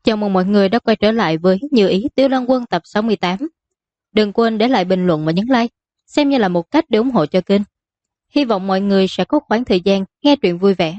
Chào mừng mọi người đã quay trở lại với Như Ý Tiêu Lan Quân tập 68. Đừng quên để lại bình luận và nhấn like, xem như là một cách để ủng hộ cho kênh. Hy vọng mọi người sẽ có khoảng thời gian nghe truyện vui vẻ.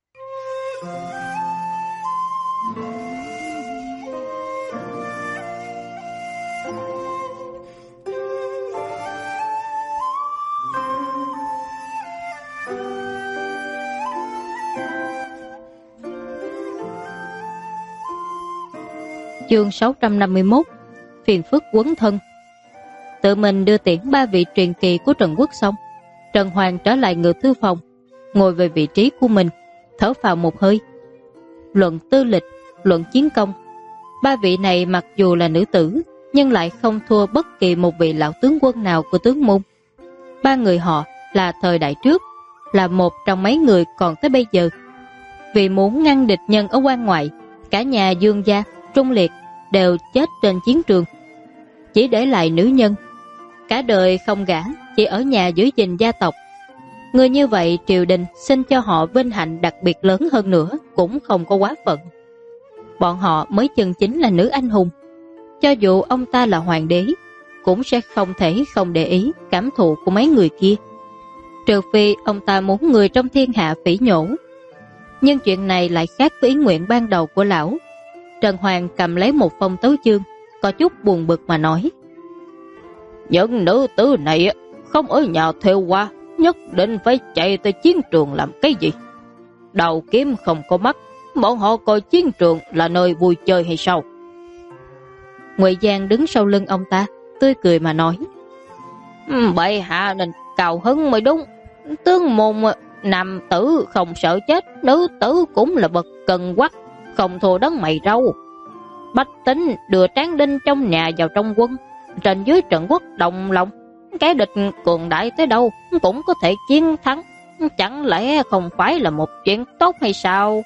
Chương 651. Phiền phức quấn thân. Tự mình đưa tiễn 3 vị truyền kỳ của Trần Quốc xong, Trần Hoàng trở lại ngự thư phòng, ngồi về vị trí của mình, thở phào một hơi. Luận tư lịch, luận chiến công, 3 vị này mặc dù là nữ tử nhưng lại không thua bất kỳ một vị lão tướng quân nào của tướng môn. 3 người họ là thời đại trước, là một trong mấy người còn tới bây giờ. Vì muốn ngăn địch nhân ở quan ngoại, cả nhà Dương gia, Trung Liệt đều chết trên chiến trường, chỉ để lại nữ nhân. Cả đời không gả, chỉ ở nhà giữ gìn gia tộc. Người như vậy triều đình xin cho họ vinh hạnh đặc biệt lớn hơn nữa cũng không có quá phận. Bọn họ mới chân chính là nữ anh hùng. Cho dù ông ta là hoàng đế, cũng sẽ không thể không để ý cảm thụ của mấy người kia, trừ phi ông ta muốn người trong thiên hạ phỉ nhổ. Nhưng chuyện này lại khác với ý nguyện ban đầu của lão. Trần Hoàng cầm lấy một phong tấu chương, có chút buồn bực mà nói: những nữ tử này không ở nhà theo qua, nhất định phải chạy tới chiến trường làm cái gì? Đầu kiếm không có mắt, bọn họ coi chiến trường là nơi vui chơi hay sao? Ngụy Giang đứng sau lưng ông ta, tươi cười mà nói: bệ hạ nên cao hứng mới đúng. Tướng môn nam tử không sợ chết, nữ tử cũng là bậc cần quắc, không thua đấng mày râu. Bách tính đưa Tráng Đinh trong nhà vào trong quân, trên dưới Trần Quốc đồng lòng, cái địch cường đại tới đâu cũng có thể chiến thắng, chẳng lẽ không phải là một chuyện tốt hay sao?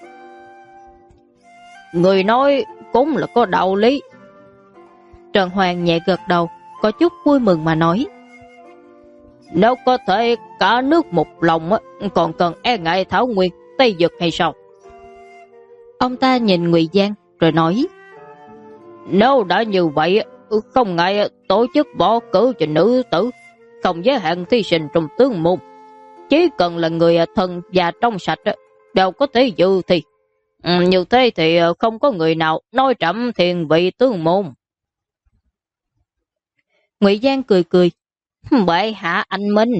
Người nói cũng là có đạo lý. Trần Hoàng nhẹ gật đầu, có chút vui mừng mà nói: nếu có thể cả nước một lòng, còn cần e ngại Thảo Nguyên, Tây Dực hay sao? Ông ta nhìn Ngụy Giang rồi nói: nếu đã như vậy, không ngại tổ chức bỏ cử cho nữ tử, không giới hạn thí sinh trong tướng môn, chỉ cần là người thân và trong sạch đều có thể dự thi. Như thế thì không có người nào nói trẫm thiền vị tướng môn. Ngụy Giang cười cười: bệ hạ anh minh.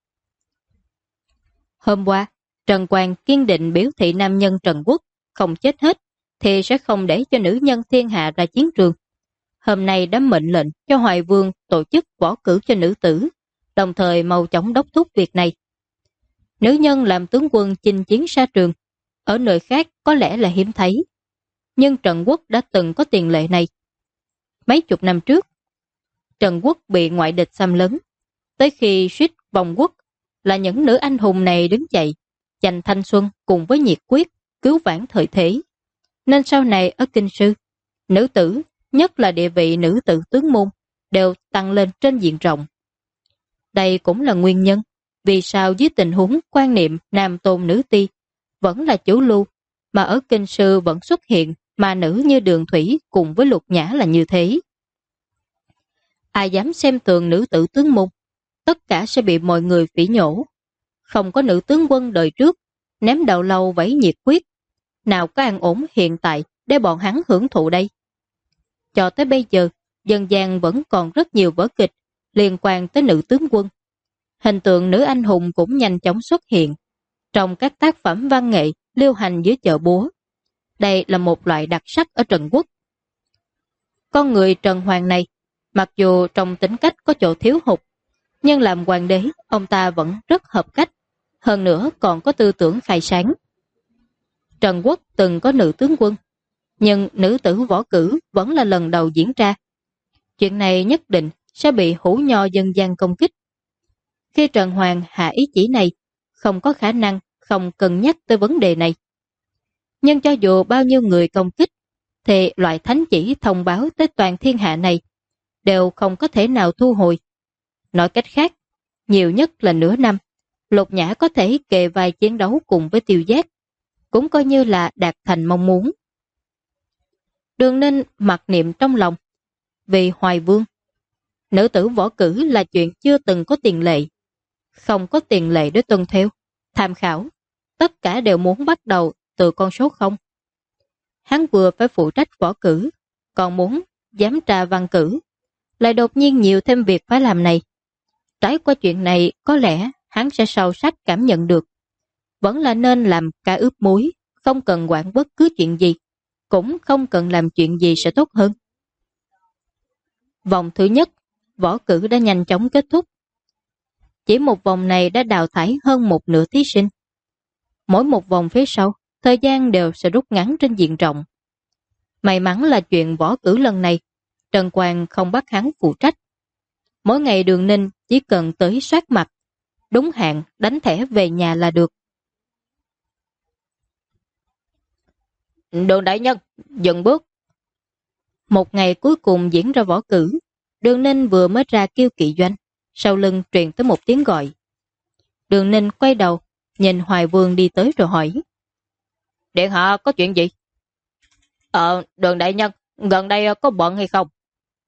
Hôm qua Trần Quang kiên định biểu thị nam nhân Trần Quốc không chết hết thì sẽ không để cho nữ nhân thiên hạ ra chiến trường. Hôm nay đã mệnh lệnh cho Hoài Vương tổ chức võ cử cho nữ tử, đồng thời mau chóng đốc thúc việc này. Nữ nhân làm tướng quân chinh chiến xa trường, ở nơi khác có lẽ là hiếm thấy, nhưng Trần Quốc đã từng có tiền lệ này. Mấy chục năm trước, Trần Quốc bị ngoại địch xâm lấn, tới khi suýt vong quốc là những nữ anh hùng này đứng dậy, dành thanh xuân cùng với nhiệt quyết cứu vãn thời thế. Nên sau này ở Kinh Sư, nữ tử, nhất là địa vị nữ tử tướng môn, đều tăng lên trên diện rộng. Đây cũng là nguyên nhân vì sao dưới tình huống quan niệm nam tôn nữ ti vẫn là chủ lưu, mà ở Kinh Sư vẫn xuất hiện mà nữ như Đường Thủy cùng với Lục Nhã là như thế. Ai dám xem thường nữ tử tướng môn, tất cả sẽ bị mọi người phỉ nhổ. Không có nữ tướng quân đời trước ném đầu lâu vẫy nhiệt quyết, nào có an ổn hiện tại để bọn hắn hưởng thụ đây. Cho tới bây giờ, dân gian vẫn còn rất nhiều vở kịch liên quan tới nữ tướng quân. Hình tượng nữ anh hùng cũng nhanh chóng xuất hiện trong các tác phẩm văn nghệ lưu hành dưới chợ búa. Đây là một loại đặc sắc ở Trần Quốc. Con người Trần Hoàng này, mặc dù trong tính cách có chỗ thiếu hụt, nhưng làm hoàng đế ông ta vẫn rất hợp cách, hơn nữa còn có tư tưởng khai sáng. Trần Quốc từng có nữ tướng quân, nhưng nữ tử võ cử vẫn là lần đầu diễn ra. Chuyện này nhất định sẽ bị hủ nho dân gian công kích. Khi Trần Hoàng hạ ý chỉ này, không có khả năng không cân nhắc tới vấn đề này. Nhưng cho dù bao nhiêu người công kích, thì loại thánh chỉ thông báo tới toàn thiên hạ này đều không có thể nào thu hồi. Nói cách khác, nhiều nhất là nửa năm, Lục Nhã có thể kề vai chiến đấu cùng với Tiêu Giác, cũng coi như là đạt thành mong muốn. Đường Ninh mặc niệm trong lòng. Vì Hoài Vương, nữ tử võ cử là chuyện chưa từng có tiền lệ. Không có tiền lệ để tuân theo, tham khảo. Tất cả đều muốn bắt đầu từ con số 0. Hắn vừa phải phụ trách võ cử, còn muốn giám tra văn cử. Lại đột nhiên nhiều thêm việc phải làm này. Trải qua chuyện này, có lẽ hắn sẽ sâu sắc cảm nhận được. Vẫn là nên làm cá ướp muối, không cần quản bất cứ chuyện gì, cũng không cần làm chuyện gì sẽ tốt hơn. Vòng thứ nhất, võ cử đã nhanh chóng kết thúc. Chỉ một vòng này đã đào thải hơn một nửa thí sinh. Mỗi một vòng phía sau, thời gian đều sẽ rút ngắn trên diện rộng. May mắn là chuyện võ cử lần này, Trần Quang không bắt hắn phụ trách. Mỗi ngày Đường Ninh chỉ cần tới soát mặt, đúng hạn đánh thẻ về nhà là được. Đường đại nhân, dừng bước. Một ngày cuối cùng diễn ra võ cử, Đường Ninh vừa mới ra kêu kỵ doanh, sau lưng truyền tới một tiếng gọi. Đường Ninh quay đầu, nhìn Hoài Vương đi tới rồi hỏi. Điện hạ có chuyện gì? Đường đại nhân, gần đây có bận hay không?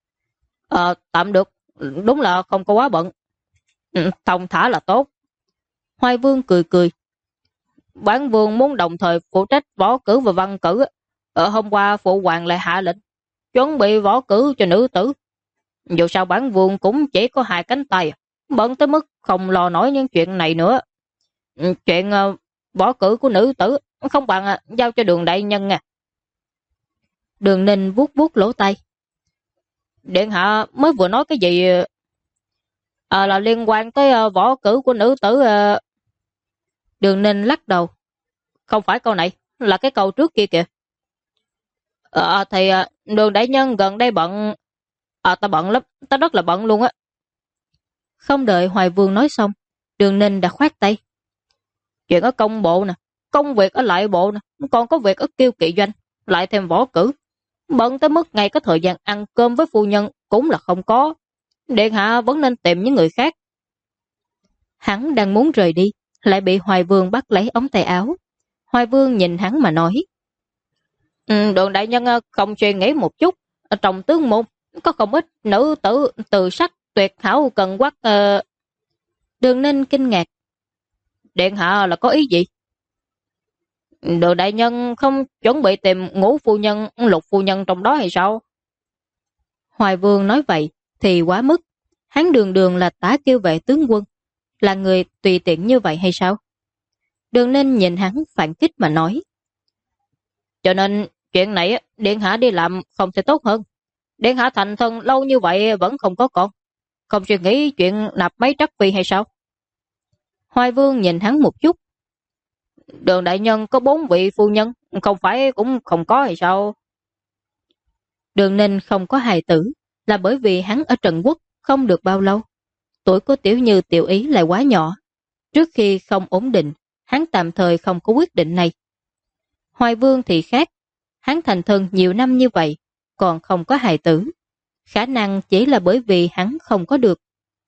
Tạm được, đúng là không có quá bận. Thông thả là tốt. Hoài Vương cười cười. Bản vương muốn đồng thời phụ trách võ cử và văn cử. Hôm qua phụ hoàng lại hạ lệnh chuẩn bị võ cử cho nữ tử. Dù sao bản vương cũng chỉ có 2 cánh tay, bận tới mức không lo nổi những chuyện này nữa. Chuyện võ cử của nữ tử không bằng giao cho Đường đại nhân nha. Đường Ninh vuốt vuốt lỗ tai. Điện hạ mới vừa nói cái gì là liên quan tới võ cử của nữ tử. Đường Ninh lắc đầu. Không phải câu này, là cái câu trước kia kìa. Thì Đường đại nhân gần đây bận. Ta bận lắm, ta rất là bận luôn á. Không đợi Hoài Vương nói xong, Đường Ninh đã khoát tay. Chuyện ở công bộ nè, công việc ở lại bộ nè, còn có việc ở kiêu kỵ doanh, lại thêm võ cử. Bận tới mức ngay có thời gian ăn cơm với phu nhân cũng là không có. Điện hạ vẫn nên tìm những người khác. Hắn đang muốn rời đi, lại bị Hoài Vương bắt lấy ống tay áo. Hoài Vương nhìn hắn mà nói. Đường đại nhân không suy nghĩ một chút. Ở trong tướng môn có không ít nữ tử từ sắc tuyệt hảo cần quắc. Đường Ninh kinh ngạc. Điện hạ là có ý gì? Đường đại nhân không chuẩn bị tìm Ngũ phu nhân, Lục phu nhân trong đó hay sao? Hoài Vương nói vậy thì quá mức. Hắn đường đường là tả kêu vệ tướng quân, là người tùy tiện như vậy hay sao? Đường Ninh nhìn hắn phản kích mà nói. Cho nên chuyện này điện hạ đi làm không thể tốt hơn. Điện hạ thành thân lâu như vậy vẫn không có con, không suy nghĩ chuyện nạp mấy trắc phi hay sao? Hoài Vương nhìn hắn một chút. Đường đại nhân có 4 vị phu nhân, không phải cũng không có hay sao? Đường Ninh không có hài tử là bởi vì hắn ở Trần Quốc không được bao lâu. Tuổi của Tiểu Như Tiểu Ý lại quá nhỏ. Trước khi không ổn định, hắn tạm thời không có quyết định này. Hoài Vương thì khác. Hắn thành thân nhiều năm như vậy, còn không có hài tử. Khả năng chỉ là bởi vì hắn không có được.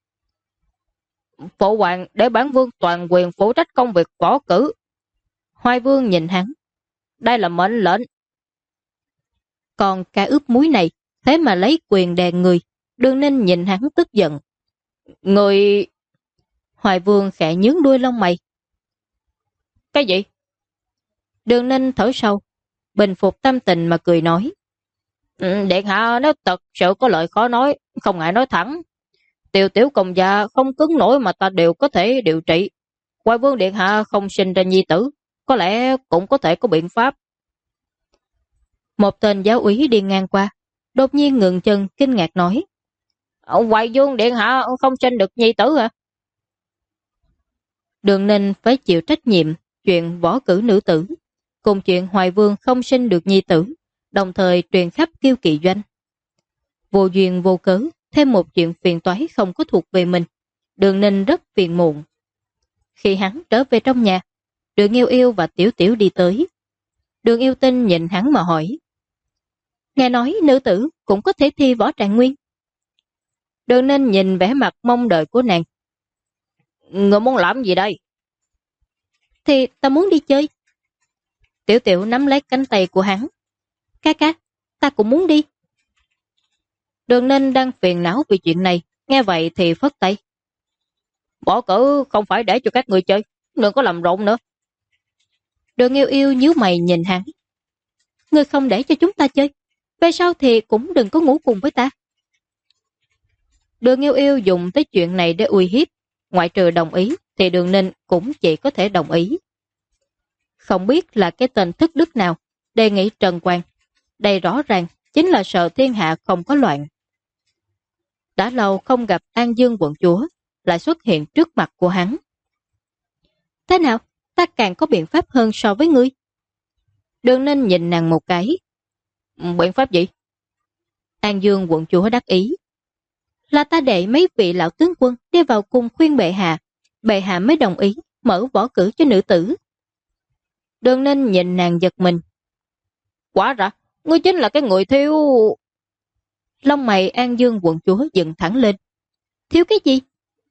Phụ hoàng để bản vương toàn quyền phụ trách công việc võ cử. Hoài Vương nhìn hắn. Đây là mệnh lệnh. Còn cả ướp muối này, thế mà lấy quyền đèn người. Đường Ninh nhìn hắn tức giận. Người... Hoài Vương khẽ nhướng đuôi lông mày. Cái gì? Đường Ninh thở sâu, bình phục tâm tình mà cười nói. Điện hạ nếu thật sự có lời khó nói, không ngại nói thẳng. Tiểu tiểu công gia không cứng nổi mà ta đều có thể điều trị. Hoài Vương điện hạ không sinh ra nhi tử, có lẽ cũng có thể có biện pháp. Một tên giáo úy đi ngang qua, đột nhiên ngừng chân kinh ngạc nói. Hoài Vương điện hạ không sinh được nhi tử hả? Đường Ninh phải chịu trách nhiệm chuyện võ cử nữ tử, cùng chuyện Hoài Vương không sinh được nhi tử, đồng thời truyền khắp kiêu kỵ doanh. Vô duyên vô cớ, thêm một chuyện phiền toái không có thuộc về mình. Đường Ninh rất phiền muộn. Khi hắn trở về trong nhà, Đường Yêu Yêu và Tiểu Tiểu đi tới. Đường Yêu Tinh nhìn hắn mà hỏi. Nghe nói nữ tử cũng có thể thi võ trạng nguyên. Đường Ninh nhìn vẻ mặt mong đợi của nàng. Người muốn làm gì đây? Thì ta muốn đi chơi. Tiểu Tiểu nắm lấy cánh tay của hắn. Ca ca, ta cũng muốn đi. Đường Ninh đang phiền não vì chuyện này, nghe vậy thì phất tay. Bỏ cử không phải để cho các người chơi, đừng có làm rộn nữa. Đường Yêu Yêu nhíu mày nhìn hắn. Ngươi không để cho chúng ta chơi, về sau thì cũng đừng có ngủ cùng với ta. Đường Yêu Yêu dùng tới chuyện này để uy hiếp, ngoại trừ đồng ý thì Đường Ninh cũng chỉ có thể đồng ý. Không biết là cái tên thức đức nào đề nghị Trần Quang, đây rõ ràng chính là sợ thiên hạ không có loạn. Đã lâu không gặp An Dương quận chúa, lại xuất hiện trước mặt của hắn. Thế nào, ta càng có biện pháp hơn so với ngươi. Đường Ninh nhìn nàng một cái. Biện pháp gì? An Dương quận chúa đắc ý. Là ta để mấy vị lão tướng quân đi vào cùng khuyên bệ hạ mới đồng ý mở võ cử cho nữ tử. Đường Ninh nhìn nàng giật mình. Quả ra, ngươi chính là cái người thiếu... Lông mày An Dương quận chúa dựng thẳng lên. Thiếu cái gì?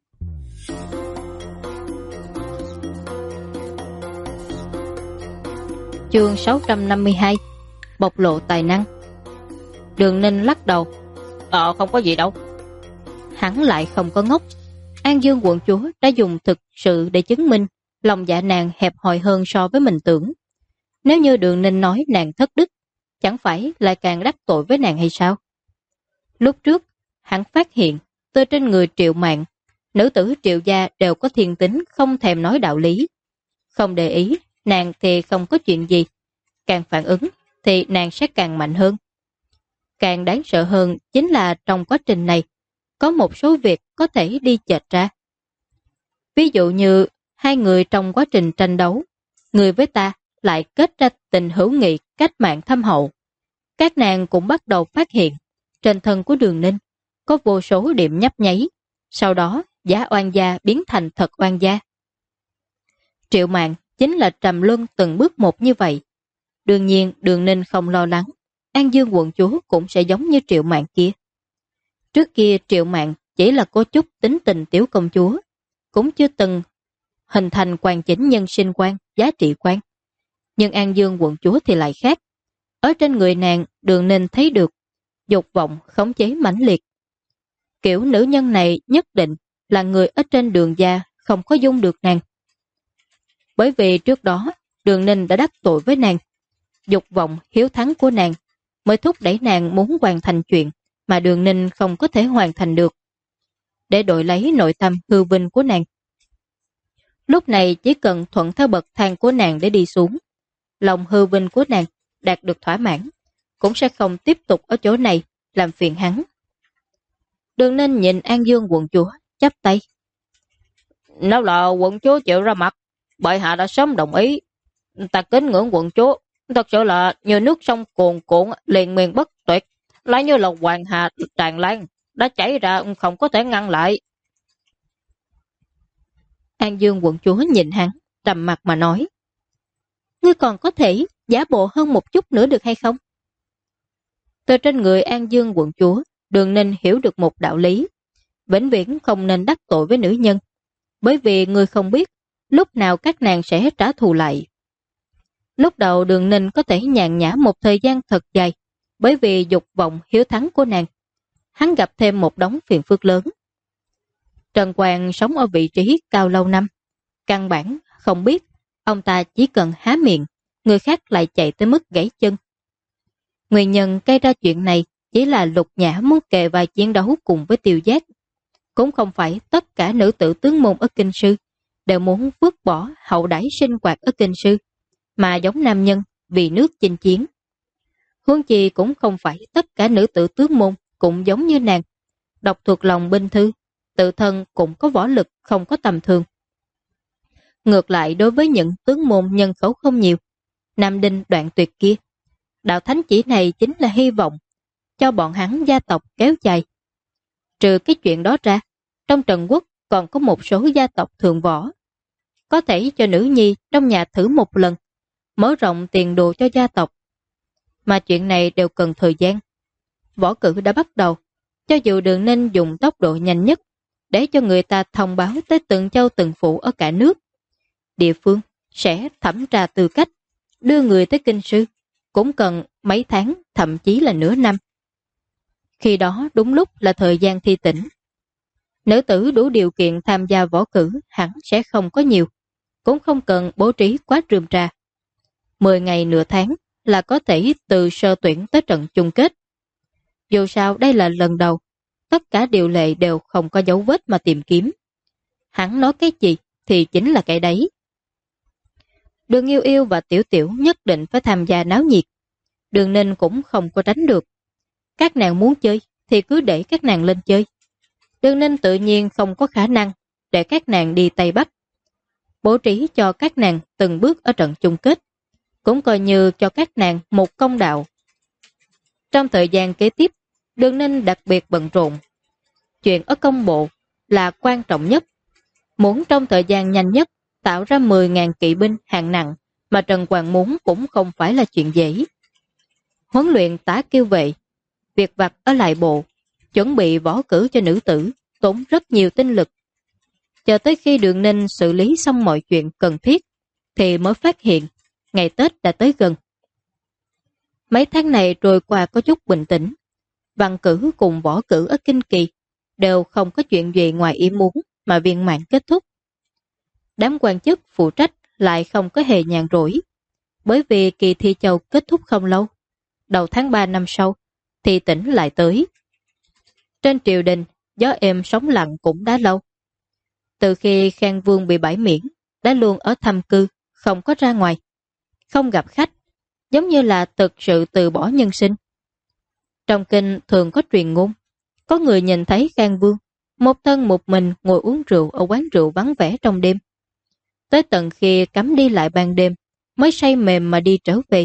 Chương 652 bộc lộ tài năng. Đường Ninh lắc đầu. Không có gì đâu. Hắn lại không có ngốc. An Dương quận chúa đã dùng thực sự để chứng minh lòng dạ nàng hẹp hòi hơn so với mình tưởng. Nếu như Đường Ninh nói nàng thất đức, chẳng phải lại càng đắc tội với nàng hay sao? Lúc trước, hắn phát hiện từ trên người Triệu Mạn, nữ tử Triệu gia đều có thiên tính không thèm nói đạo lý. Không để ý, nàng thì không có chuyện gì. Càng phản ứng thì nàng sẽ càng mạnh hơn. Càng đáng sợ hơn chính là trong quá trình này, có một số việc có thể đi chệch ra. Ví dụ như hai người trong quá trình tranh đấu, người với ta lại kết ra tình hữu nghị cách mạng thâm hậu. Các nàng cũng bắt đầu phát hiện trên thân của Đường Ninh có vô số điểm nhấp nháy, sau đó giả oan gia biến thành thật oan gia. Triệu Mạn chính là trầm luân từng bước một như vậy. Đương nhiên Đường Ninh không lo lắng, An Dương quận chúa cũng sẽ giống như Triệu Mạn kia. Trước kia Triệu Mạn chỉ là có chút tính tình tiểu công chúa, cũng chưa từng hình thành hoàn chỉnh nhân sinh quan, giá trị quan. Nhưng An Dương quận chúa thì lại khác. Ở trên người nàng, Đường Ninh thấy được dục vọng khống chế mãnh liệt. Kiểu nữ nhân này nhất định là người ở trên Đường gia không có dung được nàng. Bởi vì trước đó Đường Ninh đã đắc tội với nàng, dục vọng hiếu thắng của nàng mới thúc đẩy nàng muốn hoàn thành chuyện mà Đường Ninh không có thể hoàn thành được, để đổi lấy nội tâm hư vinh của nàng. Lúc này chỉ cần thuận theo bậc thang của nàng để đi xuống, lòng hư vinh của nàng đạt được thỏa mãn, cũng sẽ không tiếp tục ở chỗ này làm phiền hắn. Đường Ninh nhìn An Dương quận chúa, chắp tay. Nếu là quận chúa chịu ra mặt, bệ hạ đã sớm đồng ý. Ta kính ngưỡng quận chúa, thật sự là như nước sông cuồn cuộn liền miền bất tuyệt, lại như là hoàng hà tràn lan, đã chảy ra không có thể ngăn lại. An Dương quận chúa nhìn hắn, trầm mặt mà nói. Ngươi còn có thể giả bộ hơn một chút nữa được hay không? Từ trên người An Dương quận chúa, Đường Ninh hiểu được một đạo lý. Vĩnh viễn không nên đắc tội với nữ nhân, bởi vì người không biết lúc nào các nàng sẽ trả thù lại. Lúc đầu Đường Ninh có thể nhàn nhã một thời gian thật dài, bởi vì dục vọng hiếu thắng của nàng. Hắn gặp thêm một đống phiền phức lớn. Trần Quang sống ở vị trí cao lâu năm. Căn bản không biết, ông ta chỉ cần há miệng, người khác lại chạy tới mức gãy chân. Nguyên nhân gây ra chuyện này chỉ là Lục Nhã muốn kề vai chiến đấu cùng với Tiêu Giác. Cũng không phải tất cả nữ tử tướng môn ở Kinh Sư đều muốn vứt bỏ hậu đãi sinh hoạt ở Kinh Sư, mà giống nam nhân vì nước chinh chiến. Huống chi cũng không phải tất cả nữ tử tướng môn cũng giống như nàng, đọc thuộc lòng binh thư, tự thân cũng có võ lực không có tầm thường. Ngược lại đối với những tướng môn nhân khẩu không nhiều, Nam Đinh Đoạn Tuyệt kia, đạo thánh chỉ này chính là hy vọng cho bọn hắn gia tộc kéo dài. Trừ cái chuyện đó ra, trong Trần Quốc còn có một số gia tộc thượng võ, có thể cho nữ nhi trong nhà thử một lần, mở rộng tiền đồ cho gia tộc. Mà chuyện này đều cần thời gian. Võ cử đã bắt đầu, cho dù Đường Ninh dùng tốc độ nhanh nhất để cho người ta thông báo tới từng châu từng phủ ở cả nước, địa phương sẽ thẩm tra tư cách, đưa người tới Kinh Sư, cũng cần mấy tháng, thậm chí là nửa năm. Khi đó đúng lúc là thời gian thi tỉnh. Nữ tử đủ điều kiện tham gia võ cử hẳn sẽ không có nhiều, cũng không cần bố trí quá rườm rà. 10 ngày nửa tháng là có thể từ sơ tuyển tới trận chung kết. Dù sao đây là lần đầu, tất cả điều lệ đều không có dấu vết mà tìm kiếm. Hắn nói cái gì thì chính là cái đấy. Đường Yêu Yêu và Tiểu Tiểu nhất định phải tham gia náo nhiệt. Đường Ninh cũng không có tránh được. Các nàng muốn chơi thì cứ để các nàng lên chơi. Đường Ninh tự nhiên không có khả năng để các nàng đi Tây Bắc. Bố trí cho các nàng từng bước ở trận chung kết, cũng coi như cho các nàng một công đạo. Trong thời gian kế tiếp, Đường Ninh đặc biệt bận rộn. Chuyện ở công bộ là quan trọng nhất. Muốn trong thời gian nhanh nhất tạo ra 10.000 kỵ binh hạng nặng mà Trần Hoàng muốn cũng không phải là chuyện dễ. Huấn luyện tá kiêu vệ, việc vặt ở lại bộ, chuẩn bị võ cử cho nữ tử, tốn rất nhiều tinh lực. Chờ tới khi Đường Ninh xử lý xong mọi chuyện cần thiết, thì mới phát hiện ngày Tết đã tới gần. Mấy tháng này trôi qua có chút bình tĩnh. Văn cử cùng võ cử ở Kinh Kỳ đều không có chuyện gì ngoài ý muốn mà viên mãn kết thúc. Đám quan chức phụ trách lại không có hề nhàn rỗi, bởi vì kỳ thi châu kết thúc không lâu. Đầu tháng 3 năm sau, thì tỉnh lại tới. Trên triều đình, gió êm sóng lặng cũng đã lâu. Từ khi Khang Vương bị bãi miễn, đã luôn ở thăm cư, không có ra ngoài, không gặp khách, giống như là thực sự từ bỏ nhân sinh. Trong kinh thường có truyền ngôn, có người nhìn thấy Khang Vương, một thân một mình ngồi uống rượu ở quán rượu vắng vẻ trong đêm. Tới tận khi cấm đi lại ban đêm, mới say mềm mà đi trở về.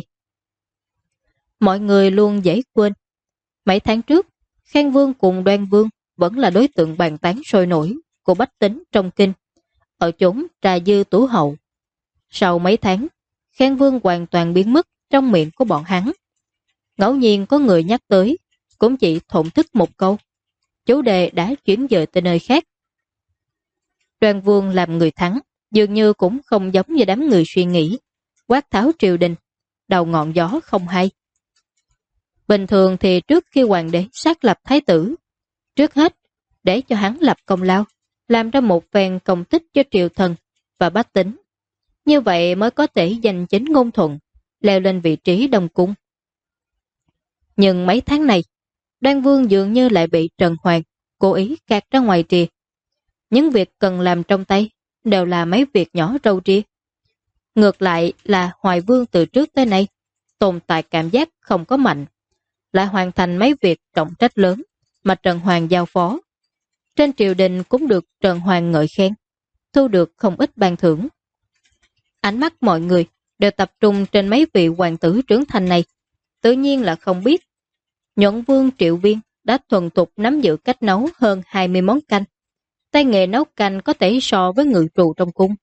Mọi người luôn dễ quên. Mấy tháng trước, Khang Vương cùng Đoan Vương vẫn là đối tượng bàn tán sôi nổi của bách tính trong kinh, ở chốn trà dư tủ hậu. Sau mấy tháng, Khang Vương hoàn toàn biến mất trong miệng của bọn hắn. Ngẫu nhiên có người nhắc tới, cũng chỉ thổn thức một câu. Chủ đề đã chuyển dời tới nơi khác. Đoan Vương làm người thắng, dường như cũng không giống như đám người suy nghĩ, quát tháo triều đình, đầu ngọn gió không hay. Bình thường thì trước khi hoàng đế xác lập thái tử, trước hết để cho hắn lập công lao, làm ra một phen công tích cho triều thần và bách tính. Như vậy mới có thể giành chính ngôn thuận, leo lên vị trí đông cung. Nhưng mấy tháng này, Đoan Vương dường như lại bị Trần Hoàng cố ý gạt ra ngoài rìa. Những việc cần làm trong tay đều là mấy việc nhỏ râu ria. Ngược lại là Hoài Vương từ trước tới nay tồn tại cảm giác không có mạnh, lại hoàn thành mấy việc trọng trách lớn mà Trần Hoàng giao phó. Trên triều đình cũng được Trần Hoàng ngợi khen, thu được không ít ban thưởng. Ánh mắt mọi người đều tập trung trên mấy vị hoàng tử trưởng thành này, tự nhiên là không biết. Nhuận Vương Triệu Viên đã thuần thục nắm giữ cách nấu hơn 20 món canh. Tay nghề nấu canh có thể so với ngự trụ trong cung.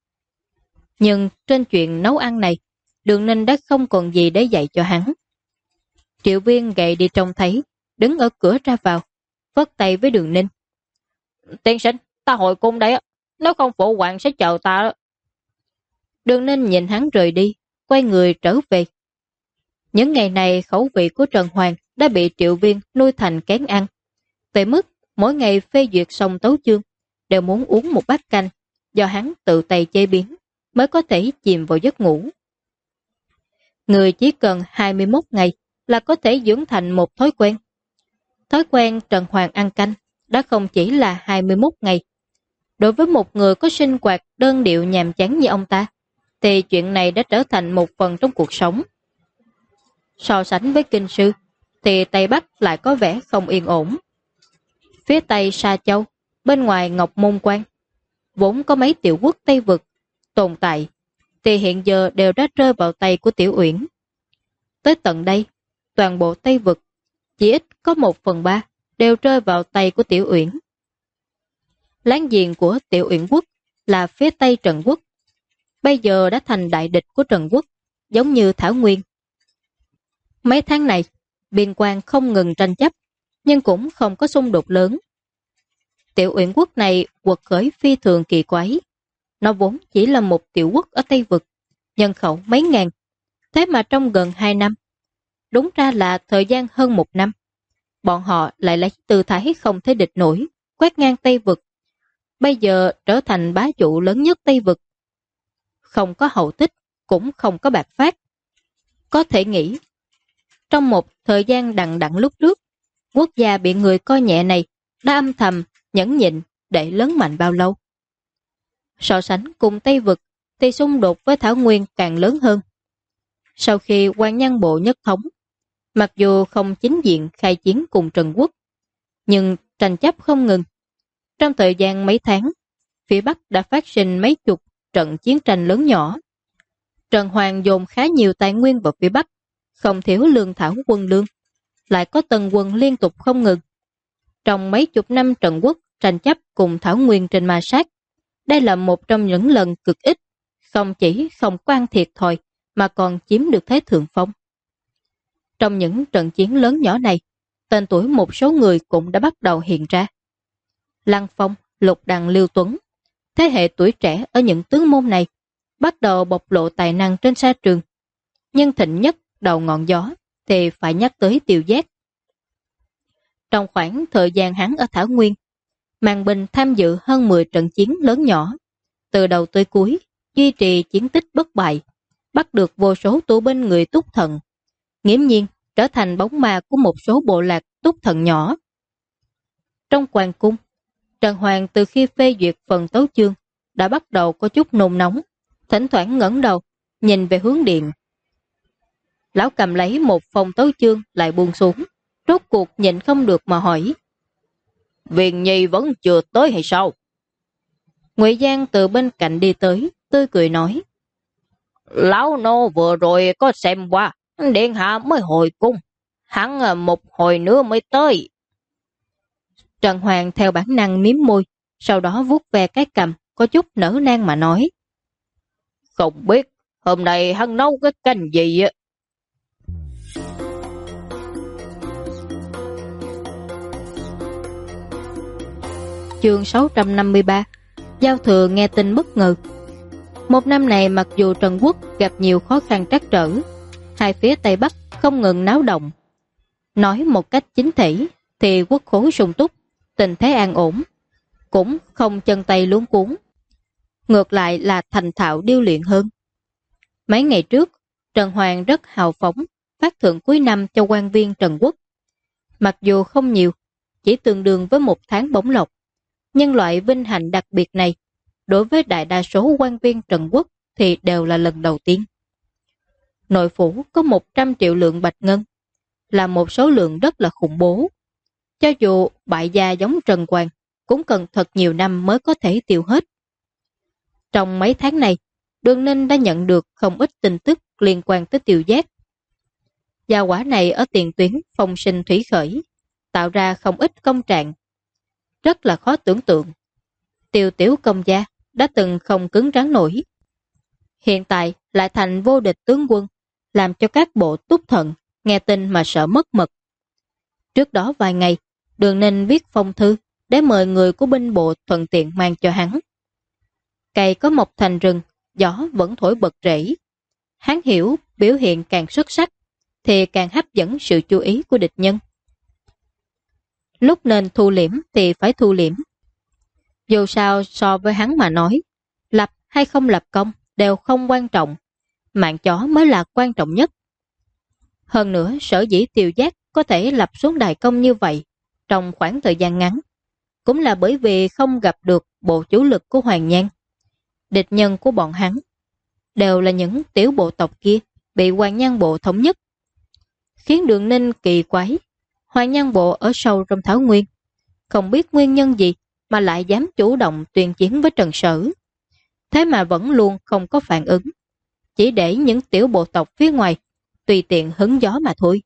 Nhưng trên chuyện nấu ăn này, Đường Ninh đã không còn gì để dạy cho hắn. Triệu Viên gậy đi trông thấy, đứng ở cửa ra vào, vất tay với Đường Ninh. Tiên sinh, ta hồi cung đấy, nếu không phụ hoàng sẽ chờ ta. Đường Ninh nhìn hắn rời đi, quay người trở về. Những ngày này khẩu vị của Trần Hoàng đã bị Triệu Viên nuôi thành kén ăn. Về mức mỗi ngày phê duyệt xong tấu chương, đều muốn uống một bát canh, do hắn tự tay chế biến, mới có thể chìm vào giấc ngủ. Người chỉ cần 21 ngày là có thể dưỡng thành một thói quen. Thói quen Trần Hoàng ăn canh đã không chỉ là 21 ngày. Đối với một người có sinh hoạt đơn điệu nhàm chán như ông ta, thì chuyện này đã trở thành một phần trong cuộc sống. So sánh với kinh sư, thì Tây Bắc lại có vẻ không yên ổn. Phía Tây Sa Châu, bên ngoài Ngọc Môn Quan, vốn có mấy tiểu quốc Tây Vực tồn tại, thì hiện giờ đều đã rơi vào tay của Tiểu Uyển. Tới tận đây, toàn bộ Tây Vực, chỉ ít có 1/3 đều rơi vào tay của Tiểu Uyển. Láng giềng của Tiểu Uyển quốc là phía Tây Trần Quốc, bây giờ đã thành đại địch của Trần Quốc, giống như Thảo Nguyên. Mấy tháng này, biên quan không ngừng tranh chấp, nhưng cũng không có xung đột lớn. Tiểu Uyển quốc này quật khởi phi thường kỳ quái. Nó vốn chỉ là một tiểu quốc ở Tây Vực, nhân khẩu mấy ngàn. Thế mà trong gần 2 năm, đúng ra là thời gian hơn 1 năm, bọn họ lại lấy tư thái không thể địch nổi, quét ngang Tây Vực. Bây giờ trở thành bá chủ lớn nhất Tây Vực. Không có hậu tích, cũng không có bạc phát. Có thể nghĩ, trong một thời gian đằng đẵng lúc trước, quốc gia bị người coi nhẹ này đã âm thầm, nhẫn nhịn để lớn mạnh bao lâu. So sánh cùng Tây Vực thì xung đột với Thảo Nguyên càng lớn hơn. Sau khi Quan Nhân Bộ nhất thống, mặc dù không chính diện khai chiến cùng Trần Quốc, nhưng tranh chấp không ngừng. Trong thời gian mấy tháng, phía Bắc đã phát sinh mấy chục trận chiến tranh lớn nhỏ. Trần Hoàng dồn khá nhiều tài nguyên vào phía Bắc, không thiếu lương thảo quân lương, lại có tần quân liên tục không ngừng. Trong mấy chục năm Trần Quốc tranh chấp cùng Thảo Nguyên trên ma sát, đây là một trong những lần cực ít, không chỉ không quan thiệt thòi mà còn chiếm được thế thượng phong. Trong những trận chiến lớn nhỏ này, tên tuổi một số người cũng đã bắt đầu hiện ra. Lăng Phong, Lục Đằng, Lưu Tuấn, thế hệ tuổi trẻ ở những tướng môn này, bắt đầu bộc lộ tài năng trên sa trường. Nhưng thịnh nhất đầu ngọn gió thì phải nhắc tới Tiêu Giác. Trong khoảng thời gian hắn ở Thảo Nguyên, Màn Bình tham dự hơn 10 trận chiến lớn nhỏ, từ đầu tới cuối, duy trì chiến tích bất bại, bắt được vô số tù binh người Túc Thần, nghiễm nhiên trở thành bóng ma của một số bộ lạc Túc Thần nhỏ. Trong hoàng cung, Trần Hoàng từ khi phê duyệt phần tấu chương đã bắt đầu có chút nôn nóng, thỉnh thoảng ngẩng đầu, nhìn về hướng điện. Lão cầm lấy một phong tấu chương lại buông xuống, rốt cuộc nhịn không được mà hỏi: Viên Nhi vẫn chưa tới hay sao? Ngụy Giang từ bên cạnh đi tới, tươi cười nói: Lão nô vừa rồi có xem qua, điện hạ mới hồi cung, hắn một hồi nữa mới tới. Trần Hoàng theo bản năng miếm môi, sau đó vuốt ve cái cằm, có chút nở nang mà nói: Không biết hôm nay hắn nấu cái canh gì ạ? Chương 653. Giao thừa nghe tin bất ngờ. Một năm này mặc dù Trần Quốc gặp nhiều khó khăn trắc trở, hai phía Tây Bắc không ngừng náo động. Nói một cách chính thể thì quốc khố sung túc, tình thế an ổn, cũng không chân tay luống cuống. Ngược lại là thành thạo điêu luyện hơn. Mấy ngày trước, Trần Hoàng rất hào phóng, phát thưởng cuối năm cho quan viên Trần Quốc. Mặc dù không nhiều, chỉ tương đương với 1 tháng bổng lộc, nhưng loại vinh hạnh đặc biệt này, đối với đại đa số quan viên Trần Quốc thì đều là lần đầu tiên. Nội phủ có 100 triệu lượng bạch ngân, là một số lượng rất là khủng bố. Cho dù bại gia giống Trần Hoàng, cũng cần thật nhiều năm mới có thể tiêu hết. Trong mấy tháng này, Đường Ninh đã nhận được không ít tin tức liên quan tới Tiêu Giác. Gia quả này ở tiền tuyến phong sinh thủy khởi, tạo ra không ít công trạng. Rất là khó tưởng tượng. Tiêu tiểu công gia đã từng không cứng rắn nổi. Hiện tại lại thành vô địch tướng quân, làm cho các bộ Túc Thần nghe tin mà sợ mất mật. Trước đó vài ngày, Đường Ninh viết phong thư để mời người của binh bộ thuận tiện mang cho hắn. Cây có mọc thành rừng, gió vẫn thổi bật rễ. Hắn hiểu biểu hiện càng xuất sắc thì càng hấp dẫn sự chú ý của địch nhân. Lúc nên thu liễm thì phải thu liễm. Dù sao so với hắn mà nói, lập hay không lập công đều không quan trọng, mạng chó mới là quan trọng nhất. Hơn nữa sở dĩ Tiêu Giác có thể lập xuống đại công như vậy trong khoảng thời gian ngắn, cũng là bởi vì không gặp được bộ chủ lực của Hoàng Nhan. Địch nhân của bọn hắn đều là những tiểu bộ tộc kia bị Hoàng Nhan bộ thống nhất. Khiến Đường Ninh kỳ quái, Hoàng Nhan bộ ở sâu trong Thảo Nguyên, không biết nguyên nhân gì mà lại dám chủ động tuyên chiến với Trần Sở. Thế mà vẫn luôn không có phản ứng, chỉ để những tiểu bộ tộc phía ngoài tùy tiện hứng gió mà thôi.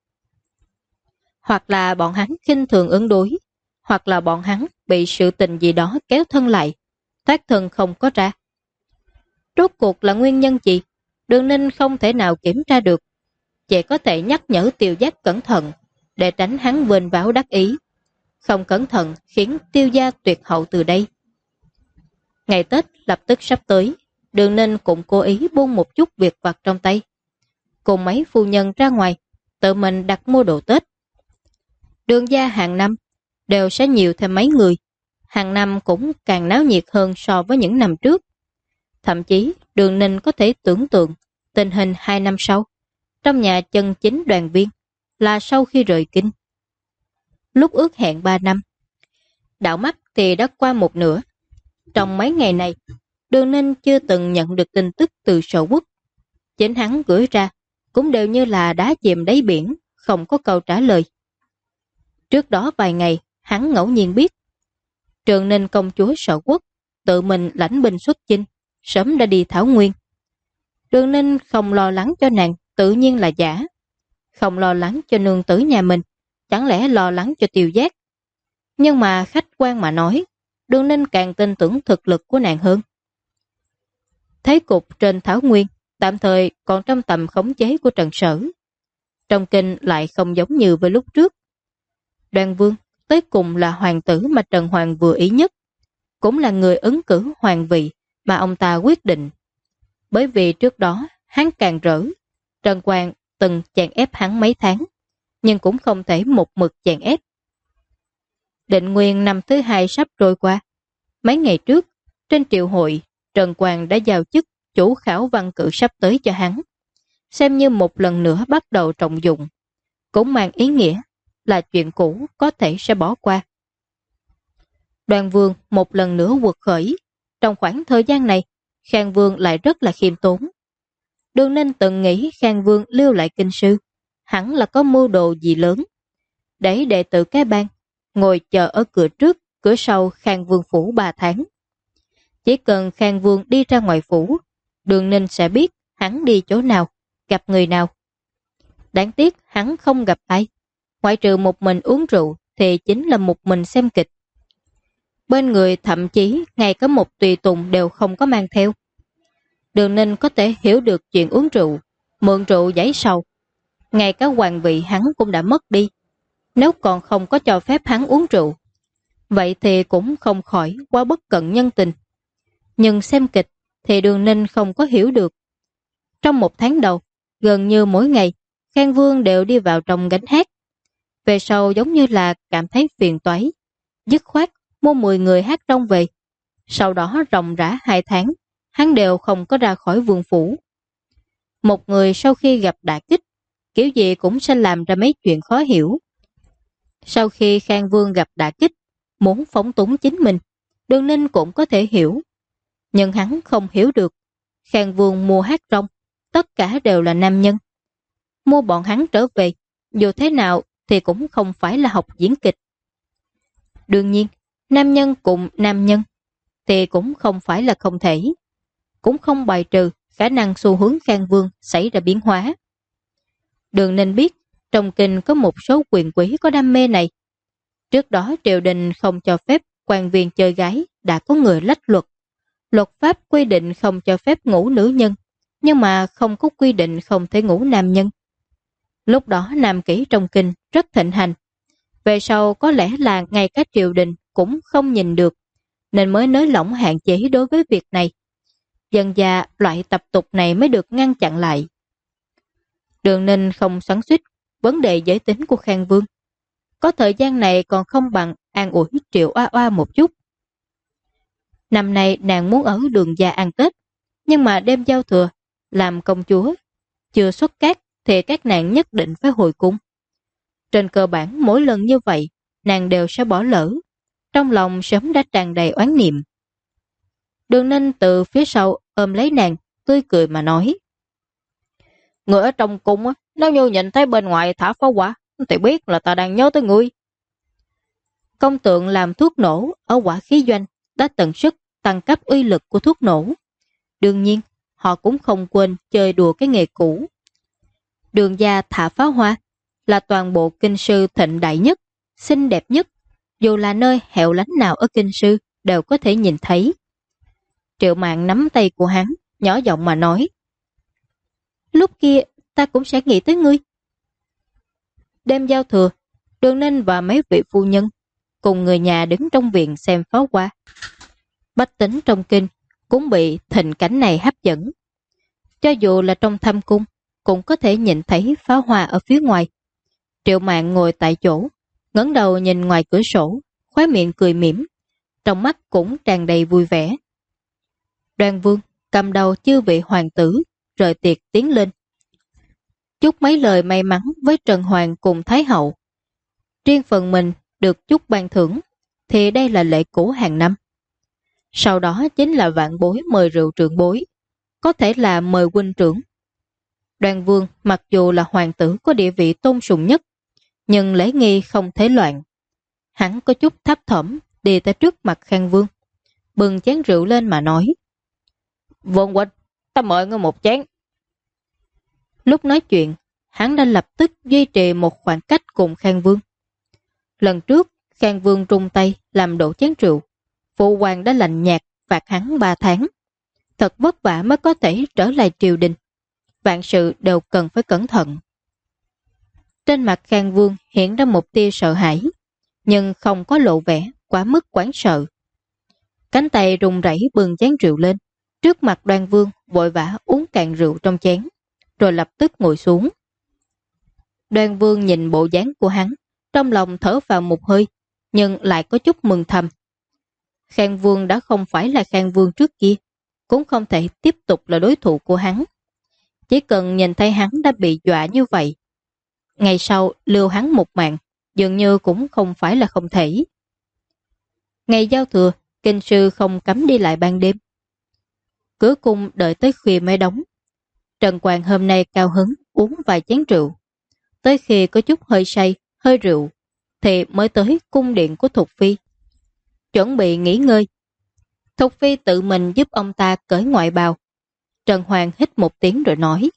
Hoặc là bọn hắn khinh thường ứng đối, hoặc là bọn hắn bị sự tình gì đó kéo thân lại, thoát thân không có ra. Rốt cuộc là nguyên nhân gì? Đường Ninh không thể nào kiểm tra được, chỉ có thể nhắc nhở Tiêu Giác cẩn thận để tránh hắn vênh váo đắc ý. Không cẩn thận khiến Tiêu gia tuyệt hậu từ đây. Ngày Tết lập tức sắp tới, Đường Ninh cũng cố ý buông một chút việc vặt trong tay. cùng mấy phu nhân ra ngoài, tự mình đặt mua đồ Tết. Đường gia hàng năm đều sẽ nhiều thêm mấy người, hàng năm cũng càng náo nhiệt hơn so với những năm trước. Thậm chí Đường Ninh có thể tưởng tượng tình hình 2 năm sau, trong nhà chân chính đoàn viên là sau khi rời kinh. Lúc ước hẹn 3 năm, đảo mắt thì đã qua một nửa. Trong mấy ngày này, Đường Ninh chưa từng nhận được tin tức từ Sở Quốc. Chính hắn gửi ra cũng đều như là đá chìm đáy biển, không có câu trả lời. Trước đó vài ngày, hắn ngẫu nhiên biết Trường Ninh công chúa Sở Quốc tự mình lãnh binh xuất chinh, sớm đã đi Thảo Nguyên. Đường Ninh không lo lắng cho nàng, tự nhiên là giả. Không lo lắng cho nương tử nhà mình, chẳng lẽ lo lắng cho Tiêu Giác. Nhưng mà khách quan mà nói, Đường Ninh càng tin tưởng thực lực của nàng hơn. Thế cục trên Thảo Nguyên tạm thời còn trong tầm khống chế của Trần Sở. Trong kinh lại không giống như với lúc trước. Đoan Vương tới cùng là hoàng tử mà Trần Hoàng vừa ý nhất, cũng là người ứng cử hoàng vị mà ông ta quyết định. Bởi vì trước đó hắn càng rỡ, Trần Quang từng chèn ép hắn mấy tháng, nhưng cũng không thể một mực chèn ép. Định nguyên năm thứ 2 sắp trôi qua. Mấy ngày trước, trên triệu hội, Trần Quang đã giao chức chủ khảo văn cử sắp tới cho hắn, xem như một lần nữa bắt đầu trọng dụng, cũng mang ý nghĩa là chuyện cũ có thể sẽ bỏ qua. Đoan Vương một lần nữa quật khởi. Trong khoảng thời gian này, Khang Vương lại rất là khiêm tốn. Đường Ninh từng nghĩ Khang Vương lưu lại kinh sư, hẳn là có mưu đồ gì lớn, để đệ tử cái bang ngồi chờ ở cửa trước, cửa sau Khang Vương phủ 3 tháng. Chỉ cần Khang Vương đi ra ngoài phủ, Đường Ninh sẽ biết hắn đi chỗ nào, gặp người nào. Đáng tiếc hắn không gặp ai, ngoại trừ một mình uống rượu thì chính là một mình xem kịch. Bên người thậm chí ngay cả một tùy tùng đều không có mang theo. Đường Ninh có thể hiểu được chuyện uống rượu, mượn rượu giải sầu. Ngay cả hoàng vị hắn cũng đã mất đi. Nếu còn không có cho phép hắn uống rượu, vậy thì cũng không khỏi quá bất cận nhân tình. Nhưng xem kịch thì Đường Ninh không có hiểu được. Trong 1 tháng đầu, gần như mỗi ngày, Khang Vương đều đi vào trong gánh hát. Về sau giống như là cảm thấy phiền toái, dứt khoát mua 10 người hát rong về. Sau đó ròng rã 2 tháng, hắn đều không có ra khỏi vương phủ. Một người sau khi gặp đả kích, kiểu gì cũng sẽ làm ra mấy chuyện khó hiểu. Sau khi Khang Vương gặp đả kích, muốn phóng túng chính mình, Đường Ninh cũng có thể hiểu. Nhưng hắn không hiểu được, Khang Vương mua hát rong, tất cả đều là nam nhân. Mua bọn hắn trở về, dù thế nào thì cũng không phải là học diễn kịch. Đương nhiên, nam nhân cùng nam nhân thì cũng không phải là không thể. Cũng không bài trừ khả năng xu hướng Khang Vương xảy ra biến hóa. Đường Ninh biết trong kinh có một số quyền quý có đam mê này. Trước đó triều đình không cho phép quan viên chơi gái, đã có người lách luật. Luật pháp quy định không cho phép ngủ nữ nhân, nhưng mà không có quy định không thể ngủ nam nhân. Lúc đó nam kỹ trong kinh rất thịnh hành. Về sau có lẽ là ngay cả triều đình cũng không nhìn được, nên mới nới lỏng hạn chế đối với việc này. Dần dà loại tập tục này mới được ngăn chặn lại. Đường Ninh không xoắn xuýt vấn đề giới tính của Khang Vương. Có thời gian này còn không bằng an ủi Triệu Oa Oa một chút. Năm nay nàng muốn ở Đường gia ăn Tết, nhưng mà đêm giao thừa, làm công chúa, chưa xuất cát thì các nàng nhất định phải hồi cung. Trên cơ bản mỗi lần như vậy, nàng đều sẽ bỏ lỡ. Trong lòng sớm đã tràn đầy oán niệm. Đường Ninh từ phía sau ôm lấy nàng, tươi cười mà nói. Người ở trong cung, nếu như nhìn thấy bên ngoài thả pháo hoa, thì biết là ta đang nhớ tới ngươi. Công tượng làm thuốc nổ ở Hỏa Khí Doanh đã tận sức tăng cấp uy lực của thuốc nổ. Đương nhiên, họ cũng không quên chơi đùa cái nghề cũ. Đường gia thả pháo hoa là toàn bộ kinh sư thịnh đại nhất, xinh đẹp nhất, dù là nơi hẻo lánh nào ở kinh sư đều có thể nhìn thấy. Triệu Mạn nắm tay của hắn, nhỏ giọng mà nói. Lúc kia ta cũng sẽ nghĩ tới ngươi. Đêm giao thừa, Đường Ninh và mấy vị phu nhân cùng người nhà đứng trong viện xem pháo hoa. Bách tính trong kinh cũng bị thịnh cảnh này hấp dẫn. Cho dù là trong thâm cung, cũng có thể nhìn thấy pháo hoa ở phía ngoài. Triệu Mạn ngồi tại chỗ, ngẩng đầu nhìn ngoài cửa sổ, khóe miệng cười mỉm, trong mắt cũng tràn đầy vui vẻ. Đoan Vương cầm đầu chư vị hoàng tử, rời tiệc tiến lên. Chúc mấy lời may mắn với Trần Hoàng cùng Thái Hậu. Riêng phần mình được chúc ban thưởng, thì đây là lệ cũ hàng năm. Sau đó chính là vạn bối mời rượu trưởng bối, có thể là mời huynh trưởng. Đoan Vương mặc dù là hoàng tử có địa vị tôn sùng nhất, nhưng lễ nghi không thể loạn. Hắn có chút thấp thỏm đi tới trước mặt Khang Vương, bừng chén rượu lên mà nói: Vương huynh, ta mời ngươi một chén. Lúc nói chuyện, hắn đã lập tức duy trì một khoảng cách cùng Khang Vương. Lần trước, Khang Vương trung tay làm đổ chén rượu, phụ hoàng đã lạnh nhạt phạt hắn 3 tháng. Thật vất vả mới có thể trở lại triều đình. Vạn sự đều cần phải cẩn thận. Trên mặt Khang Vương hiện ra một tia sợ hãi, nhưng không có lộ vẻ quá mức hoảng sợ. Cánh tay run rẩy bưng chén rượu lên, trước mặt Đoan Vương vội vã uống cạn rượu trong chén, rồi lập tức ngồi xuống. Đoan Vương nhìn bộ dáng của hắn, trong lòng thở vào một hơi, nhưng lại có chút mừng thầm. Khang Vương đã không phải là Khang Vương trước kia, cũng không thể tiếp tục là đối thủ của hắn. Chỉ cần nhìn thấy hắn đã bị dọa như vậy, ngày sau lưu hắn một mạng, dường như cũng không phải là không thể. Ngày giao thừa, kinh sư không cấm đi lại ban đêm. Cửa cung đợi tới khuya mới đóng. Trần Quang hôm nay cao hứng uống vài chén rượu. Tới khi có chút hơi say, hơi rượu, thì mới tới cung điện của Thục Phi. Chuẩn bị nghỉ ngơi. Thục Phi tự mình giúp ông ta cởi ngoại bào. Trần Hoàng hít một tiếng rồi nói: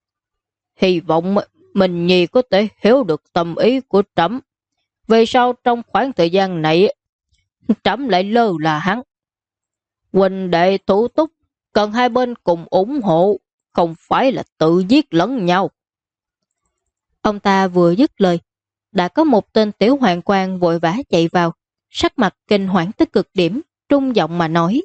Hy vọng mình nhi có thể hiểu được tâm ý của trẫm. Về sau trong khoảng thời gian này, trẫm lại lơ là hắn. Huynh đệ thủ túc, cần hai bên cùng ủng hộ, không phải là tự giết lẫn nhau. Ông ta vừa dứt lời, đã có một tên tiểu hoàng quan vội vã chạy vào, sắc mặt kinh hoảng tới cực điểm, trung giọng mà nói: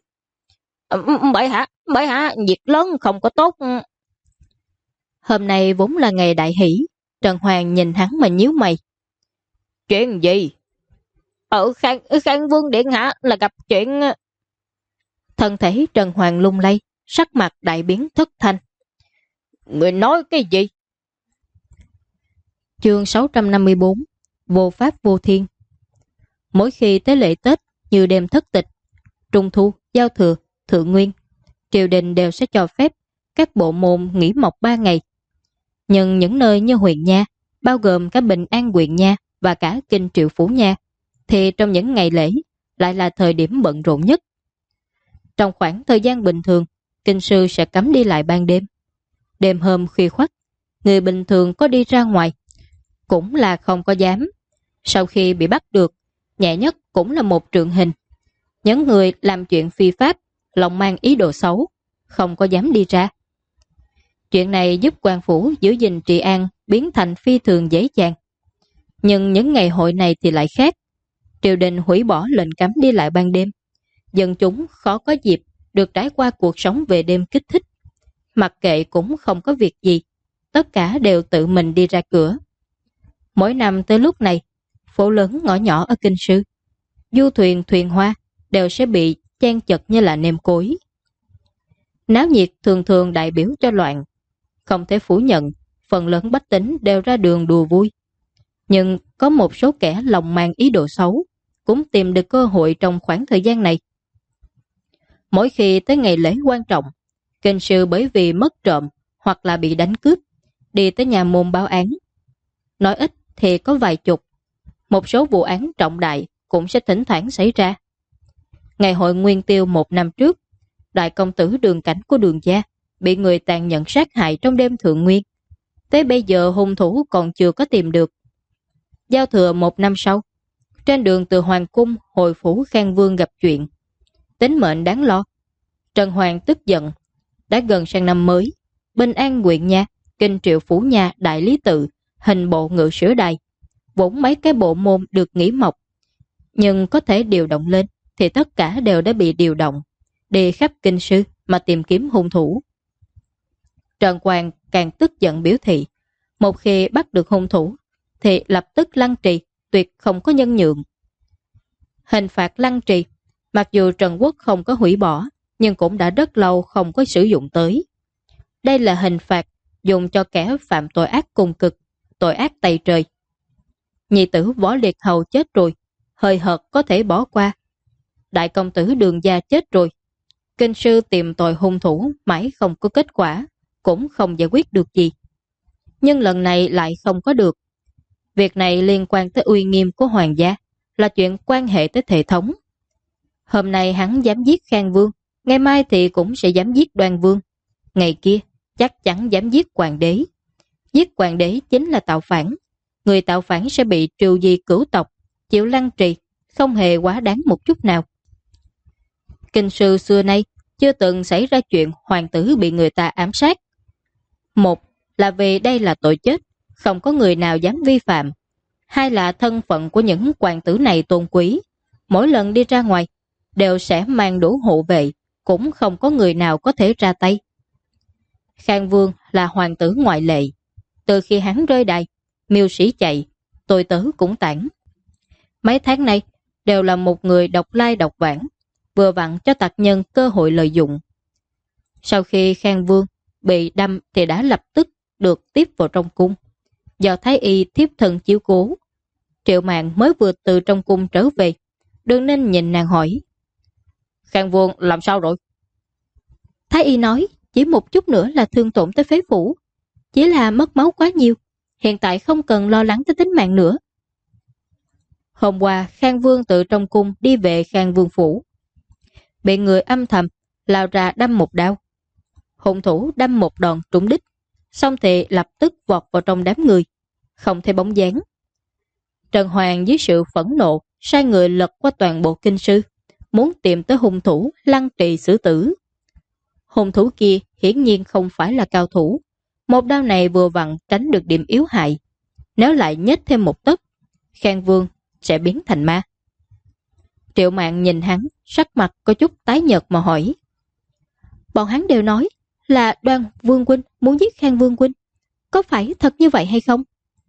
Bệ hạ, việc lớn không có tốt. Hôm nay vốn là ngày đại hỷ, Trần Hoàng nhìn hắn mà nhíu mày. Chuyện gì? Ở Khang Vương điện hạ là gặp chuyện. Thân thể Trần Hoàng lung lay, sắc mặt đại biến thất thanh. Người nói cái gì? Chương 654 Vô pháp vô thiên. Mỗi khi tới lễ Tết như đêm thất tịch, Trung thu, giao thừa, thượng nguyên, triều đình đều sẽ cho phép các bộ môn nghỉ mọc 3 ngày. Nhưng những nơi như huyện Nha, bao gồm cả Bình An huyện Nha và cả Kinh Triệu Phủ Nha, thì trong những ngày lễ lại là thời điểm bận rộn nhất. Trong khoảng thời gian bình thường, kinh sư sẽ cấm đi lại ban đêm. Đêm hôm khuya khoắt, người bình thường có đi ra ngoài cũng là không có dám. Sau khi bị bắt được, nhẹ nhất cũng là một trượng hình. Những người làm chuyện phi pháp, lòng mang ý đồ xấu, không có dám đi ra. Chuyện này giúp quan phủ giữ gìn trị an biến thành phi thường dễ dàng. Nhưng những ngày hội này thì lại khác. Triều đình hủy bỏ lệnh cấm đi lại ban đêm. Dân chúng khó có dịp được trải qua cuộc sống về đêm kích thích. Mặc kệ cũng không có việc gì, tất cả đều tự mình đi ra cửa. Mỗi năm tới lúc này, phố lớn ngõ nhỏ ở kinh sư, du thuyền thuyền hoa đều sẽ bị chen chật như là nêm cối. Náo nhiệt thường thường đại biểu cho loạn. Không thể phủ nhận, phần lớn bách tính đều ra đường đùa vui. Nhưng có một số kẻ lòng mang ý đồ xấu cũng tìm được cơ hội trong khoảng thời gian này. Mỗi khi tới ngày lễ quan trọng, kinh sư bởi vì mất trộm hoặc là bị đánh cướp, đi tới nhà môn báo án. Nói ít thì có vài chục. Một số vụ án trọng đại cũng sẽ thỉnh thoảng xảy ra. Ngày hội Nguyên Tiêu 1 năm trước, đại công tử Đường Cảnh của Đường gia bị người tàn nhẫn sát hại trong đêm thượng nguyên. Tới bây giờ hung thủ còn chưa có tìm được. Giao thừa 1 năm sau, trên đường từ Hoàng cung hồi phủ Khang Vương gặp chuyện. Tính mệnh đáng lo. Trần Hoàng tức giận. Đã gần sang năm mới, Bình An huyện Nha, Kinh Triệu Phủ Nha, Đại Lý Tự, hình bộ ngự sử đài, vốn mấy cái bộ môn được nghỉ mọc, nhưng có thể điều động lên thì tất cả đều đã bị điều động, đi khắp kinh sư mà tìm kiếm hung thủ. Trần Quang càng tức giận biểu thị, một khi bắt được hung thủ thì lập tức lăng trì, tuyệt không có nhân nhượng. Hình phạt lăng trì, mặc dù Trần Quốc không có hủy bỏ, nhưng cũng đã rất lâu không có sử dụng tới. Đây là hình phạt dùng cho kẻ phạm tội ác cùng cực, tội ác tày trời. Nhi tử Võ Liệt Hầu chết rồi, hơi hợt có thể bỏ qua. Đại công tử Đường Gia chết rồi, kinh sư tìm tội hung thủ mãi không có kết quả, cũng không giải quyết được gì. Nhưng lần này lại không có được. Việc này liên quan tới uy nghiêm của hoàng gia, là chuyện quan hệ tới hệ thống. Hôm nay hắn dám giết Khang Vương, ngày mai thì cũng sẽ dám giết Đoan Vương. Ngày kia chắc chắn dám giết hoàng đế. Giết hoàng đế chính là tạo phản. Người tạo phản sẽ bị trừ di cửu tộc, chịu lăng trì, không hề quá đáng một chút nào. Kinh sư xưa nay chưa từng xảy ra chuyện hoàng tử bị người ta ám sát. Một là vì đây là tội chết, không có người nào dám vi phạm. Hai là thân phận của những hoàng tử này tôn quý, mỗi lần đi ra ngoài đều sẽ mang đủ hộ vệ, cũng không có người nào có thể ra tay. Khang Vương là hoàng tử ngoại lệ. Từ khi hắn rơi đài, mưu sĩ chạy, tôi tớ cũng tản. Mấy tháng nay đều là một người độc lai độc vãng, vừa vặn cho tặc nhân cơ hội lợi dụng. Sau khi Khang Vương bị đâm thì đã lập tức được tiếp vào trong cung. Do Thái Y thiếp thân chiếu cố, Triệu Mạn mới vừa từ trong cung trở về. Đường Ninh nhìn nàng hỏi, Khang Vương làm sao rồi? Thái Y nói chỉ một chút nữa là thương tổn tới phế phủ, chỉ là mất máu quá nhiều, hiện tại không cần lo lắng tới tính mạng nữa. Hôm qua Khang Vương từ trong cung đi về Khang Vương phủ, bị người âm thầm lao ra đâm một đao. Hung thủ đâm một đòn trúng đích, xong thì lập tức vọt vào trong đám người, không thấy bóng dáng. Trần Hoàng dưới sự phẫn nộ sai người lật qua toàn bộ kinh sư, muốn tìm tới hung thủ lăng trì xử tử. Hung thủ kia hiển nhiên không phải là cao thủ, một đao này vừa vặn tránh được điểm yếu hại. Nếu lại nhếch thêm một tấc, Khang Vương sẽ biến thành ma. Triệu Mạn nhìn hắn, sắc mặt có chút tái nhợt mà hỏi, bọn hắn đều nói là Đoan Vương huynh muốn giết Khang Vương huynh, có phải thật như vậy hay không?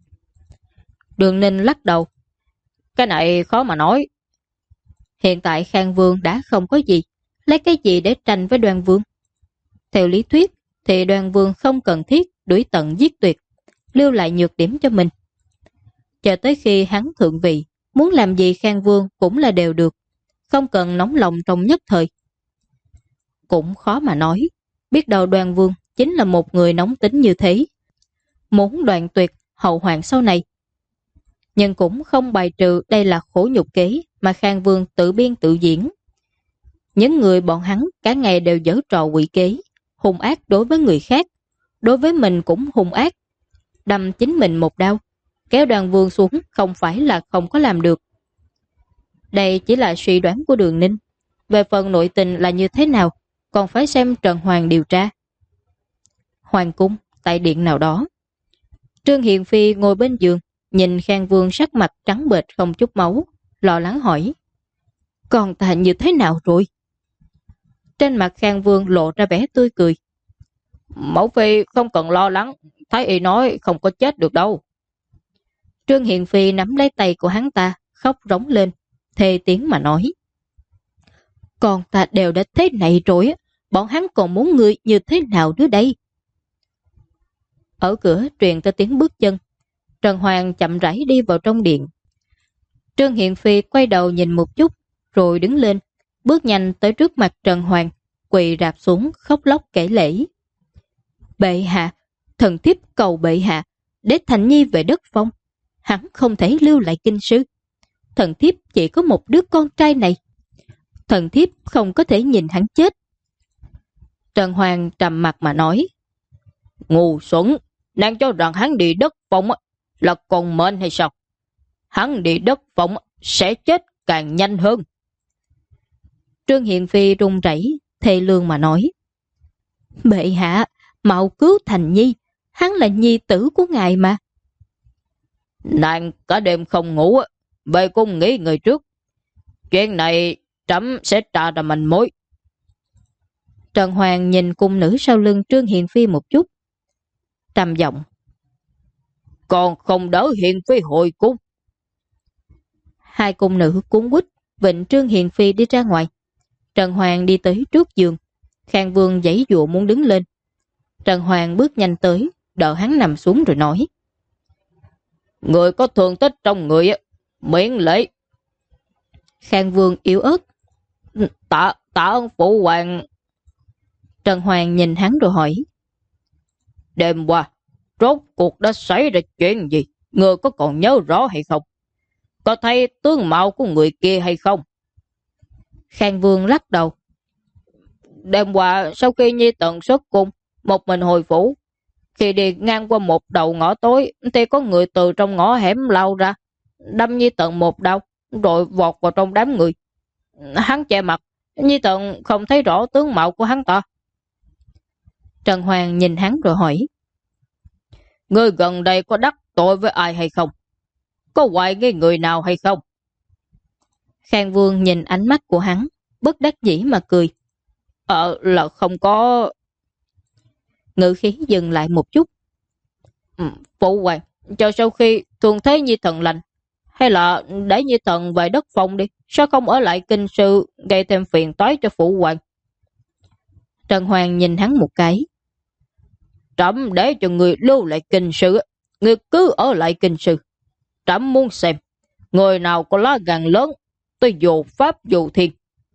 Đường Ninh lắc đầu, cái này khó mà nói. Hiện tại Khang Vương đã không có gì, lấy cái gì để tranh với Đoan Vương? Theo lý thuyết thì Đoan Vương không cần thiết đuổi tận giết tuyệt, lưu lại nhược điểm cho mình. Chờ tới khi hắn thượng vị, muốn làm gì Khang Vương cũng là đều được, không cần nóng lòng trong nhất thời. Cũng khó mà nói, biết đâu Đoan Vương chính là một người nóng tính như thế, muốn đoạn tuyệt hậu hoạn sau này. Nhưng cũng không bài trừ đây là khổ nhục kế mà Khang Vương tự biên tự diễn. Những người bọn hắn cả ngày đều giở trò quỷ kế, hung ác đối với người khác, đối với mình cũng hung ác. Đâm chính mình một đao, kéo Đoan Vương xuống không phải là không có làm được. Đây chỉ là suy đoán của Đường Ninh. Về phần nội tình là như thế nào, còn phải xem Trần Hoàng điều tra. Hoàng cung, tại điện nào đó. Trương Hiền Phi ngồi bên giường, nhìn Khang Vương sắc mặt trắng bệch không chút máu, lo lắng hỏi, còn ta như thế nào rồi? Trên mặt Khang Vương lộ ra vẻ tươi cười. Mẫu phi không cần lo lắng, Thái Y nói không có chết được đâu. Trương Hiền Phi nắm lấy tay của hắn ta, khóc rống lên, thề tiếng mà nói, còn ta đều đã thế này rồi, bọn hắn còn muốn ngươi như thế nào nữa đây? Ở cửa truyền tới tiếng bước chân. Trần Hoàng chậm rãi đi vào trong điện. Trương Hiền Phi quay đầu nhìn một chút, rồi đứng lên, bước nhanh tới trước mặt Trần Hoàng, quỳ rạp xuống khóc lóc kể lễ. Bệ hạ, thần thiếp cầu bệ hạ, để Thành Nhi về đất Phong. Hắn không thể lưu lại kinh sư. Thần thiếp chỉ có một đứa con trai này. Thần thiếp không có thể nhìn hắn chết. Trần Hoàng trầm mặt mà nói, ngu xuẩn, nàng cho rằng hắn đi đất Phong là còn mệnh hay sao? Hắn đi đất Phong sẽ chết càng nhanh hơn. Trương Hiền Phi run rẩy thê lương mà nói, bệ hạ, mau cứu Thành Nhi, hắn là nhi tử của ngài mà. Nàng cả đêm không ngủ, về cung nghỉ người trước. Chuyện này trẫm sẽ tra ra manh mối. Trần Hoàng nhìn cung nữ sau lưng Trương Hiền Phi một chút. trầm giọng: Còn không đỡ Hiền Phi hồi cung. Hai cung nữ cuốn quýt vịnh Trương Hiền Phi đi ra ngoài. Trần Hoàng đi tới trước giường. Khang Vương giãy giụa muốn đứng lên. Trần Hoàng bước nhanh tới, đỡ hắn nằm xuống rồi nói: Người có thương tích trong người, miễn lễ. Khang Vương yếu ớt: Tạ ơn phụ hoàng. Trần Hoàng nhìn hắn rồi hỏi: Đêm qua, rốt cuộc đã xảy ra chuyện gì? Người có còn nhớ rõ hay không? Có thấy tướng mạo của người kia hay không? Khang Vương lắc đầu: Đêm qua sau khi Nhi Tần xuất cung, một mình hồi phủ, khi đi ngang qua một đầu ngõ tối thì có người từ trong ngõ hẻm lao ra, đâm Nhi Tần một đau, rồi vọt vào trong đám người. Hắn che mặt, Nhi Tần không thấy rõ tướng mạo của hắn ta. Trần Hoàng nhìn hắn rồi hỏi: Ngươi gần đây có đắc tội với ai hay không? Có hoài nghi người nào hay không? Khang Vương nhìn ánh mắt của hắn, bất đắc dĩ mà cười: Là không có. Ngữ khí dừng lại một chút: Phụ hoàng, cho sau khi thường thấy Nhi Thần lành, hay là để Nhi Thần về đất phong đi, sao không ở lại kinh sư gây thêm phiền toái cho phụ hoàng? Trần Hoàng nhìn hắn một cái: Trẫm để cho người lưu lại kinh sư, người cứ ở lại kinh sư. Trẫm muốn xem người nào có lá gan lớn tới dù pháp dù thiên.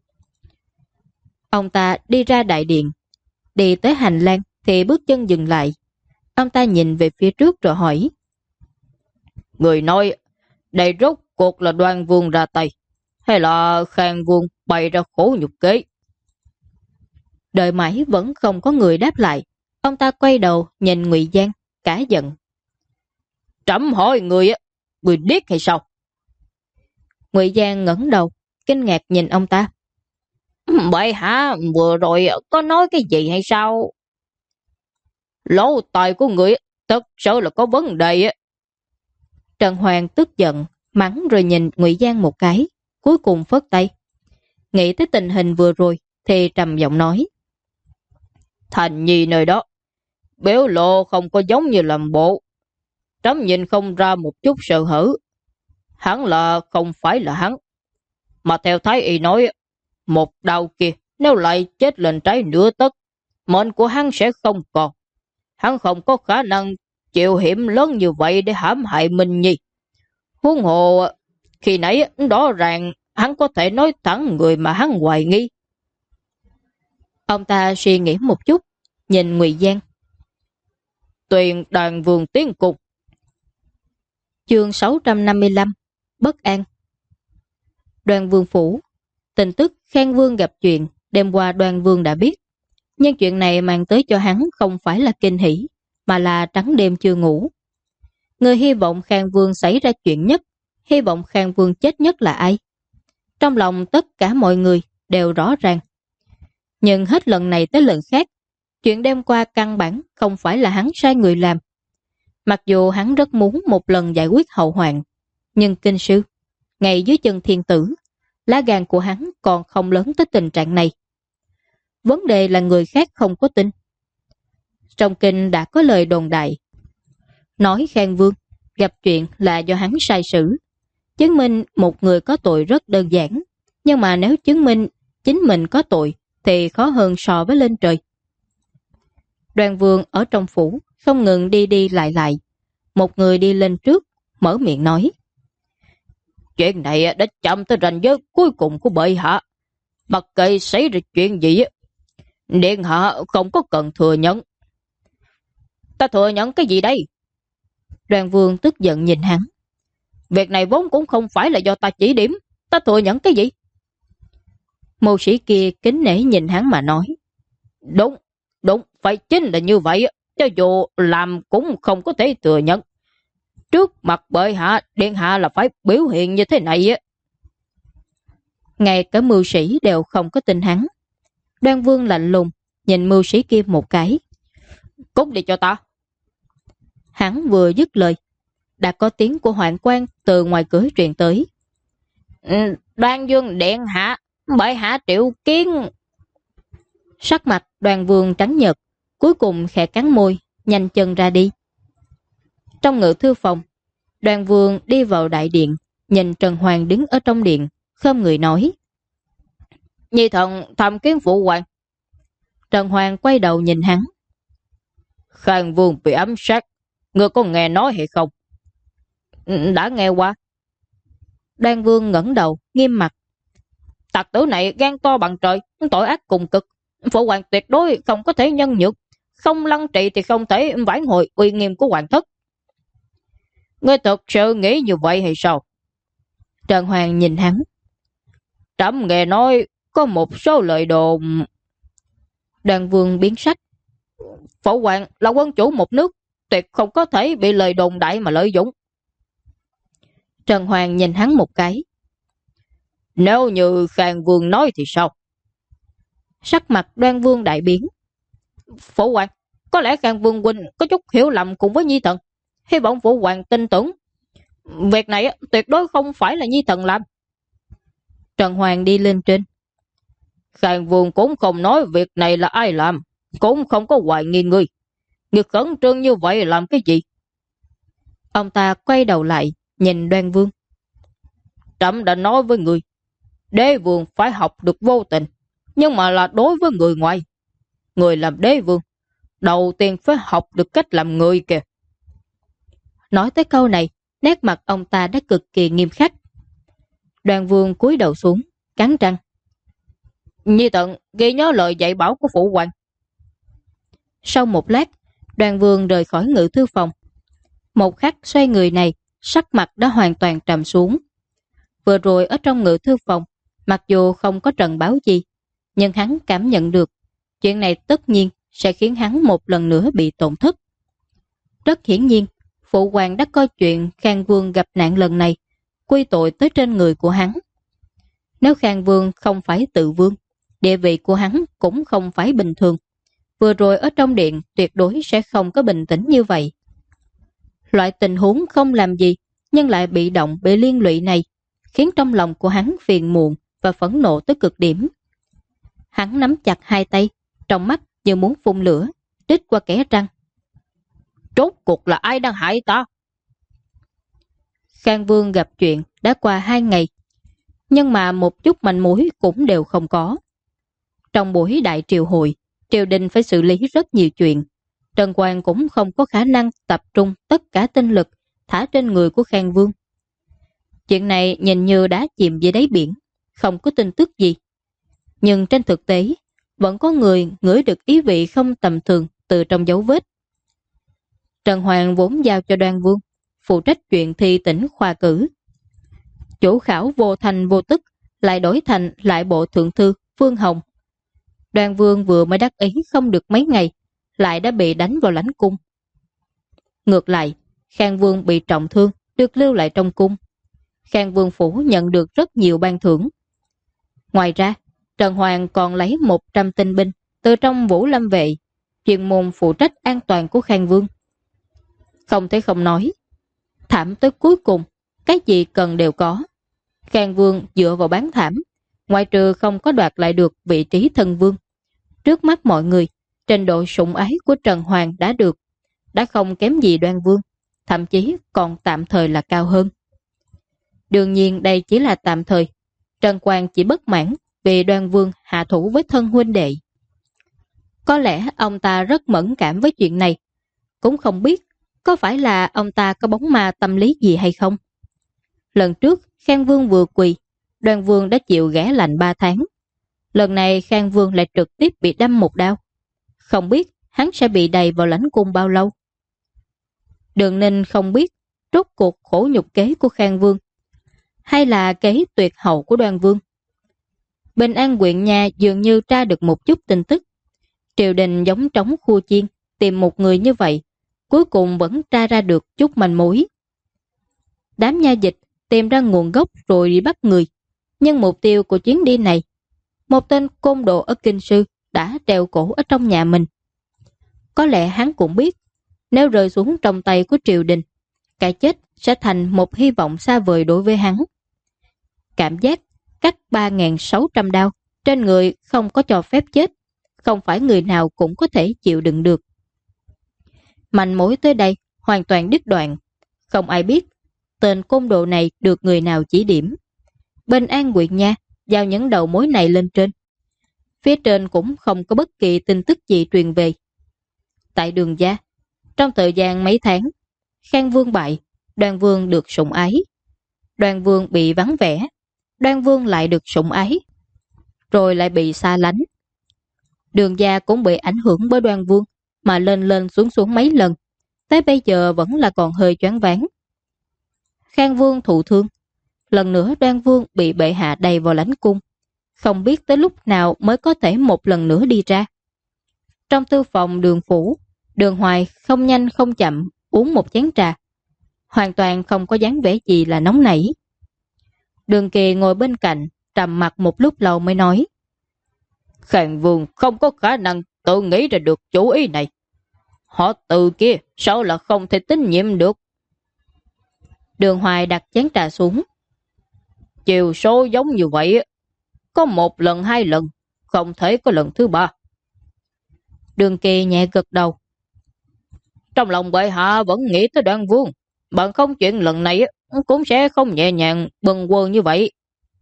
Ông ta đi ra đại điện. Đi tới hành lang thì bước chân dừng lại. Ông ta nhìn về phía trước rồi hỏi: Người nói đây rốt cuộc là Đoan Vương ra tay, hay là Khang Vương bày ra khổ nhục kế? Đợi mãi vẫn không có người đáp lại. Ông ta quay đầu nhìn Ngụy Giang, cả giận: Trẫm hỏi người điếc hay sao? Ngụy Giang ngẩng đầu, kinh ngạc nhìn ông ta: Bệ hạ vừa rồi có nói cái gì hay sao? Lỗ tai của người thật sự là có vấn đề. Trần Hoàng tức giận, mắng rồi nhìn Ngụy Giang một cái, cuối cùng phất tay. Nghĩ tới tình hình vừa rồi thì trầm giọng nói: Thành Nhi nơi đó, biểu lộ không có giống như làm bộ. Trẫm nhìn không ra một chút sợ hở. Hắn là không phải là hắn. Mà theo Thái Y nói, một đau kia nếu lại chết lên trái nửa tấc, mệnh của hắn sẽ không còn. Hắn không có khả năng chịu hiểm lớn như vậy để hãm hại Minh Nhi. Huống hồ khi nãy rõ ràng hắn có thể nói thẳng người mà hắn hoài nghi. Ông ta suy nghĩ một chút, nhìn Ngụy Giang: Tuyền đàn vườn tiến cục. Chương 655: Bất an. Đoan Vương phủ. Tin tức Khang Vương gặp chuyện đêm qua Đoan Vương đã biết. Nhưng chuyện này mang tới cho hắn không phải là kinh hỉ, mà là trắng đêm chưa ngủ. Người hy vọng Khang Vương xảy ra chuyện nhất, hy vọng Khang Vương chết nhất là ai? Trong lòng tất cả mọi người đều rõ ràng. Nhưng hết lần này tới lần khác, chuyện đêm qua căn bản không phải là hắn sai người làm. Mặc dù hắn rất muốn một lần giải quyết hậu hoạn, nhưng kinh sư, ngay dưới chân thiên tử, lá gan của hắn còn không lớn tới tình trạng này. Vấn đề là người khác không có tin. Trong kinh đã có lời đồn đại, nói Khang Vương gặp chuyện là do hắn sai xử. Chứng minh một người có tội rất đơn giản, nhưng mà nếu chứng minh chính mình có tội thì khó hơn so với lên trời. Đoan Vương ở trong phủ không ngừng đi đi lại lại. Một người đi lên trước, mở miệng nói: Chuyện này đã chậm tới ranh giới cuối cùng của bệ hạ. Mặc kệ xảy ra chuyện gì, điện hạ không có cần thừa nhận. Ta thừa nhận cái gì đây? Đoan Vương tức giận nhìn hắn: Việc này vốn cũng không phải là do ta chỉ điểm. Ta thừa nhận cái gì? Mưu sĩ kia kính nể nhìn hắn mà nói: Đúng, phải chính là như vậy. Cho dù làm cũng không có thể thừa nhận. Trước mặt bệ hạ, điện hạ là phải biểu hiện như thế này. Ngay cả mưu sĩ đều không có tin hắn. Đoan Vương lạnh lùng nhìn mưu sĩ kia một cái: Cút đi cho ta. Hắn vừa dứt lời, đã có tiếng của hoạn quan từ ngoài cửa truyền tới: Đoan Vương điện hạ, bệ hạ triệu kiến. Sắc mặt Đoan Vương trắng nhợt, cuối cùng khẽ cắn môi, nhanh chân ra đi. Trong ngự thư phòng, Đoàn Vương đi vào đại điện, nhìn Trần Hoàng đứng ở trong điện, khom người nói: Nhi thần tham kiến phụ hoàng. Trần Hoàng quay đầu nhìn hắn: Khang Vương bị ám sát, ngươi có nghe nói hay không? Đã nghe qua. Đoan Vương ngẩng đầu, nghiêm mặt: Tặc tử này gan to bằng trời, tội ác cùng cực. Phụ hoàng tuyệt đối không có thể nhân nhượng, không lăng trị thì không thể vãn hồi uy nghiêm của hoàng thất. Ngươi thật sự nghĩ như vậy hay sao? Trần Hoàng nhìn hắn: Trẫm nghe nói có một số lời đồn. Đoàn Vương biến sắc: Phụ hoàng là quân chủ một nước, tuyệt không có thể bị lời đồn đại mà lợi dụng. Trần Hoàng nhìn hắn một cái: Nếu như Khang Vương nói thì sao? Sắc mặt Đoan Vương đại biến: Phụ hoàng, có lẽ Khang Vương huynh có chút hiểu lầm cùng với Nhi thần, hy vọng phụ hoàng tin tưởng. Việc này tuyệt đối không phải là Nhi thần làm. Trần Hoàng đi lên trên: Khang Vương cũng không nói việc này là ai làm, cũng không có hoài nghi ngươi. Ngươi khẩn trương như vậy làm cái gì? Ông ta quay đầu lại nhìn Đoan Vương: Trẫm đã nói với ngươi, đế vương phải học được vô tình, nhưng mà là đối với người ngoài. Người làm đế vương, đầu tiên phải học được cách làm người kìa. Nói tới câu này, nét mặt ông ta đã cực kỳ nghiêm khắc. Đoan Vương cúi đầu xuống, cắn răng: Nhi thần ghi nhớ lời dạy bảo của phụ hoàng. Sau một lát, Đoan Vương rời khỏi ngự thư phòng. Một khắc xoay người này, sắc mặt đã hoàn toàn trầm xuống. Vừa rồi ở trong ngự thư phòng, mặc dù không có trần báo gì, nhưng hắn cảm nhận được chuyện này tất nhiên sẽ khiến hắn một lần nữa bị tổn thất. Rất hiển nhiên, phụ hoàng đã coi chuyện Khang Vương gặp nạn lần này quy tội tới trên người của hắn. Nếu Khang Vương không phải tự vương, địa vị của hắn cũng không phải bình thường. Vừa rồi ở trong điện tuyệt đối sẽ không có bình tĩnh như vậy. Loại tình huống không làm gì nhưng lại bị động bị liên lụy này khiến trong lòng của hắn phiền muộn và phẫn nộ tới cực điểm. Hắn nắm chặt hai tay, trong mắt như muốn phun lửa, trích qua kẽ răng: Rốt cuộc là ai đang hại ta? Khang Vương gặp chuyện đã qua 2 ngày, nhưng mà một chút manh mối cũng đều không có. Trong buổi đại triều hội, triều đình phải xử lý rất nhiều chuyện. Trần Quang cũng không có khả năng tập trung tất cả tinh lực thả trên người của Khang Vương. Chuyện này nhìn như đã chìm dưới đáy biển, không có tin tức gì. Nhưng trên thực tế, vẫn có người ngửi được ý vị không tầm thường từ trong dấu vết. Trần Hoàng vốn giao cho Đoan Vương phụ trách chuyện thi tỉnh khoa cử. Chủ khảo vô thành vô tức lại đổi thành lại bộ thượng thư Phương Hồng. Đoan Vương vừa mới đắc ý không được mấy ngày, lại đã bị đánh vào lãnh cung. Ngược lại, Khang Vương bị trọng thương, được lưu lại trong cung. Khang Vương phủ nhận được rất nhiều ban thưởng. Ngoài ra, Trần Hoàng còn lấy 100 tinh binh từ trong Vũ Lâm vệ, chuyên môn phụ trách an toàn của Khang Vương. Không thể không nói, thảm tới cuối cùng, cái gì cần đều có. Khang Vương dựa vào bán thảm, ngoại trừ không có đoạt lại được vị trí thân vương. Trước mắt mọi người, trình độ sủng ái của Trần Hoàng đã được, đã không kém gì Đoan Vương, thậm chí còn tạm thời là cao hơn. Đương nhiên đây chỉ là tạm thời. Trần Quang chỉ bất mãn vì Đoan Vương hạ thủ với thân huynh đệ. Có lẽ ông ta rất mẫn cảm với chuyện này, cũng không biết có phải là ông ta có bóng ma tâm lý gì hay không. Lần trước Khang Vương vừa quỳ, Đoan Vương đã chịu ghẻ lạnh 3 tháng. Lần này Khang Vương lại trực tiếp bị đâm một đao. Không biết hắn sẽ bị đầy vào lãnh cung bao lâu. Đường Ninh không biết rốt cuộc khổ nhục kế của Khang Vương hay là kế tuyệt hậu của Đoan Vương. Bình An huyện nhà dường như tra được một chút tin tức. Triều đình giống trống khua chiên, tìm một người như vậy, cuối cùng vẫn tra ra được chút manh mối. Đám nha dịch tìm ra nguồn gốc rồi đi bắt người. Nhưng mục tiêu của chuyến đi này, một tên côn đồ ở Kinh Sư đã treo cổ ở trong nhà mình. Có lẽ hắn cũng biết, nếu rơi xuống trong tay của triều đình, cái chết sẽ thành một hy vọng xa vời đối với hắn. Cảm giác cắt 3.600 đao trên người không có cho phép chết, không phải người nào cũng có thể chịu đựng được. Manh mối tới đây hoàn toàn đứt đoạn. Không ai biết tên côn đồ này được người nào chỉ điểm. Bên An Nguyệt Nha giao những đầu mối này lên trên. Phía trên cũng không có bất kỳ tin tức gì truyền về. Tại Đường gia, trong thời gian mấy tháng, Khang Vương bại, Đoan Vương được sủng ái. Đoan Vương bị vắng vẻ, Đoan Vương lại được sủng ái, rồi lại bị xa lánh. Đường gia cũng bị ảnh hưởng bởi Đoan Vương mà lên lên xuống xuống mấy lần, tới bây giờ vẫn là còn hơi choáng váng. Khang Vương thụ thương, lần nữa Đoan Vương bị bệ hạ đầy vào lãnh cung, không biết tới lúc nào mới có thể một lần nữa đi ra. Trong thư phòng Đường phủ, Đường Hoài không nhanh không chậm uống một chén trà, hoàn toàn không có dáng vẻ gì là nóng nảy. Đường Kỳ ngồi bên cạnh, trầm mặt một lúc lâu mới nói: Khang Vương không có khả năng tự nghĩ ra được chủ ý này. Họ Từ kia sao là không thể tín nhiệm được. Đường Hoài đặt chén trà xuống. Chiều số giống như vậy, có một lần hai lần, không thể có lần thứ ba. Đường Kỳ nhẹ gật đầu. Trong lòng bệ hạ vẫn nghĩ tới Đoan Vương, bằng không chuyện lần này cũng sẽ không nhẹ nhàng bần quơ như vậy.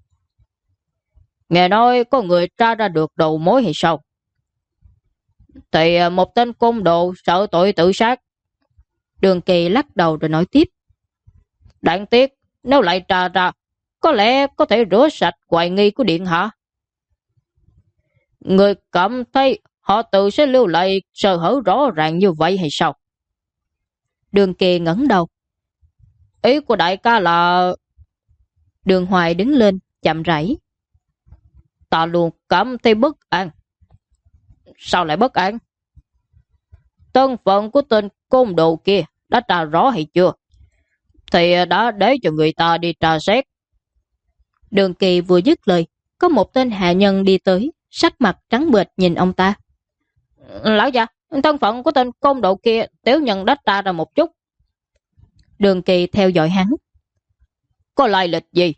Nghe nói có người tra ra được đầu mối hay sao? Thì một tên côn đồ sợ tội tự sát. Đường Kỳ lắc đầu rồi nói tiếp. Đáng tiếc, nếu lại tra ra, có lẽ có thể rửa sạch hoài nghi của điện hạ. Người cảm thấy họ Từ sẽ lưu lại sơ hở rõ ràng như vậy hay sao? Đường Kỳ ngẩng đầu. Ý của đại ca là... Đường Hoài đứng lên, chậm rãi. Ta luôn cảm thấy bất an. Sao lại bất an? Thân phận của tên côn đồ kia đã tra rõ hay chưa? Thì đã để cho người ta đi tra xét. Đường Kỳ vừa dứt lời, có một tên hạ nhân đi tới, sắc mặt trắng bệch nhìn ông ta. Lão già, thân phận của tên côn đồ kia tiểu nhân đã tra ra một chút. Đường Kỳ theo dõi hắn. Có lai lịch gì?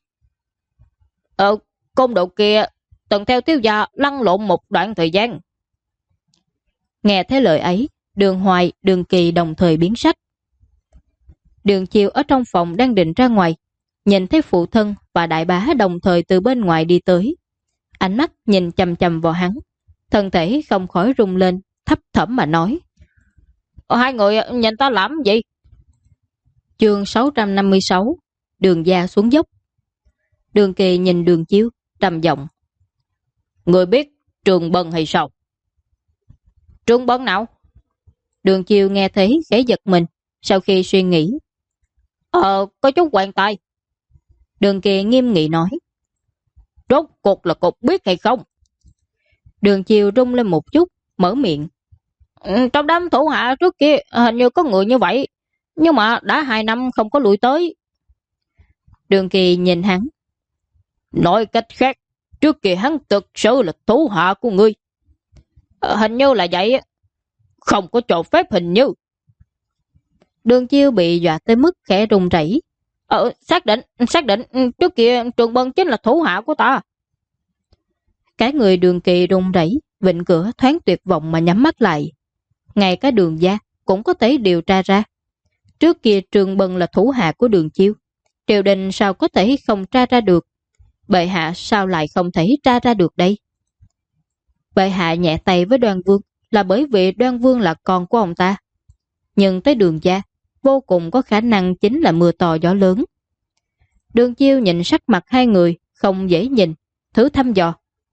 Côn đồ kia từng theo thiếu gia lăn lộn một đoạn thời gian. Nghe thấy lời ấy, Đường Hoài, Đường Kỳ đồng thời biến sắc. Đường Chiêu ở trong phòng đang định ra ngoài, nhìn thấy phụ thân và đại bá đồng thời từ bên ngoài đi tới. Ánh mắt nhìn chầm chầm vào hắn, thân thể không khỏi rung lên, thấp thỏm mà nói. Hai người nhìn ta làm gì? Chương 656, Đường gia xuống dốc. Đường Kỳ nhìn Đường Chiêu, trầm giọng. Người biết Trường Bân hay sao? Trường Bân nào? Đường Chiêu nghe thấy khẽ giật mình, sau khi suy nghĩ. Có chút quan tài. Đường Kỳ nghiêm nghị nói. Rốt cuộc là cục biết hay không? Đường Chiêu rung lên một chút, mở miệng. Trong đám thủ hạ trước kia hình như có người như vậy, nhưng mà đã 2 năm không có lui tới. Đường Kỳ nhìn hắn. Nói cách khác, trước kia hắn thực sự là thủ hạ của ngươi. Hình như là vậy. Không có cho phép hình như. Đường Chiêu bị dọa tới mức khẽ run rẩy. Xác định, trước kia Trường Bân chính là thủ hạ của ta. Cái người Đường Kỳ run rẩy, vịnh cửa thoáng tuyệt vọng mà nhắm mắt lại. Ngay cả Đường gia cũng có thể điều tra ra. Trước kia Trường Bân là thủ hạ của Đường Chiêu, triều đình sao có thể không tra ra được? Bệ hạ sao lại không thể tra ra được đây? Bệ hạ nhẹ tay với Đoan Vương là bởi vì Đoan Vương là con của ông ta. Nhưng tới Đường gia, vô cùng có khả năng chính là mưa to gió lớn. Đường Chiêu nhìn sắc mặt hai người, không dễ nhìn, thử thăm dò.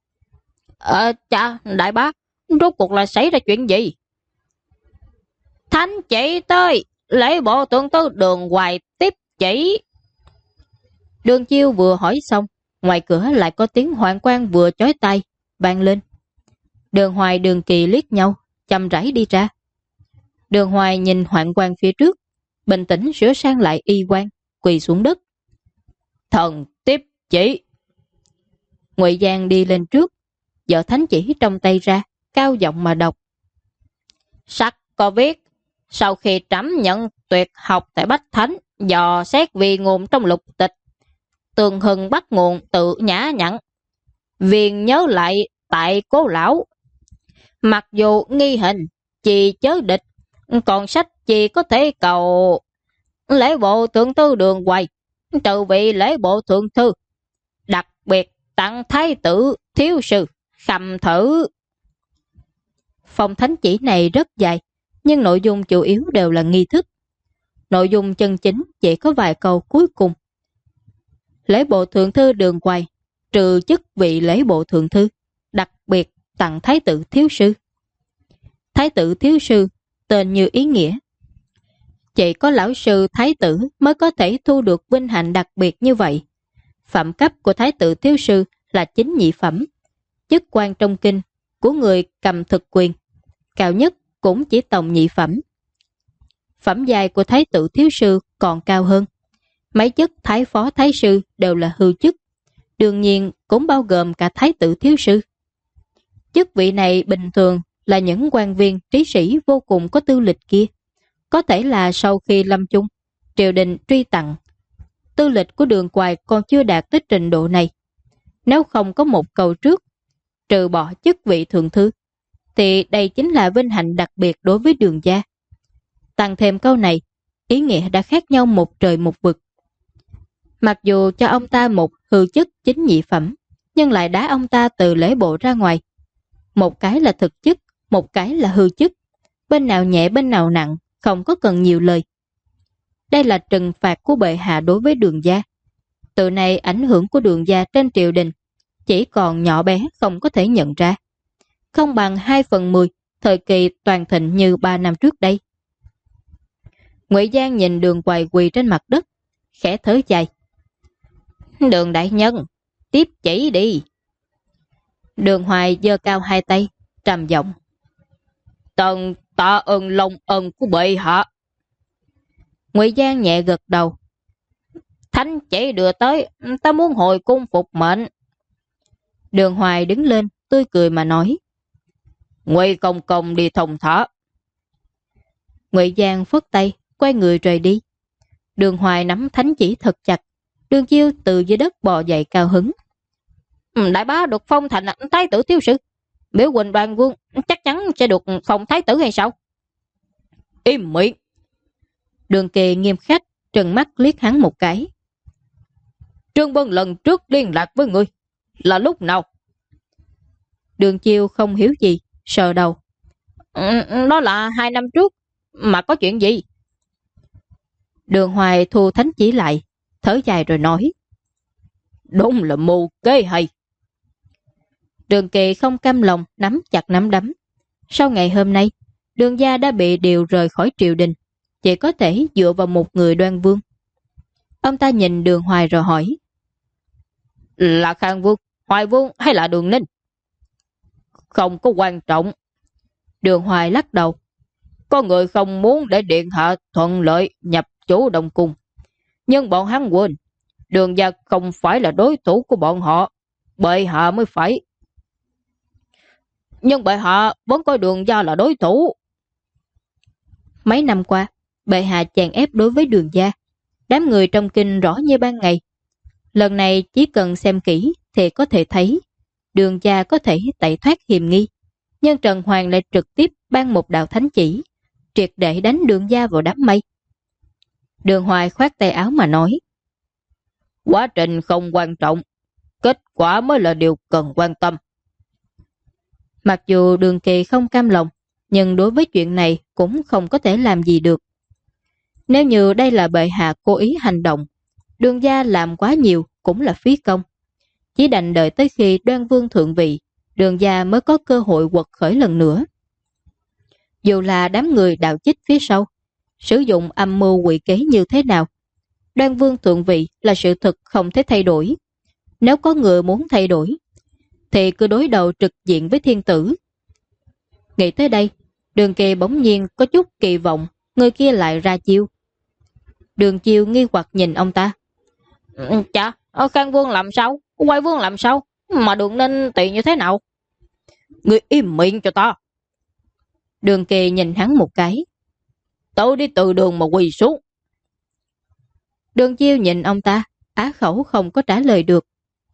Đại bá, rốt cuộc là xảy ra chuyện gì? Thánh chỉ tới, lễ bộ tượng tới Đường Hoài tiếp chỉ. Đường Chiêu vừa hỏi xong, ngoài cửa lại có tiếng hoạn quan vừa chói tai vang lên. Đường Hoài, Đường Kỳ liếc nhau, chậm rãi đi ra. Đường Hoài nhìn hoạn quan phía trước, bình tĩnh sửa sang lại y quan, quỳ xuống đất. Thần tiếp chỉ. Ngụy Giang đi lên trước, giở thánh chỉ trong tay ra, cao giọng mà đọc. Sắc có viết, sau khi trẫm nhận tuyệt học tại Bách Thánh, dò xét vì nguồn trong lục tịch, tường hừng bắt nguồn tự nhã nhặn, viền nhớ lại tại cố lão. Mặc dù nghi hình, chỉ chớ địch, Còn sách chỉ có thể cầu lễ bộ thượng thư Đường Hoài, trừ vị lễ bộ thượng thư, đặc biệt tặng thái tử thiếu sư Khâm Thử. Phong thánh chỉ này rất dài, nhưng nội dung chủ yếu đều là nghi thức. Nội dung chân chính chỉ có vài câu cuối cùng. Lễ bộ thượng thư Đường Hoài, trừ chức vị lễ bộ thượng thư, đặc biệt tặng thái tử thiếu sư. Thái tử thiếu sư, tên như ý nghĩa. Chỉ có lão sư thái tử mới có thể thu được vinh hạnh đặc biệt như vậy. Phẩm cấp của thái tử thiếu sư là chính nhị phẩm, chức quan trong kinh của người cầm thực quyền, cao nhất cũng chỉ tổng nhị phẩm. Phẩm giai của thái tử thiếu sư còn cao hơn. Mấy chức thái phó thái sư đều là hư chức, đương nhiên cũng bao gồm cả thái tử thiếu sư. Chức vị này bình thường là những quan viên trí sĩ vô cùng có tư lịch kia. Có thể là sau khi lâm chung, triều đình truy tặng, tư lịch của Đường Hoài còn chưa đạt tới trình độ này. Nếu không có một câu trước, trừ bỏ chức vị thượng thư, thì đây chính là vinh hạnh đặc biệt đối với Đường gia. Tăng thêm câu này, ý nghĩa đã khác nhau một trời một vực. Mặc dù cho ông ta một hư chức chính nhị phẩm, nhưng lại đá ông ta từ lễ bộ ra ngoài. Một cái là thực chức, một cái là hư chức. Bên nào nhẹ bên nào nặng, không có cần nhiều lời. Đây là trừng phạt của bệ hạ đối với Đường gia. Từ nay ảnh hưởng của Đường gia trên triều đình chỉ còn nhỏ bé không có thể nhận ra. Không bằng 2/10 thời kỳ toàn thịnh như 3 năm trước đây. Ngụy Giang nhìn Đường Hoài quỳ trên mặt đất, khẽ thở dài. Đường đại nhân, tiếp chỉ đi. Đường Hoài giơ cao hai tay, trầm giọng. Tần tạ ơn lòng ân của bệ hạ. Ngụy Giang nhẹ gật đầu. Thánh chỉ đưa tới, ta muốn hồi cung phục mệnh. Đường Hoài đứng lên, tươi cười mà nói. Ngụy công công đi thông thả. Ngụy Giang phất tay, quay người rời đi. Đường Hoài nắm thánh chỉ thật chặt. Đường Chiêu từ dưới đất bò dậy cao hứng. Đại bá được phong thành thái tử thiếu sự. Biểu Quỳnh Đoàn Vương chắc chắn sẽ được phong thái tử hay sao? Im miệng. Đường Kỳ nghiêm khắc trừng mắt liếc hắn một cái. Trương Bân lần trước liên lạc với ngươi là lúc nào? Đường Chiêu không hiểu gì, sờ đầu. Đó là 2 năm trước. Mà có chuyện gì? Đường Hoài thu thánh chỉ lại, thở dài rồi nói. Đúng là mưu kế hay. Đường Kỳ không cam lòng nắm chặt nắm đấm. Sau ngày hôm nay, Đường gia đã bị điều rời khỏi triều đình, chỉ có thể dựa vào một người Đoan Vương. Ông ta nhìn Đường Hoài rồi hỏi. Là Khang Vương, Hoài Vương hay là Đường Ninh? Không có quan trọng. Đường Hoài lắc đầu. Có người không muốn để điện hạ thuận lợi nhập chủ Đông Cung. Nhưng bọn hắn quên, Đường gia không phải là đối thủ của bọn họ. Bệ hạ mới phải. Nhưng bệ hạ vẫn coi Đường gia là đối thủ. Mấy năm qua, bệ hạ chèn ép đối với Đường gia. Đám người trong kinh rõ như ban ngày. Lần này chỉ cần xem kỹ thì có thể thấy Đường gia có thể tẩy thoát hiềm nghi. Nhưng Trần Hoàng lại trực tiếp ban một đạo thánh chỉ, triệt để đánh Đường gia vào đám mây. Đường Hoài khoát tay áo mà nói. Quá trình không quan trọng, kết quả mới là điều cần quan tâm. Mặc dù Đường Kỳ không cam lòng, nhưng đối với chuyện này cũng không có thể làm gì được. Nếu như đây là bệ hạ cố ý hành động, Đường gia làm quá nhiều cũng là phí công. Chỉ đành đợi tới khi Đoan Vương thượng vị, Đường gia mới có cơ hội quật khởi lần nữa. Dù là đám người đạo chích phía sau, sử dụng âm mưu quỷ kế như thế nào, Đoan Vương thượng vị là sự thực không thể thay đổi. Nếu có người muốn thay đổi, thì cứ đối đầu trực diện với thiên tử. Nghĩ tới đây, Đường Kỳ bỗng nhiên có chút kỳ vọng người kia lại ra chiêu. Đường Chiêu nghi hoặc nhìn ông ta. Chà, Khang Vương làm sao? Hoài Vương làm sao? Mà Đường Ninh tiền như thế nào? Ngươi im miệng cho ta. Đường Kỳ nhìn hắn một cái. Tôi đi từ đường mà quỳ xuống. Đường Chiêu nhìn ông ta, á khẩu không có trả lời được.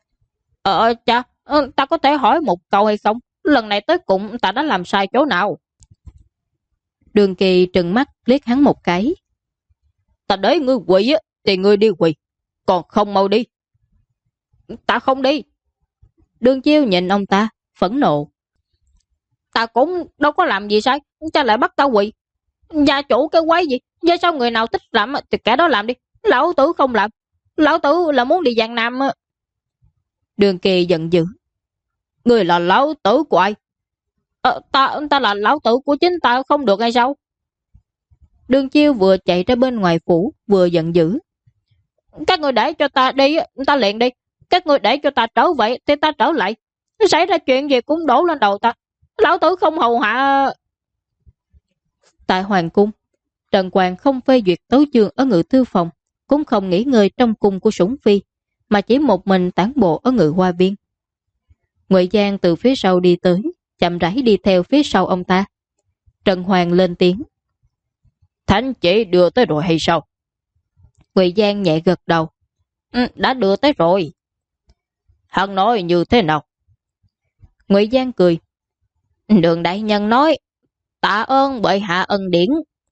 Chà, ta có thể hỏi một câu hay không? Lần này tới cùng ta đã làm sai chỗ nào? Đường Kỳ trừng mắt liếc hắn một cái. Ta để ngươi quỳ á, thì ngươi đi quỳ, còn không mau đi. Ta không đi. Đường Chiêu nhìn ông ta, phẫn nộ. Ta cũng đâu có làm gì sai, cha lại bắt ta quỳ. Gia chủ cái quái gì, với sao người nào thích làm thì kẻ đó làm đi. Lão tử không làm, lão tử là muốn đi Giang Nam. Đường Kỳ giận dữ. Ngươi là lão tử của ai? Ta là lão tử của chính ta không được hay sao? Đường Chiêu vừa chạy ra bên ngoài phủ, vừa giận dữ. Các người để cho ta đi, ta liền đi. Các người để cho ta trở vậy thì ta trở lại. Xảy ra chuyện gì cũng đổ lên đầu ta. Lão tử không hầu hạ. Tại Hoàng cung, Trần Quang không phê duyệt tấu chương ở Ngự Thư Phòng, cũng không nghỉ ngơi trong cung của Sủng Phi, mà chỉ một mình tản bộ ở Ngự Hoa Viên. Ngụy Giang từ phía sau đi tới, chậm rãi đi theo phía sau ông ta. Trần Hoàng lên tiếng. Thánh chỉ đưa tới rồi hay sao? Ngụy Giang nhẹ gật đầu. Đã đưa tới rồi. Hắn nói như thế nào? Ngụy Giang cười. Đường đại nhân nói, tạ ơn bệ hạ ân điển.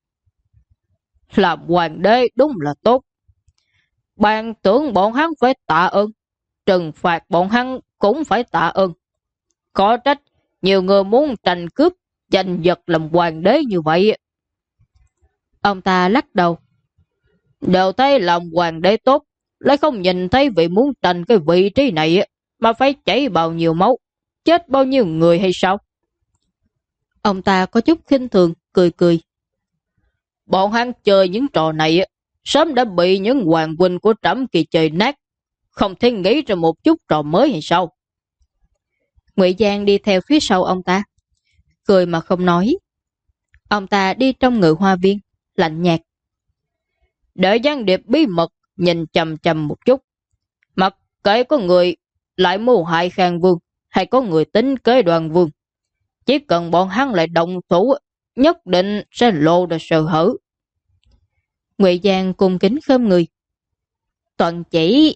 Làm hoàng đế đúng là tốt. Ban tưởng bọn hắn phải tạ ơn, trừng phạt bọn hắn cũng phải tạ ơn. Có trách nhiều người muốn tranh cướp giành giật làm hoàng đế như vậy. Ông ta lắc đầu. Đều thấy làm hoàng đế tốt, lại không nhìn thấy vị muốn tranh cái vị trí này mà phải chảy bao nhiêu máu, chết bao nhiêu người hay sao? Ông ta có chút khinh thường, cười cười. Bọn hắn chơi những trò này sớm đã bị những hoàng huynh của Trẫm kỳ chơi nát, không thể nghĩ ra một chút trò mới hay sao? Ngụy Giang đi theo phía sau ông ta, cười mà không nói. Ông ta đi trong Ngự Hoa Viên, lạnh nhạt. Để gián điệp bí mật nhìn chầm chầm một chút, mặc kệ có người lại mưu hại Khang Vương hay có người tính kế Đoàn Vương, chỉ cần bọn hắn lại động thủ, nhất định sẽ lộ ra sơ hở. Ngụy Giang cung kính khom người. Toàn chỉ.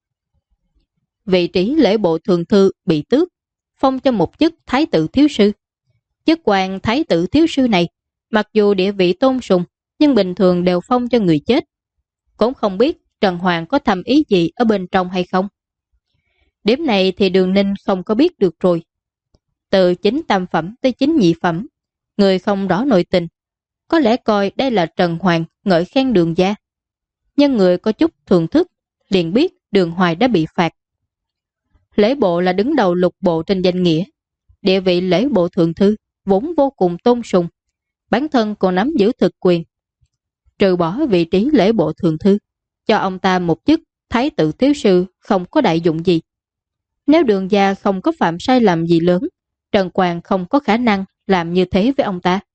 Vị trí lễ bộ thượng thư bị tước, phong cho một chức thái tử thiếu sư. Chức quan thái tử thiếu sư này, mặc dù địa vị tôn sùng, nhưng bình thường đều phong cho người chết. Cũng không biết Trần Hoàng có thầm ý gì ở bên trong hay không. Điểm này thì Đường Ninh không có biết được rồi. Từ chính tam phẩm tới chính nhị phẩm, người không rõ nội tình, có lẽ coi đây là Trần Hoàng ngợi khen Đường gia. Nhưng người có chút thưởng thức liền biết Đường Hoài đã bị phạt. Lễ bộ là đứng đầu lục bộ trên danh nghĩa. Địa vị lễ bộ thượng thư vốn vô cùng tôn sùng, bản thân còn nắm giữ thực quyền. Trừ bỏ vị trí lễ bộ thượng thư, cho ông ta một chức thái tử thiếu sư không có đại dụng gì. Nếu Đường gia không có phạm sai lầm gì lớn, Trần Quang không có khả năng làm như thế với ông ta.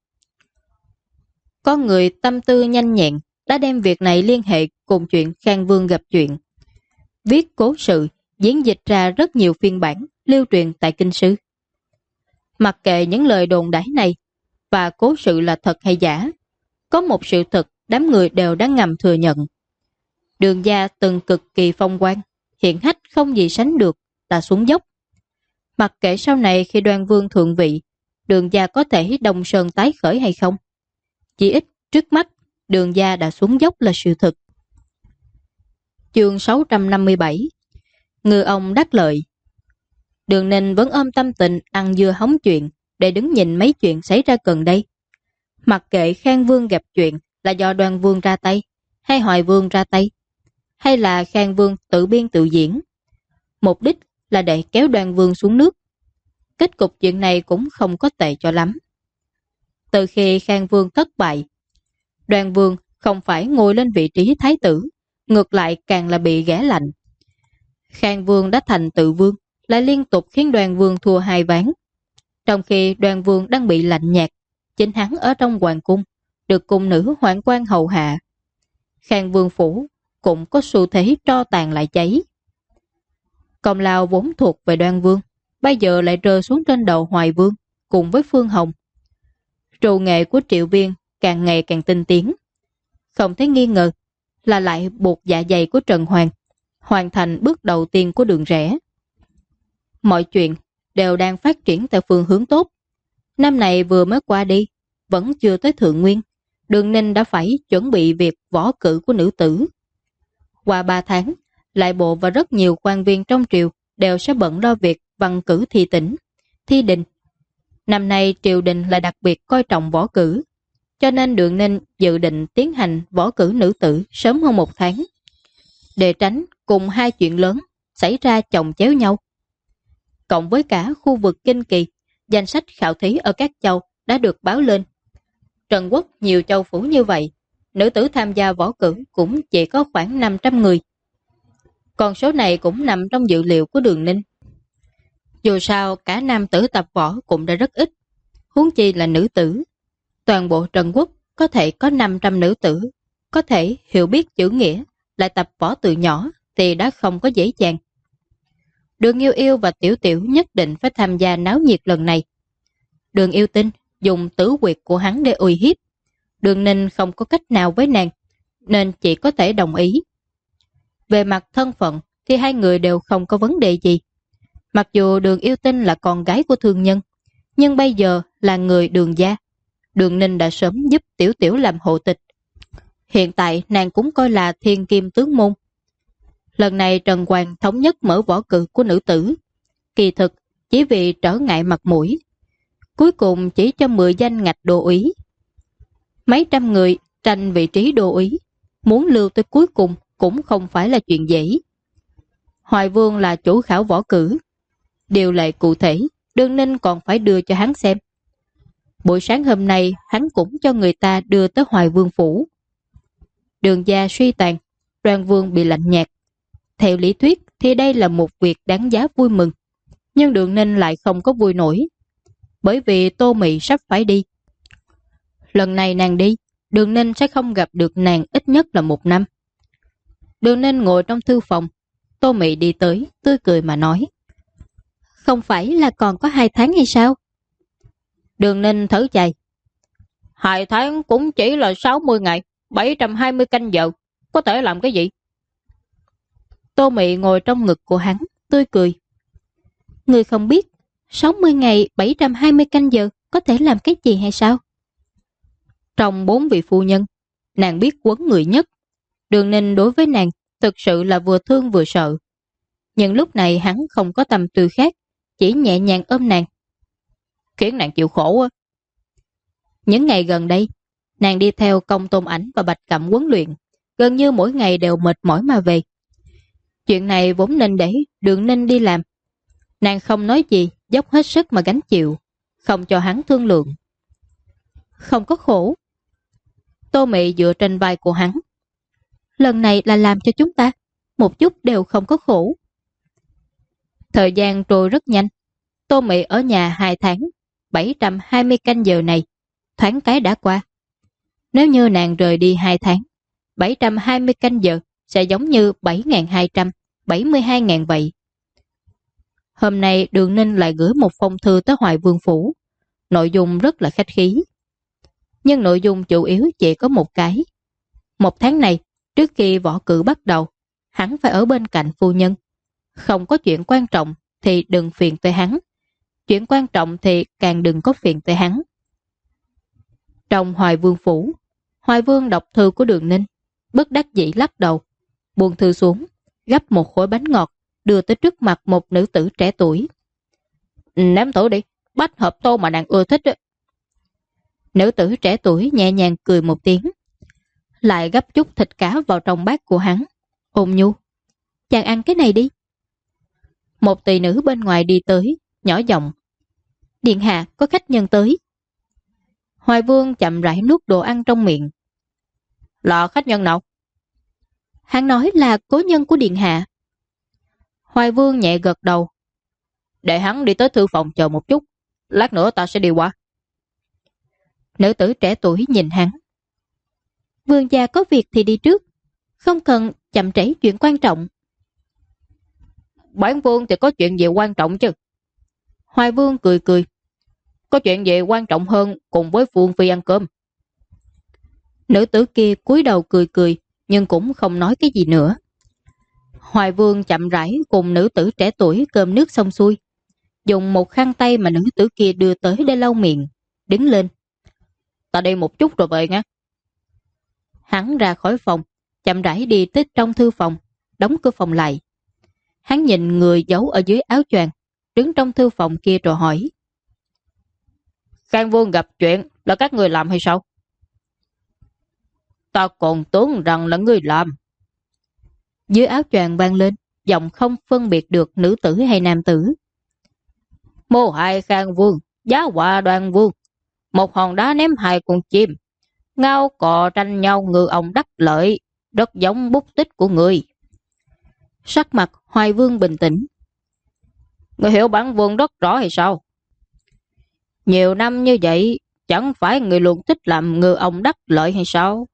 Có người tâm tư nhanh nhẹn đã đem việc này liên hệ cùng chuyện Khang Vương gặp chuyện. Viết cố sự, diễn dịch ra rất nhiều phiên bản lưu truyền tại kinh sư. Mặc kệ những lời đồn đãi này và cố sự là thật hay giả, có một sự thật đám người đều đã ngầm thừa nhận. Đường gia từng cực kỳ phong quang, hiển hách không gì sánh được, là xuống dốc. Mặc kệ sau này khi Đoan Vương thượng vị, Đường gia có thể Đông Sơn tái khởi hay không, chỉ ít trước mắt Đường gia đã xuống dốc là sự thật. Chương 657. Ngư ông đắc lợi. Đường Ninh vẫn ôm tâm tình ăn dưa hóng chuyện để đứng nhìn mấy chuyện xảy ra gần đây. Mặc kệ Khang Vương gặp chuyện là do Đoan Vương ra tay, hay Hoài Vương ra tay, hay là Khang Vương tự biên tự diễn, mục đích là để kéo Đoan Vương xuống nước. Kết cục chuyện này cũng không có tệ cho lắm. Từ khi Khang Vương thất bại, Đoan Vương không phải ngồi lên vị trí thái tử, ngược lại càng là bị ghẻ lạnh. Khang Vương đã thành tự vương, lại liên tục khiến Đoan Vương thua 2 ván. Trong khi Đoan Vương đang bị lạnh nhạt, chính hắn ở trong hoàng cung, được cung nữ hoạn quan hầu hạ. Khang Vương phủ cũng có xu thế tro tàn lại cháy. Công lao vốn thuộc về Đoan Vương, bây giờ lại rơi xuống trên đầu Hoài Vương cùng với Phương Hồng. Trù nghệ của Triệu Viên càng ngày càng tinh tiến. Không thể nghi ngờ là lại buộc dạ dày của Trần Hoàng hoàn thành bước đầu tiên của đường rẽ. Mọi chuyện đều đang phát triển theo phương hướng tốt. Năm này vừa mới qua đi, vẫn chưa tới thượng nguyên, Đường Ninh đã phải chuẩn bị việc võ cử của nữ tử. Qua 3 tháng, lại bộ và rất nhiều quan viên trong triều đều sẽ bận lo việc văn cử thi tỉnh, thi đình. Năm nay triều đình lại đặc biệt coi trọng võ cử, cho nên Đường Ninh dự định tiến hành võ cử nữ tử sớm hơn 1 tháng, để tránh cùng 2 chuyện lớn xảy ra chồng chéo nhau. Cộng với cả khu vực Kinh Kỳ, danh sách khảo thí ở các châu đã được báo lên. Trần Quốc nhiều châu phủ như vậy, nữ tử tham gia võ cử cũng chỉ có khoảng 500 người. Con số này cũng nằm trong dự liệu của Đường Ninh. Dù sao cả nam tử tập võ cũng đã rất ít, huống chi là nữ tử. Toàn bộ Trần Quốc có thể có 500 nữ tử, có thể hiểu biết chữ nghĩa, lại tập võ từ nhỏ thì đã không có dễ dàng. Đường Yêu Yêu và Tiểu Tiểu nhất định phải tham gia náo nhiệt lần này. Đường Yêu Tinh dùng tử quyệt của hắn để uy hiếp. Đường Ninh không có cách nào với nàng, nên chỉ có thể đồng ý. Về mặt thân phận thì hai người đều không có vấn đề gì. Mặc dù Đường Yêu Tinh là con gái của thương nhân, nhưng bây giờ là người Đường gia. Đường Ninh đã sớm giúp Tiểu Tiểu làm hộ tịch. Hiện tại nàng cũng coi là thiên kim tướng môn. Lần này Trần Hoàng thống nhất mở võ cử của nữ tử. Kỳ thực chỉ vì trở ngại mặt mũi. Cuối cùng chỉ cho 10 danh ngạch đô úy. Mấy trăm người tranh vị trí đô úy, muốn lưu tới cuối cùng cũng không phải là chuyện dễ. Hoài Vương là chủ khảo võ cử. Điều lệ cụ thể, Đường Ninh còn phải đưa cho hắn xem. Buổi sáng hôm nay hắn cũng cho người ta đưa tới Hoài Vương phủ. Đường gia suy tàn, Đoan Vương bị lạnh nhạt. Theo lý thuyết thì đây là một việc đáng giá vui mừng, nhưng Đường Ninh lại không có vui nổi, bởi vì Tô Mị sắp phải đi. Lần này nàng đi, Đường Ninh sẽ không gặp được nàng ít nhất là 1 năm. Đường Ninh ngồi trong thư phòng, Tô Mị đi tới, tươi cười mà nói: "Không phải là còn có 2 tháng hay sao?" Đường Ninh thở dài: "2 tháng cũng chỉ là 60 ngày, 720 canh giờ, có thể làm cái gì?" Tô Mị ngồi trong ngực của hắn, tươi cười: "Người không biết 60 ngày 720 canh giờ có thể làm cái gì hay sao?" Trong 4 vị phu nhân, nàng biết quấn người nhất. Đường Ninh đối với nàng thực sự là vừa thương vừa sợ. Nhưng lúc này hắn không có tâm tư khác, chỉ nhẹ nhàng ôm nàng, khiến nàng chịu khổ á. Những ngày gần đây, nàng đi theo Công Tôn Ảnh và Bạch Cẩm huấn luyện, gần như mỗi ngày đều mệt mỏi mà về. Chuyện này vốn nên để Đường Ninh đi làm. Nàng không nói gì, dốc hết sức mà gánh chịu, không cho hắn thương lượng. Không có khổ. Tô Mị dựa trên vai của hắn: "Lần này là làm cho chúng ta, một chút đều không có khổ." Thời gian trôi rất nhanh. Tô Mị ở nhà 2 tháng, 720 canh giờ này thoáng cái đã qua. Nếu như nàng rời đi 2 tháng, 720 canh giờ sẽ giống như 7.200, 72.000 vậy. Hôm nay Đường Ninh lại gửi một phong thư tới Hoài Vương phủ. Nội dung rất là khách khí, nhưng nội dung chủ yếu chỉ có một cái: 1 tháng này, trước khi võ cử bắt đầu, hắn phải ở bên cạnh phu nhân. Không có chuyện quan trọng thì đừng phiền tới hắn, chuyện quan trọng thì càng đừng có phiền tới hắn. Trong Hoài Vương phủ, Hoài Vương đọc thư của Đường Ninh, bất đắc dĩ lắc đầu, buông thư xuống, gấp một khối bánh ngọt đưa tới trước mặt một nữ tử trẻ tuổi. "Nếm thử đi, bách hợp tô mà nàng ưa thích đó." Nữ tử trẻ tuổi nhẹ nhàng cười một tiếng, lại gấp chút thịt cá vào trong bát của hắn, ôn nhu: "Chàng ăn cái này đi." Một tỳ nữ bên ngoài đi tới, nhỏ giọng: "Điện hạ có khách nhân tới." Hoài Vương chậm rãi nuốt đồ ăn trong miệng. "Là khách nhân nào?" "Hắn nói là cố nhân của điện hạ." Hoài Vương nhẹ gật đầu: "Để hắn đi tới thư phòng chờ một chút, lát nữa ta sẽ đi qua." Nữ tử trẻ tuổi nhìn hắn: "Vương gia có việc thì đi trước, không cần chậm trễ chuyện quan trọng." "Bản vương thì có chuyện gì quan trọng chứ?" Hoài Vương cười cười: "Có chuyện gì quan trọng hơn cùng với Vương phi ăn cơm?" Nữ tử kia cúi đầu cười cười, nhưng cũng không nói cái gì nữa. Hoài Vương chậm rãi cùng nữ tử trẻ tuổi cơm nước xong xuôi, dùng một khăn tay mà nữ tử kia đưa tới để lau miệng, đứng lên: ta đi một chút rồi về nha. Hắn ra khỏi phòng, chậm rãi đi tới trong thư phòng, đóng cửa phòng lại. Hắn nhìn người giấu ở dưới áo choàng, đứng trong thư phòng kia rồi hỏi. Khang Vương gặp chuyện là các người làm hay sao? Ta còn tưởng rằng là người làm. Dưới áo choàng vang lên, giọng không phân biệt được nữ tử hay nam tử. Mô hại Khang Vương, giá họa Đoàn Vương, một hòn đá ném hai con chim, ngao cò tranh nhau ngư ông đắc lợi, rất giống bút tích của người. Sắc mặt Hoài Vương bình tĩnh. Người hiểu bản Vương rất rõ hay sao? Nhiều năm như vậy, chẳng phải người luôn thích làm ngư ông đắc lợi hay sao?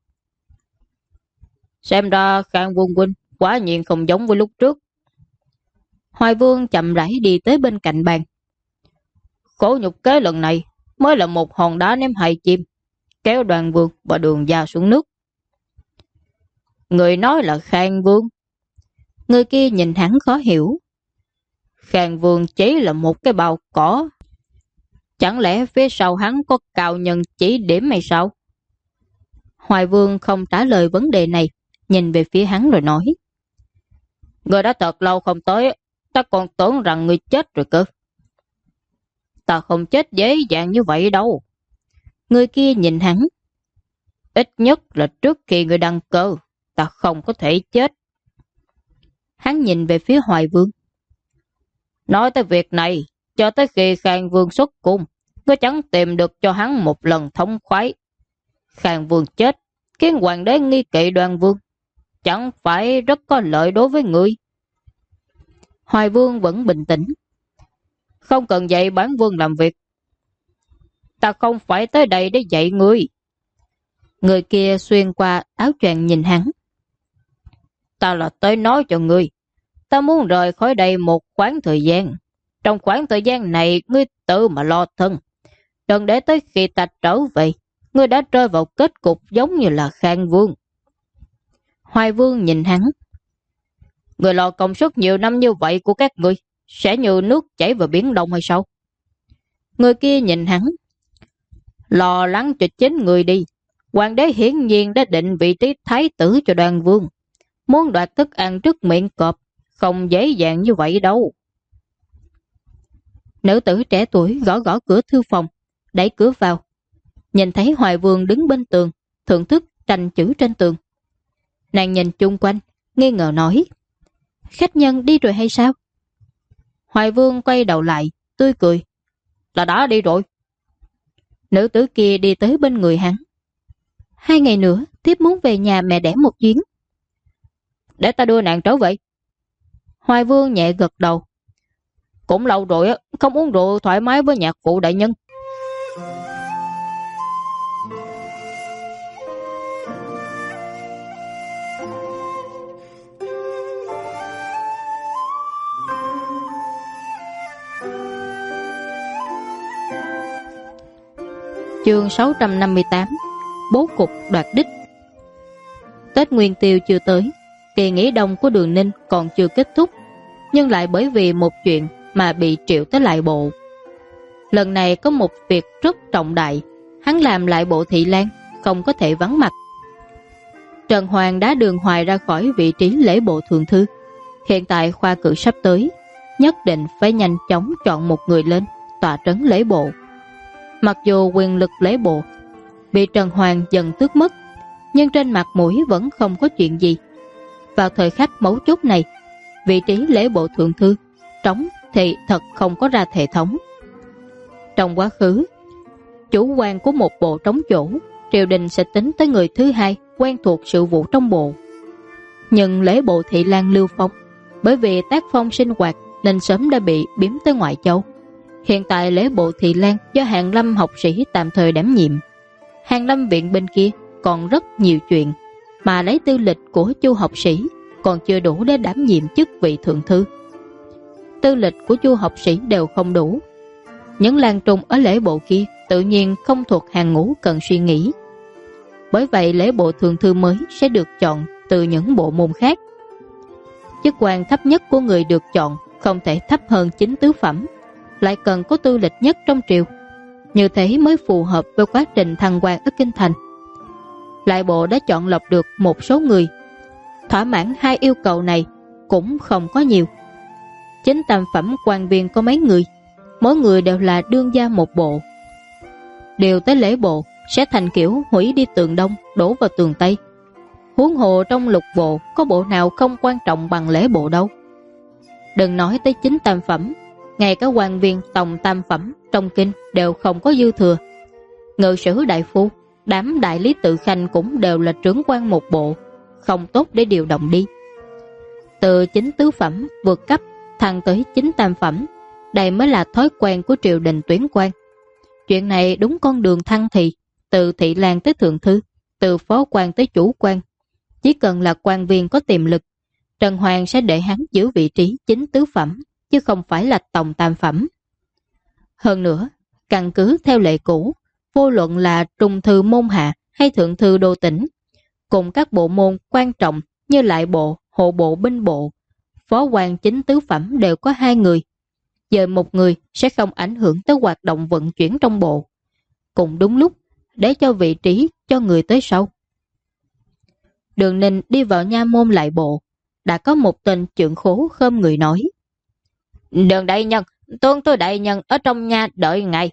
Xem ra Khang Vương huynh quả nhiên không giống với lúc trước. Hoài Vương chậm rãi đi tới bên cạnh bàn. Khổ nhục kế lần này mới là một hòn đá ném hai chim, kéo Đoàn Vương và Đường Gia xuống nước. Người nói là Khang Vương. Người kia nhìn hắn khó hiểu. Khang Vương chỉ là một cái bào cỏ. Chẳng lẽ phía sau hắn có cao nhân chỉ điểm hay sao? Hoài Vương không trả lời vấn đề này, nhìn về phía hắn rồi nói. Người đã thật lâu không tới, ta còn tưởng rằng người chết rồi cơ. Ta không chết dễ dàng như vậy đâu. Người kia nhìn hắn. Ít nhất là trước khi người đăng cơ, ta không có thể chết. Hắn nhìn về phía Hoài Vương. Nói tới việc này, cho tới khi Khang Vương xuất cung, ngươi chẳng tìm được cho hắn một lần thống khoái. Khang Vương chết, khiến hoàng đế nghi kỵ Đoàn Vương, chẳng phải rất có lợi đối với ngươi. Hoài Vương vẫn bình tĩnh. Không cần dạy bản Vương làm việc. Ta không phải tới đây để dạy ngươi. Người kia xuyên qua áo choàng nhìn hắn. Ta là tới nói cho ngươi. Ta muốn rời khỏi đây một khoảng thời gian. Trong khoảng thời gian này, ngươi tự mà lo thân. Đừng để tới khi ta trở về, ngươi đã rơi vào kết cục giống như là Khang Vương. Hoài Vương nhìn hắn. Người lo công sức nhiều năm như vậy của các ngươi sẽ như nước chảy vào biển Đông hay sao? Người kia nhìn hắn. Lo lắng cho chính người đi. Hoàng đế hiển nhiên đã định vị trí thái tử cho Đoàn Vương. Muốn đoạt thức ăn trước miệng cọp, không dễ dàng như vậy đâu. Nữ tử trẻ tuổi gõ gõ cửa thư phòng, đẩy cửa vào. Nhìn thấy Hoài Vương đứng bên tường, thưởng thức tranh chữ trên tường. Nàng nhìn chung quanh, nghi ngờ nói. Khách nhân đi rồi hay sao? Hoài Vương quay đầu lại, tươi cười. Là đã đi rồi. Nữ tử kia đi tới bên người hắn. 2 ngày nữa, thiếp muốn về nhà mẹ đẻ một chuyến. Để ta đưa nàng trở về. Hoài Vương nhẹ gật đầu. Cũng lâu rồi, không uống rượu thoải mái với nhạc phụ đại nhân. Chương 658. Bố cục đoạt đích. Tết Nguyên Tiêu chưa tới, kỳ nghỉ đông của Đường Ninh còn chưa kết thúc, nhưng lại bởi vì một chuyện mà bị triệu tới lại bộ. Lần này có một việc rất trọng đại, hắn làm lại bộ Thị Lan không có thể vắng mặt. Trần Hoàng đã Đường Hoài ra khỏi vị trí lễ bộ thượng thư. Hiện tại khoa cử sắp tới, nhất định phải nhanh chóng chọn một người lên tọa trấn lễ bộ. Mặc dù quyền lực lễ bộ bị Trần Hoàng dần tước mất, nhưng trên mặt mũi vẫn không có chuyện gì. Vào thời khắc mấu chốt này, vị trí lễ bộ thượng thư trống thì thật không có ra hệ thống. Trong quá khứ, chủ quan của một bộ trống chỗ, triều đình sẽ tính tới người thứ hai quen thuộc sự vụ trong bộ. Nhưng lễ bộ Thị Lan Lưu Phong, bởi vì tác phong sinh hoạt nên sớm đã bị biếm tới ngoại châu. Hiện tại lễ bộ Thị Lan do Hàn Lâm học sĩ tạm thời đảm nhiệm. Hàn Lâm viện bên kia còn rất nhiều chuyện, mà lấy tư lịch của Chu học sĩ còn chưa đủ để đảm nhiệm chức vị thượng thư. Tư lịch của Chu học sĩ đều không đủ. Những lang trung ở lễ bộ kia tự nhiên không thuộc hàng ngũ cần suy nghĩ. Bởi vậy lễ bộ thượng thư mới sẽ được chọn từ những bộ môn khác. Chức quan thấp nhất của người được chọn không thể thấp hơn 9 tứ phẩm, lại cần có tư lịch nhất trong triều. Như thế mới phù hợp với quá trình thăng quan ở Kinh Thành. Lại bộ đã chọn lọc được một số người. Thỏa mãn hai yêu cầu này cũng không có nhiều. Chính tam phẩm quan viên có mấy người, mỗi người đều là đương gia một bộ. Điều tới lễ bộ sẽ thành kiểu hủy đi tường đông, đổ vào tường tây. Huống hồ trong lục bộ có bộ nào không quan trọng bằng lễ bộ đâu. Đừng nói tới chính tam phẩm, ngay cả quan viên tổng tam phẩm trong kinh đều không có dư thừa. Ngự sử đại phu, đám đại lý tự khanh cũng đều là trưởng quan một bộ, không tốt để điều động đi. Từ chính tứ phẩm vượt cấp thăng tới chính tam phẩm, đây mới là thói quen của triều đình tuyển quan. Chuyện này đúng con đường thăng thì, từ thị lang tới thượng thư, từ phó quan tới chủ quan. Chỉ cần là quan viên có tiềm lực, Trần Hoàng sẽ để hắn giữ vị trí chính tứ phẩm, chứ không phải là tổng tam phẩm. Hơn nữa, căn cứ theo lệ cũ, vô luận là trung thư môn hạ hay thượng thư đô tỉnh, cùng các bộ môn quan trọng như lại bộ, hộ bộ, binh bộ, phó quan chính tứ phẩm đều có 2 người. Giờ một người sẽ không ảnh hưởng tới hoạt động vận chuyển trong bộ. Cùng đúng lúc, để cho vị trí cho người tới sau. Đường Ninh đi vào nha môn lại bộ, đã có một tên trưởng khố khom người nói: Đường đại nhân, tương tôi đại nhân ở trong nhà đợi ngài.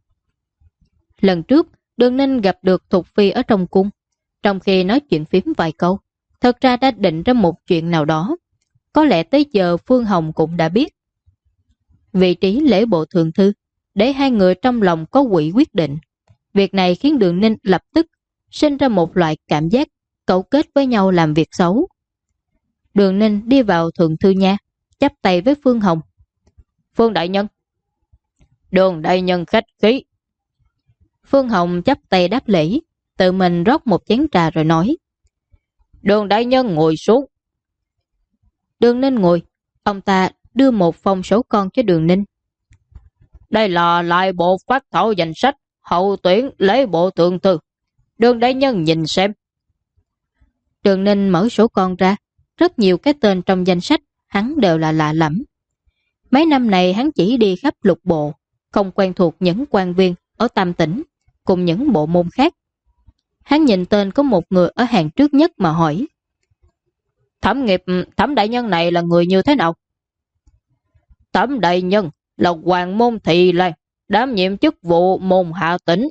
Lần trước, Đường Ninh gặp được Thục Phi ở trong cung. Trong khi nói chuyện phím vài câu, thật ra đã định ra một chuyện nào đó. Có lẽ tới giờ Phương Hồng cũng đã biết. Vị trí lễ bộ thượng thư, để 2 người trong lòng có quỹ quyết định. Việc này khiến Đường Ninh lập tức sinh ra một loại cảm giác cấu kết với nhau làm việc xấu. Đường Ninh đi vào thượng thư nha, chắp tay với Phương Hồng. Phương đại nhân. Đường đại nhân khách khí. Phương Hồng chắp tay đáp lễ, tự mình rót một chén trà rồi nói: Đường đại nhân ngồi xuống. Đường Ninh ngồi, ông ta đưa một phong số con cho Đường Ninh. Đây là lại bộ phát thảo danh sách hậu tuyển lễ bộ thượng thư. Đường đại nhân nhìn xem. Đường Ninh mở số con ra, rất nhiều cái tên trong danh sách hắn đều là lạ lẫm. Mấy năm này hắn chỉ đi khắp lục bộ, không quen thuộc những quan viên ở Tam tỉnh cùng những bộ môn khác. Hắn nhìn tên có một người ở hàng trước nhất mà hỏi: Thẩm đại nhân này là người như thế nào? Thẩm đại nhân là hoàng môn thị lang, đảm nhiệm chức vụ môn hạ tỉnh.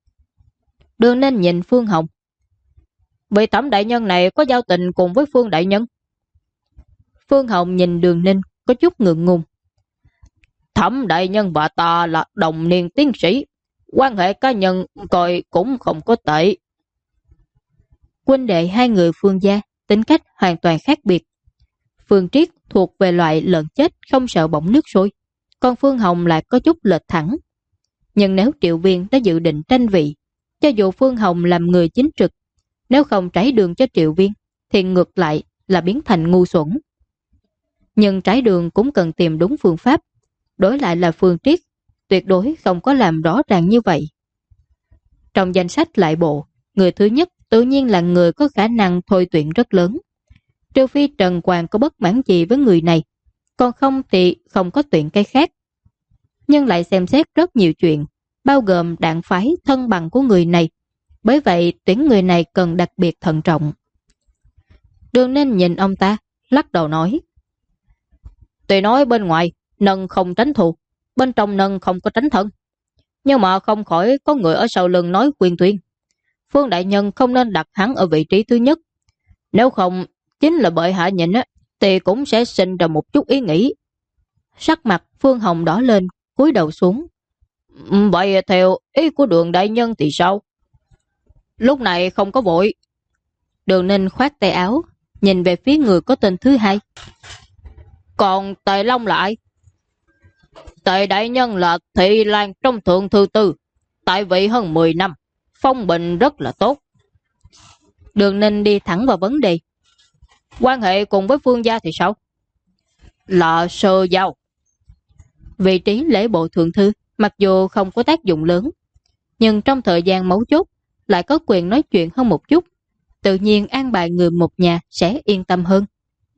Đường Ninh nhìn Phương Hồng. Vị Thẩm đại nhân này có giao tình cùng với Phương đại nhân? Phương Hồng nhìn Đường Ninh có chút ngượng ngùng. Thẩm đại nhân và ta là đồng niên tiến sĩ, quan hệ cá nhân coi cũng không có tệ. Huynh đệ 2 người Phương gia tính cách hoàn toàn khác biệt. Phương Triết thuộc về loại lợn chết không sợ bỏng nước sôi, còn Phương Hồng lại có chút lệch thẳng. Nhưng nếu Triệu Viên đã dự định tranh vị, cho dù Phương Hồng làm người chính trực, nếu không trải đường cho Triệu Viên thì ngược lại là biến thành ngu xuẩn. Nhưng trải đường cũng cần tìm đúng phương pháp. Đối lại là Phương Triết, tuyệt đối không có làm rõ ràng như vậy. Trong danh sách lại bộ, người thứ nhất tự nhiên là người có khả năng thôi tuyển rất lớn. Trừ phi Trần Hoàng có bất mãn gì với người này, còn không thì không có tuyển cái khác. Nhưng lại xem xét rất nhiều chuyện, bao gồm đảng phái thân bằng của người này. Bởi vậy tuyển người này cần đặc biệt thận trọng. Đường Ninh nhìn ông ta, lắc đầu nói: Tuy nói bên ngoài nâng không tránh thù, bên trong nâng không có tránh thân, nhưng mà không khỏi có người ở sau lưng nói khuyên tuyên. Phương đại nhân không nên đặt hắn ở vị trí thứ nhất. Nếu không, chính là bởi hạ nhìn thì cũng sẽ sinh ra một chút ý nghĩ. Sắc mặt Phương Hồng đỏ lên, cúi đầu xuống. Vậy theo ý của Đường đại nhân thì sao? Lúc này không có vội. Đường Ninh khoát tay áo, nhìn về phía người có tên thứ 2. Còn Tề Long là ai? Tề đại nhân là thị lang trong thượng thư tư, tại vị hơn 10 năm, phong bình rất là tốt. Đường Ninh đi thẳng vào vấn đề. Quan hệ cùng với Phương gia thì sao? Là sơ giao. Vị trí lễ bộ thượng thư mặc dù không có tác dụng lớn, nhưng trong thời gian mấu chốt lại có quyền nói chuyện hơn một chút. Tự nhiên an bài người một nhà sẽ yên tâm hơn.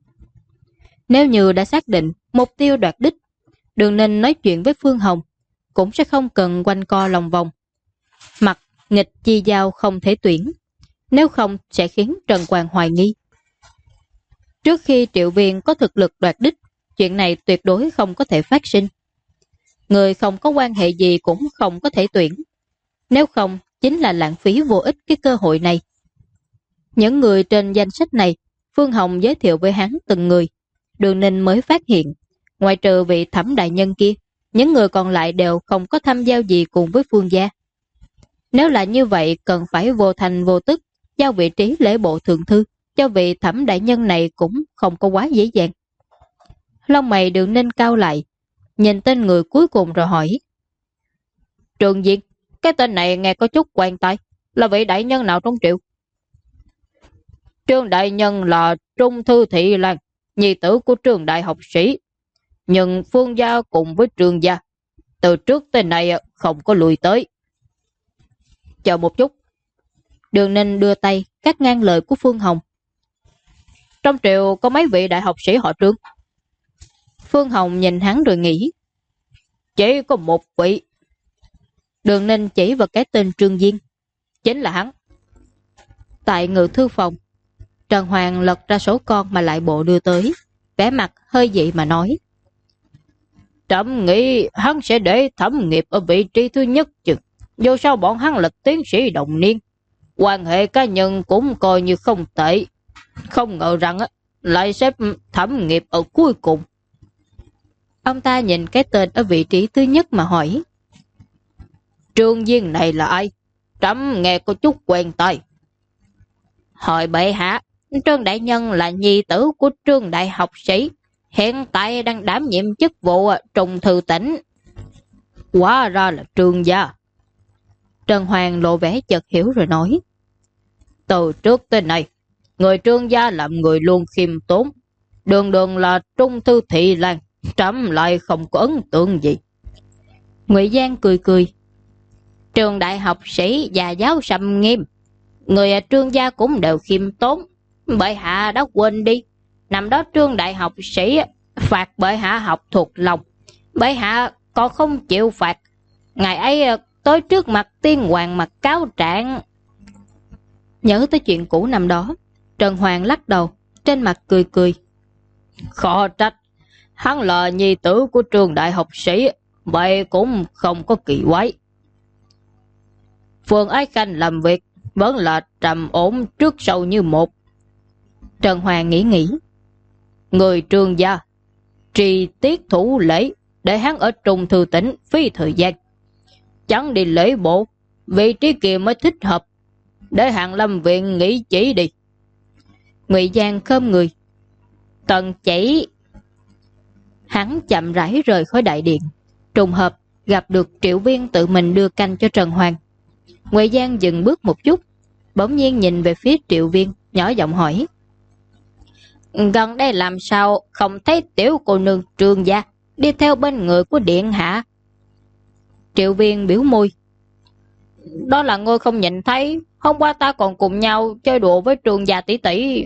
Nếu như đã xác định mục tiêu đoạt đích, Đường Ninh nói chuyện với Phương Hồng, cũng sẽ không cần quanh co lòng vòng. Mặt nghịch chi giao không thể tuyển, nếu không sẽ khiến Trần Quang hoài nghi. Trước khi Triệu Viên có thực lực đoạt đích, chuyện này tuyệt đối không có thể phát sinh. Người không có quan hệ gì cũng không có thể tuyển. Nếu không, chính là lãng phí vô ích cái cơ hội này. Những người trên danh sách này, Phương Hồng giới thiệu với hắn từng người. Đường Ninh mới phát hiện, ngoại trừ vị Thẩm đại nhân kia, những người còn lại đều không có tham giao gì cùng với Phương gia. Nếu là như vậy, cần phải vô thành vô tức, giao vị trí lễ bộ thượng thư cho vị Thẩm đại nhân này cũng không có quá dễ dàng. Lông mày Đường Ninh cao lại, nhìn tên người cuối cùng rồi hỏi. Trường Diên, cái tên này nghe có chút quen tai, là vị đại nhân nào trong Triệu? Trương đại nhân là Trung Thư Thị Lan, nhi tử của Trương đại học sĩ. Nhưng Phương gia cùng với Trương gia, từ trước tới nay không có lùi tới. Chờ một chút. Đường Ninh đưa tay cắt ngang lời của Phương Hồng. Trong Triệu có mấy vị đại học sĩ họ Trương? Phương Hồng nhìn hắn rồi nghĩ. Chỉ có một vị. Đường Ninh chỉ vào cái tên Trương Diên. Chính là hắn. Tại ngự thư phòng, Trần Hoàng lật ra số con mà lại bộ đưa tới, vẻ mặt hơi dị mà nói. Trẫm nghĩ hắn sẽ để Thẩm Nghiệp ở vị trí thứ nhất chứ. Dù sao bọn hắn là tiến sĩ đồng niên, quan hệ cá nhân cũng coi như không tệ. Không ngờ rằng lại xếp Thẩm Nghiệp ở cuối cùng. Ông ta nhìn cái tên ở vị trí thứ nhất mà hỏi. Trương Diên này là ai? Trẫm nghe có chút quen tai. Hỏi bệ hạ, Trương đại nhân là nhi tử của Trương đại học sĩ, hiện tại đang đảm nhiệm chức vụ Trung Thư tỉnh. Hóa ra là Trương gia. Trần Hoàng lộ vẻ chợt hiểu rồi nói. Từ trước tới nay, người Trương gia làm người luôn khiêm tốn. Đường đường là Trung Thư Thị Lan, trẫm lại không có ấn tượng gì. Ngụy Giang cười cười. Trường đại học sĩ và giáo sầm nghiêm, người Trương gia cũng đều khiêm tốn. Bệ hạ đã quên đi, năm đó Trương đại học sĩ phạt bệ hạ học thuộc lòng, bệ hạ còn không chịu phạt. Ngày ấy tới trước mặt tiên hoàng mặt cáo trạng. Nhớ tới chuyện cũ năm đó, Trần Hoàng lắc đầu, trên mặt cười cười. Khó trách, hắn là nhi tử của Trương đại học sĩ, vậy cũng không có kỳ quái. Phương Ái Khanh làm việc vẫn là trầm ổn trước sau như một. Trần Hoàng nghĩ. Người Trương gia trì tiết thủ lễ để hắn ở Trung Thư tỉnh phí thời gian. Chẳng đi lễ bộ, vị trí kia mới thích hợp. Để Hàn Lâm viện nghỉ chỉ đi. Ngụy Giang khom người. Tần chỉ. Hắn chậm rãi rời khỏi đại điện. Trùng hợp gặp được Triệu Viên tự mình đưa canh cho Trần Hoàng. Ngụy Giang dừng bước một chút, bỗng nhiên nhìn về phía Triệu Viên, nhỏ giọng hỏi. Gần đây làm sao không thấy tiểu cô nương Trương gia đi theo bên người của điện hạ? Triệu Viên biểu môi. Đó là ngươi không nhìn thấy, hôm qua ta còn cùng nhau chơi đùa với Trương gia tỷ tỷ.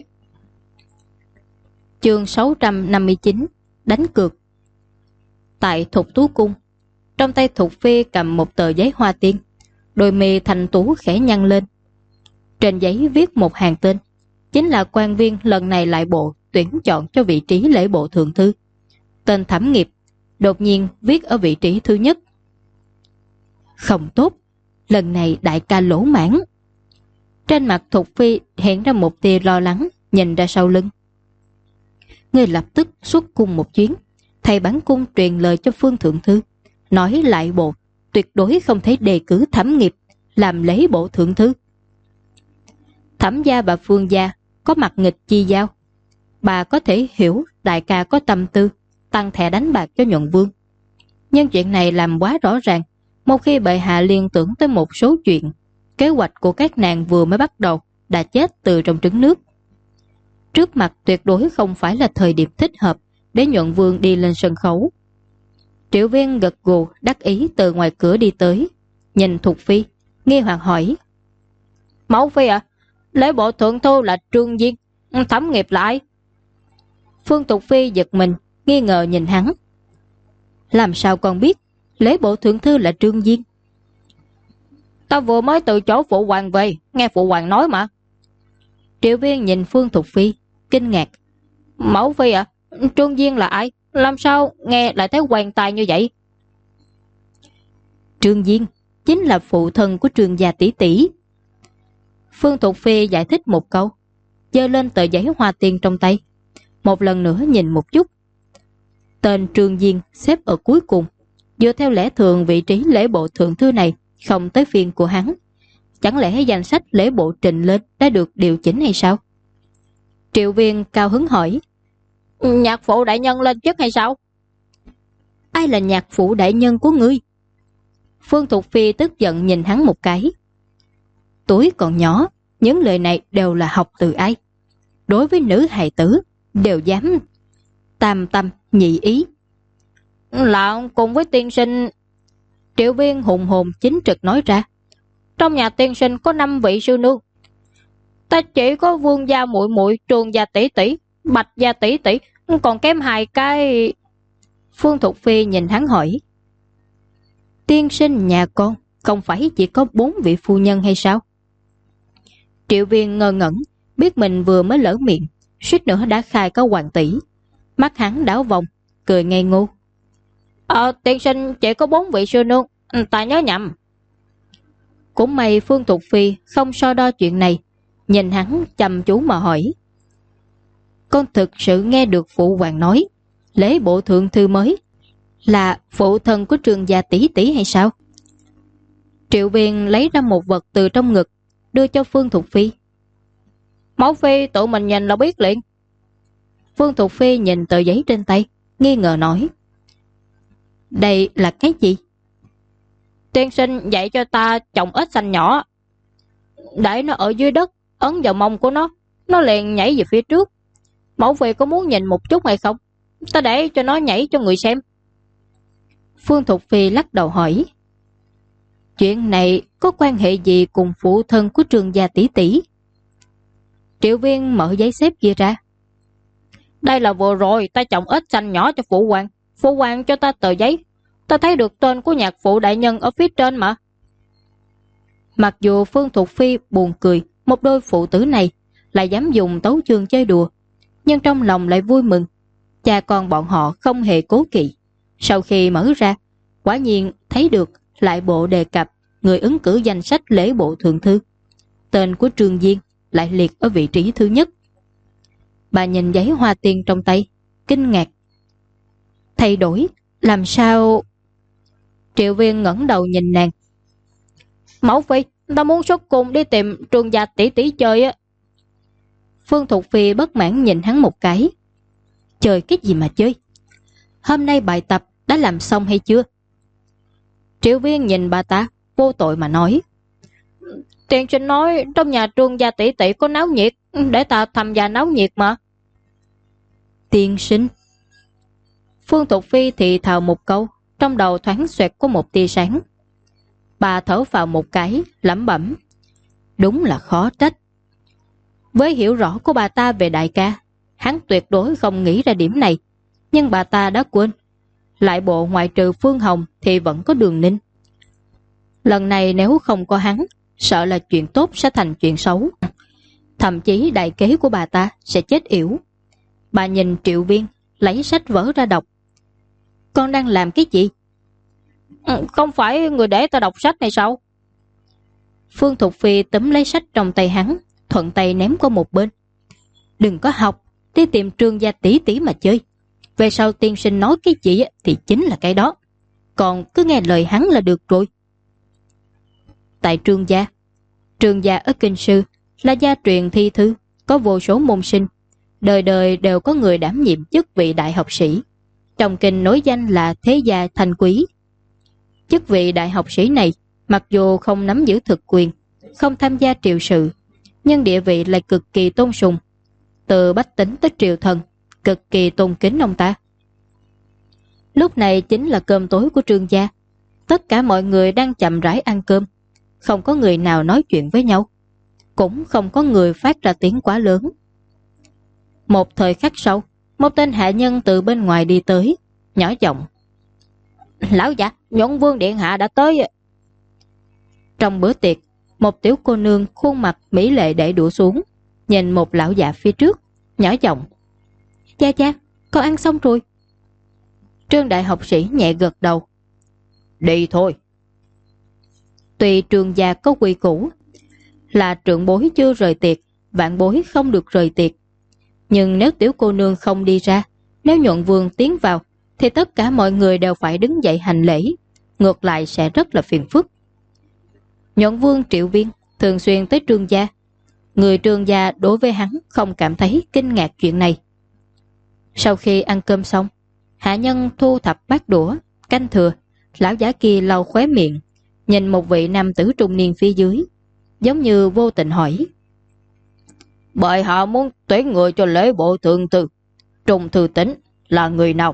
Chương 659 đánh cược. Tại Thục Tú Cung, trong tay Thục Phi cầm một tờ giấy hoa tiên, đôi mi thanh tú khẽ nhăn lên. Trên giấy viết một hàng tên, chính là quan viên lần này lại bộ tuyển chọn cho vị trí lễ bộ thượng thư. Tên Thẩm Nghiệp đột nhiên viết ở vị trí thứ nhất. Không tốt, lần này đại ca lỗ mãn. Trên mặt Thục Phi hiện ra một tia lo lắng, nhìn ra sau lưng. Ngươi lập tức xuất cung một chuyến, thầy bản cung truyền lời cho Phương thượng thư, nói lại bộ tuyệt đối không thể đề cử Thẩm Nghiệp làm lễ bộ thượng thư. Thẩm gia và Phương gia có mặt nghịch chi giao, bà có thể hiểu đại ca có tâm tư tăng thẻ đánh bạc cho nhuận vương. Nhưng chuyện này làm quá rõ ràng, một khi bệ hạ liên tưởng tới một số chuyện, kế hoạch của các nàng vừa mới bắt đầu đã chết từ trong trứng nước. Trước mặt tuyệt đối không phải là thời điểm thích hợp để nhuận vương đi lên sân khấu. Triệu Viên gật gù đắc ý từ ngoài cửa đi tới, nhìn Thục Phi, nghi hoặc hỏi. Mẫu Phi à, lễ bộ thượng thư là Trương Diên, Thẩm Nghiệp là ai? Phương Thục Phi giật mình, nghi ngờ nhìn hắn. Làm sao con biết? Lễ bộ thượng thư là Trương Diên. Ta vừa mới từ chỗ phụ hoàng về, nghe phụ hoàng nói mà. Triệu Viên nhìn Phương Thục Phi, kinh ngạc. Mẫu phi à? Trương Diên là ai? Làm sao nghe lại thấy quen tai như vậy? Trương Diên chính là phụ thân của Trương gia tỷ tỷ. Phương Thục Phi giải thích một câu, giơ lên tờ giấy hoa tiên trong tay, một lần nữa nhìn một chút. Tên Trương Diên xếp ở cuối cùng. Dựa theo lẽ thường, vị trí lễ bộ thượng thư này không tới phiên của hắn. Chẳng lẽ danh sách lễ bộ trình lên đã được điều chỉnh hay sao? Triệu Viên cao hứng hỏi. Nhạc phụ đại nhân lên chức hay sao? Ai là nhạc phụ đại nhân của ngươi? Phương Thục Phi tức giận nhìn hắn một cái. Tuổi còn nhỏ, những lời này đều là học từ ai? Đối với nữ hài tử đều dám tam tâm nhị ý. Là cùng với tiên sinh. Triệu Viên hùng hồn chính trực nói ra. Trong nhà tiên sinh có 5 vị sư nương. Ta chỉ có Vương gia muội muội, Trường gia tỷ tỷ, Bạch gia tỷ tỷ, còn kém 2 cái. Phương Thục Phi nhìn hắn hỏi. Tiên sinh nhà con không phải chỉ có 4 vị phu nhân hay sao? Triệu Viên ngơ ngẩn, biết mình vừa mới lỡ miệng, suýt nữa đã khai có hoàng tỷ. Mắt hắn đảo vòng, cười ngây ngô. Tiên sinh chỉ có 4 vị sư nương, ta nhớ nhầm. Cũng may Phương Thục Phi không so đo chuyện này, nhìn hắn chăm chú mà hỏi. Con thực sự nghe được phụ hoàng nói lễ bộ thượng thư mới là phụ thân của Trương gia tỷ tỷ hay sao? Triệu Viên lấy ra một vật từ trong ngực, đưa cho Phương Thục Phi. Mẫu phi tự mình nhìn là biết liền. Phương Thục Phi nhìn tờ giấy trên tay, nghi ngờ nói. Đây là cái gì? Tiên sinh dạy cho ta trồng ếch xanh nhỏ. Để nó ở dưới đất, ấn vào mông của nó liền nhảy về phía trước. Mẫu phi có muốn nhìn một chút hay không? Ta để cho nó nhảy cho người xem. Phương Thục Phi lắc đầu hỏi. Chuyện này có quan hệ gì cùng phụ thân của Trương gia tỷ tỷ? Triệu Viên mở giấy xếp kia ra. Đây là vừa rồi ta trồng ếch xanh nhỏ cho phụ hoàng. Phụ hoàng cho ta tờ giấy. Ta thấy được tên của nhạc phụ đại nhân ở phía trên mà. Mặc dù Phương Thục Phi buồn cười một đôi phụ tử này lại dám dùng tấu chương chơi đùa, nhưng trong lòng lại vui mừng. Cha con bọn họ không hề cố kỵ. Sau khi mở ra, quả nhiên thấy được lại bộ đề cập người ứng cử danh sách lễ bộ thượng thư. Tên của Trương Diên lại liệt ở vị trí thứ nhất. Bà nhìn giấy hoa tiên trong tay, kinh ngạc. Thay đổi, làm sao? Triệu Viên ngẩng đầu nhìn nàng. Mẫu phi, ta muốn xuất cung đi tìm Trương gia tỷ tỷ chơi á. Phương Thục Phi bất mãn nhìn hắn một cái. Chơi cái gì mà chơi? Hôm nay bài tập đã làm xong hay chưa? Triệu Viên nhìn bà ta, vô tội mà nói. Tiên sinh nói trong nhà Trương gia tỷ tỷ có náo nhiệt, để ta tham gia náo nhiệt mà. Tiên sinh. Phương Thục Phi thì thào một câu, trong đầu thoáng xoẹt có một tia sáng. Bà thở vào một cái, lẩm bẩm. Đúng là khó trách. Với hiểu rõ của bà ta về đại ca, hắn tuyệt đối không nghĩ ra điểm này, nhưng bà ta đã quên. Lại bộ ngoại trừ Phương Hồng thì vẫn có Đường Ninh. Lần này nếu không có hắn, sợ là chuyện tốt sẽ thành chuyện xấu. Thậm chí đại kế của bà ta sẽ chết yểu. Bà nhìn Triệu Viên, lấy sách vở ra đọc. Con đang làm cái gì? Không phải người để ta đọc sách này sao? Phương Thục Phi túm lấy sách trong tay hắn, thuận tay ném qua một bên. Đừng có học, đi tìm Trương gia tỷ tỷ mà chơi. Về sau tiên sinh nói cái gì thì chính là cái đó. Còn cứ nghe lời hắn là được rồi. Tại Trương gia ở Kinh Sư là gia truyền thi thư, có vô số môn sinh. Đời đời đều có người đảm nhiệm chức vị đại học sĩ. Trong kinh nối danh là thế gia thanh quý. Chức vị đại học sĩ này, mặc dù không nắm giữ thực quyền, không tham gia triều sự, nhưng địa vị lại cực kỳ tôn sùng. Từ bách tính tới triều thần, cực kỳ tôn kính ông ta. Lúc này chính là cơm tối của Trương gia. Tất cả mọi người đang chậm rãi ăn cơm. Không có người nào nói chuyện với nhau. Cũng không có người phát ra tiếng quá lớn. Một thời khắc sau, một tên hạ nhân từ bên ngoài đi tới, nhỏ giọng. Lão giả, Nhuận Vương điện hạ đã tới. Trong bữa tiệc, một tiểu cô nương khuôn mặt mỹ lệ để đũa xuống, nhìn một lão già phía trước, nhỏ giọng: Cha cha, con ăn xong rồi. Trương đại học sĩ nhẹ gật đầu: Đi thôi. Tuy Trương gia có quy củ là trưởng bối chưa rời tiệc, vạn bối không được rời tiệc, nhưng nếu tiểu cô nương không đi ra, nếu Nhuận Vương tiến vào, thì tất cả mọi người đều phải đứng dậy hành lễ, ngược lại sẽ rất là phiền phức. Nhuận Vương Triệu Viên thường xuyên tới Trương gia, người Trương gia đối với hắn không cảm thấy kinh ngạc chuyện này. Sau khi ăn cơm xong, hạ nhân thu thập bát đũa, canh thừa, lão giả kia lau khóe miệng, nhìn một vị nam tử trung niên phía dưới, giống như vô tình hỏi: Bệ hạ muốn tuyển người cho lễ bộ thượng thư, Trung Thư Tín là người nào?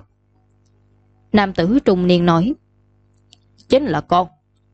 Nam tử trung niên nói: Chính là con.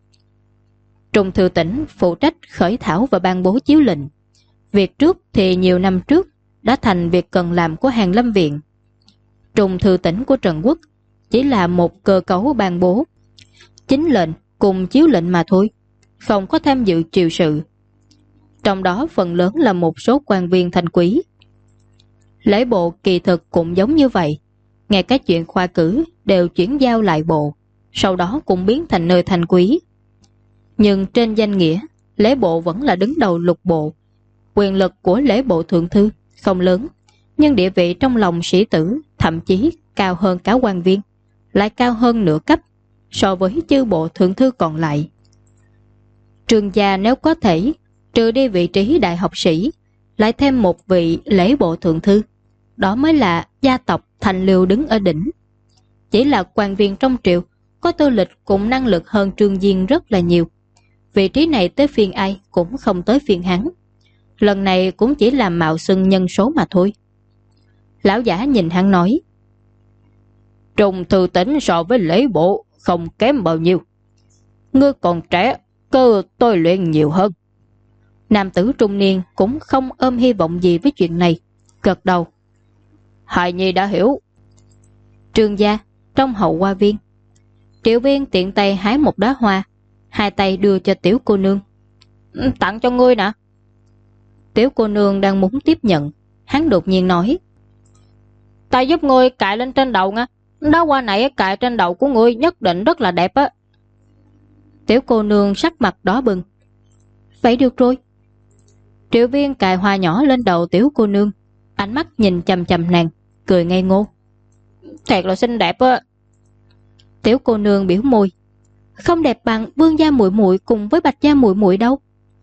Trung Thư Tín phụ trách khởi thảo và ban bố chiếu lệnh. Việc trước thì nhiều năm trước đã thành việc cần làm của Hàn Lâm Viện. Trung Thư Tín của Trần Quốc chỉ là một cơ cấu ban bố chính lệnh cùng chiếu lệnh mà thôi, không có tham dự triều sự. Trong đó phần lớn là một số quan viên thanh quý. Lễ bộ kỳ thực cũng giống như vậy, ngay cả chuyện khoa cử đều chuyển giao lại bộ, sau đó cũng biến thành nơi thanh quý. Nhưng trên danh nghĩa, lễ bộ vẫn là đứng đầu lục bộ. Quyền lực của lễ bộ thượng thư không lớn, nhưng địa vị trong lòng sĩ tử thậm chí cao hơn cả quan viên, lại cao hơn nửa cấp so với chư bộ thượng thư còn lại. Trương gia nếu có thể trừ đi vị trí đại học sĩ, lại thêm một vị lễ bộ thượng thư, đó mới là gia tộc thành liều đứng ở đỉnh. Chỉ là quan viên trong triều có tư lịch cũng năng lực hơn Trương Diên rất là nhiều. Vị trí này tới phiên ai cũng không tới phiên hắn. Lần này cũng chỉ là mạo xưng nhân số mà thôi. Lão giả nhìn hắn nói: Trung Thư Tín so với lễ bộ không kém bao nhiêu. Ngươi còn trẻ, cơ tôi luyện nhiều hơn. Nam tử trung niên cũng không ôm hy vọng gì với chuyện này, gật đầu: Hài nhi đã hiểu. Trương gia trong hậu hoa viên, Triệu Viên tiện tay hái một đóa hoa, hai tay đưa cho tiểu cô nương: Tặng cho ngươi nè. Tiểu cô nương đang muốn tiếp nhận, hắn đột nhiên nói: Ta giúp ngươi cài lên trên đầu nha. Đóa hoa này cài trên đầu của ngươi nhất định rất là đẹp á. Tiểu cô nương sắc mặt đỏ bừng: Vậy được rồi. Triệu Viên cài hoa nhỏ lên đầu tiểu cô nương, ánh mắt nhìn chằm chằm nàng, cười ngây ngô: Thật là xinh đẹp á. Tiểu cô nương biểu môi: Không đẹp bằng Vương gia muội muội cùng với Bạch gia muội muội đâu.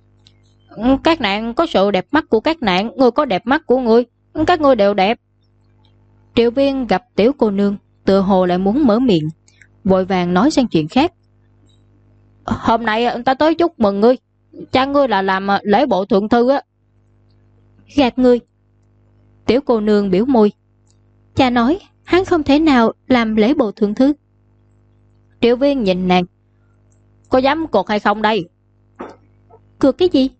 Các nạn có sự đẹp mắt của các nạn, ngươi có đẹp mắt của ngươi, các ngươi đều đẹp. Triệu Viên gặp tiểu cô nương tựa hồ lại muốn mở miệng, vội vàng nói sang chuyện khác: Hôm nay ta tới chúc mừng ngươi, cha ngươi là làm lễ bộ thượng thư á. Gạt ngươi. Tiểu cô nương biểu môi: Cha nói hắn không thể nào làm lễ bộ thượng thư. Triệu Viên nhìn nàng: Có dám cuộc hay không đây? Cược cái gì?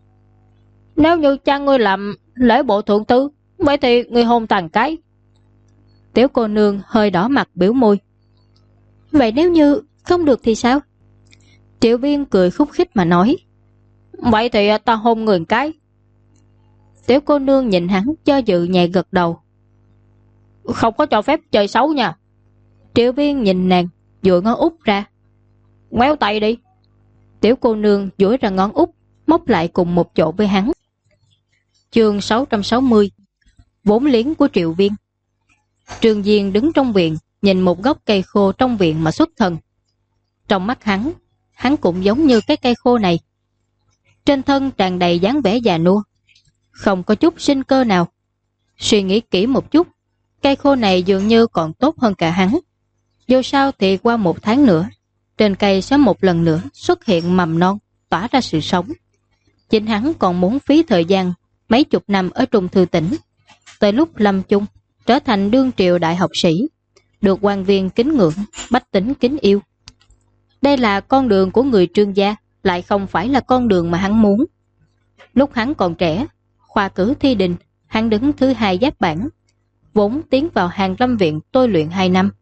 Nếu như cha ngươi làm lễ bộ thượng thư, vậy thì ngươi hôn tàn cái. Tiểu cô nương hơi đỏ mặt biểu môi: Vậy nếu như không được thì sao? Triệu Viên cười khúc khích mà nói: Vậy thì ta hôn người cái. Tiểu cô nương nhìn hắn cho dự nhẹ gật đầu: Không có cho phép chơi xấu nha. Triệu Viên nhìn nàng duỗi ngón út ra: Ngoéo tay đi. Tiểu cô nương duỗi ra ngón út, móc lại cùng một chỗ với hắn. Chương 660: Vốn liếng của Triệu Viên. Trương Diên đứng trong viện, nhìn một gốc cây khô trong viện mà xuất thần. Trong mắt hắn cũng giống như cái cây khô này. Trên thân tràn đầy dáng vẻ già nua, không có chút sinh cơ nào. Suy nghĩ kỹ một chút, cây khô này dường như còn tốt hơn cả hắn. Dù sao thì qua 1 tháng nữa, trên cây sẽ một lần nữa xuất hiện mầm non, tỏa ra sự sống. Chính hắn còn muốn phí thời gian mấy chục năm ở Trung Thư Tỉnh, tới lúc lâm chung trở thành đương triều đại học sĩ, được quan viên kính ngưỡng, bách tính kính yêu. Đây là con đường của người Trương gia, lại không phải là con đường mà hắn muốn. Lúc hắn còn trẻ, khoa cử thi đình, hắn đứng thứ 2 giáp bảng, vốn tiến vào Hàn Lâm Viện tôi luyện 2 năm,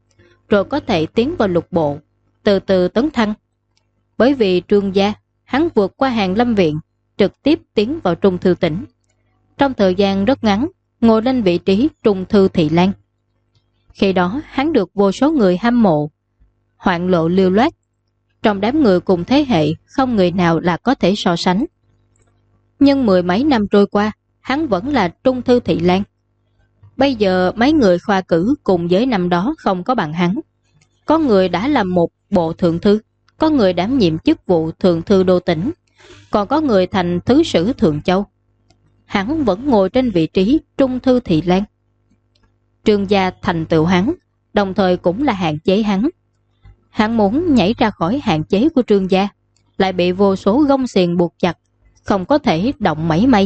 rồi có thể tiến vào lục bộ, từ từ tấn thăng. Bởi vì Trương gia, hắn vượt qua hàng lâm viện, trực tiếp tiến vào trung thư tỉnh. Trong thời gian rất ngắn, ngồi lên vị trí trung thư thị lang. Khi đó hắn được vô số người hâm mộ, hoạn lộ lưu loát. Trong đám người cùng thế hệ, không người nào là có thể so sánh. Nhưng mười mấy năm trôi qua, hắn vẫn là trung thư thị lang. Bây giờ mấy người khoa cử cùng với năm đó không có bằng hắn. Có người đã làm một bộ thượng thư, có người đảm nhiệm chức vụ thượng thư đô tỉnh, còn có người thành thứ sử Thượng Châu. Hắn vẫn ngồi trên vị trí trung thư thị lang. Trương gia thành tựu hắn, đồng thời cũng là hạn chế hắn. Hắn muốn nhảy ra khỏi hạn chế của Trương gia, lại bị vô số gông xiềng buộc chặt, không có thể động mảy may.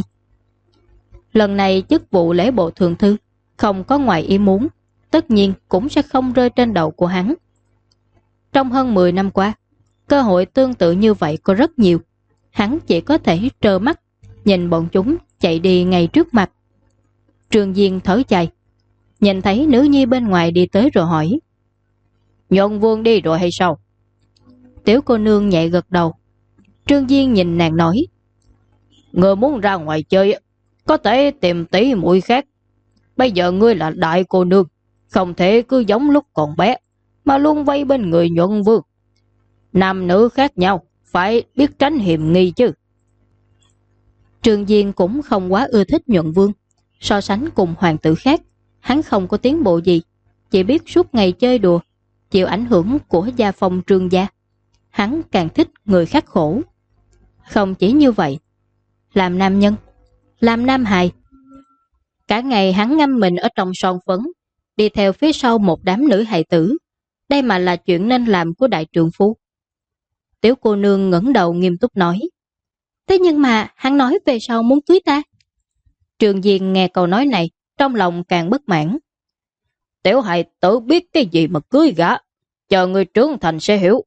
Lần này chức vụ lễ bộ thượng thư không có ngoài ý muốn, tất nhiên cũng sẽ không rơi trên đầu của hắn. Trong hơn 10 năm qua, cơ hội tương tự như vậy có rất nhiều. Hắn chỉ có thể trơ mắt nhìn bọn chúng chạy đi ngay trước mặt. Trương Diên thở dài, nhìn thấy nữ nhi bên ngoài đi tới rồi hỏi: Nhuận Vương đi rồi hay sao? Tiểu cô nương nhẹ gật đầu. Trương Diên nhìn nàng nói: Ngươi muốn ra ngoài chơi, có thể tìm tí muội khác. Bây giờ ngươi là đại cô nương, không thể cứ giống lúc còn bé mà luôn vây bên người Nhuận Vương. Nam nữ khác nhau, phải biết tránh hiểm nghi chứ. Trương Diên cũng không quá ưa thích Nhuận Vương. So sánh cùng hoàng tử khác, hắn không có tiến bộ gì, chỉ biết suốt ngày chơi đùa, chịu ảnh hưởng của gia phong Trương gia. Hắn càng thích người khắc khổ. Không chỉ như vậy, làm nam nhân, làm nam hài, cả ngày hắn ngâm mình ở trong son phấn, đi theo phía sau một đám nữ hài tử. Đây mà là chuyện nên làm của đại trượng phu. Tiểu cô nương ngẩng đầu nghiêm túc nói: Thế nhưng mà hắn nói về sau muốn cưới ta. Trương Diên nghe câu nói này, trong lòng càng bất mãn. Tiểu hài tử biết cái gì mà cưới gã, chờ người trưởng thành sẽ hiểu.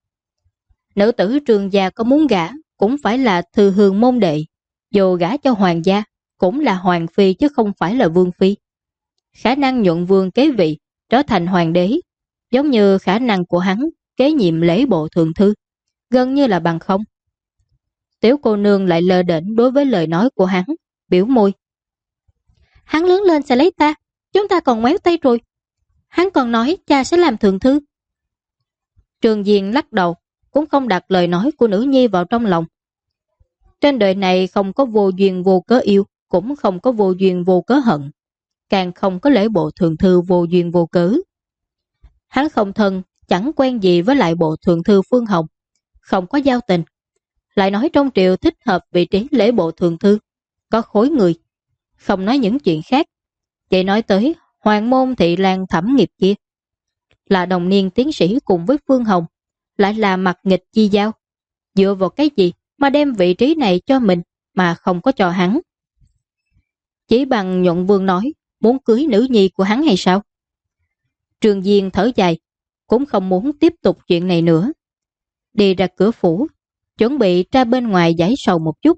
Nữ tử Trương gia có muốn gả cũng phải là thư hương môn đệ, dù gả cho hoàng gia cũng là hoàng phi chứ không phải là vương phi. Khả năng Nhuận Vương kế vị trở thành hoàng đế, giống như khả năng của hắn kế nhiệm lễ bộ thượng thư, gần như là bằng không. Tiểu cô nương lại lơ đễnh đối với lời nói của hắn, biểu môi: Hắn lớn lên sẽ lấy ta, chúng ta còn méo tay rồi. Hắn còn nói cha sẽ làm thượng thư. Trương Diên lắc đầu, cũng không đặt lời nói của nữ nhi vào trong lòng. Trên đời này không có vô duyên vô cớ yêu, cũng không có vô duyên vô cớ hận, càng không có lễ bộ thượng thư vô duyên vô cớ. Hắn không thân, chẳng quen gì với lại bộ thượng thư Phương Hồng, không có giao tình. Lại nói trong triều thích hợp vị trí lễ bộ thượng thư, có khối người. Không nói những chuyện khác, chỉ nói tới hoàng môn thị lang Thẩm Nghiệp kia. Là đồng niên tiến sĩ cùng với Phương Hồng, lại là mặt nghịch chi giao. Dựa vào cái gì mà đem vị trí này cho mình mà không có cho hắn? Chỉ bằng Nhuận Vương nói muốn cưới nữ nhi của hắn hay sao? Trương Diên thở dài, cũng không muốn tiếp tục chuyện này nữa. Đi ra cửa phủ, chuẩn bị ra bên ngoài giải sầu một chút.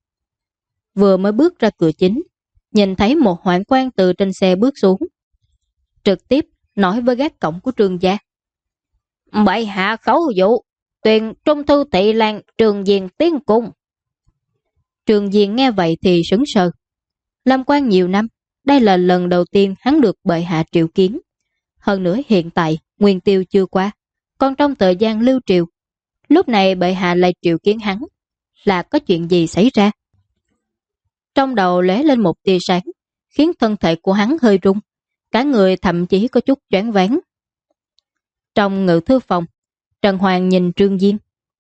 Vừa mới bước ra cửa chính, nhìn thấy một hoạn quan từ trên xe bước xuống, trực tiếp nói với gác cổng của Trương gia: Bệ hạ khẩu dụ, tuyên trung thư thị lang Trương Diên tiến cung. Trương Diên nghe vậy thì sững sờ. Làm quan nhiều năm, đây là lần đầu tiên hắn được bệ hạ triệu kiến. Hơn nữa hiện tại nguyên tiêu chưa qua, còn trong thời gian lưu triều, lúc này bệ hạ lại triệu kiến hắn, là có chuyện gì xảy ra? Trong đầu lóe lên một tia sáng, khiến thân thể của hắn hơi rung, cả người thậm chí có chút choáng váng. Trong ngự thư phòng, Trần Hoàng nhìn Trương Diên: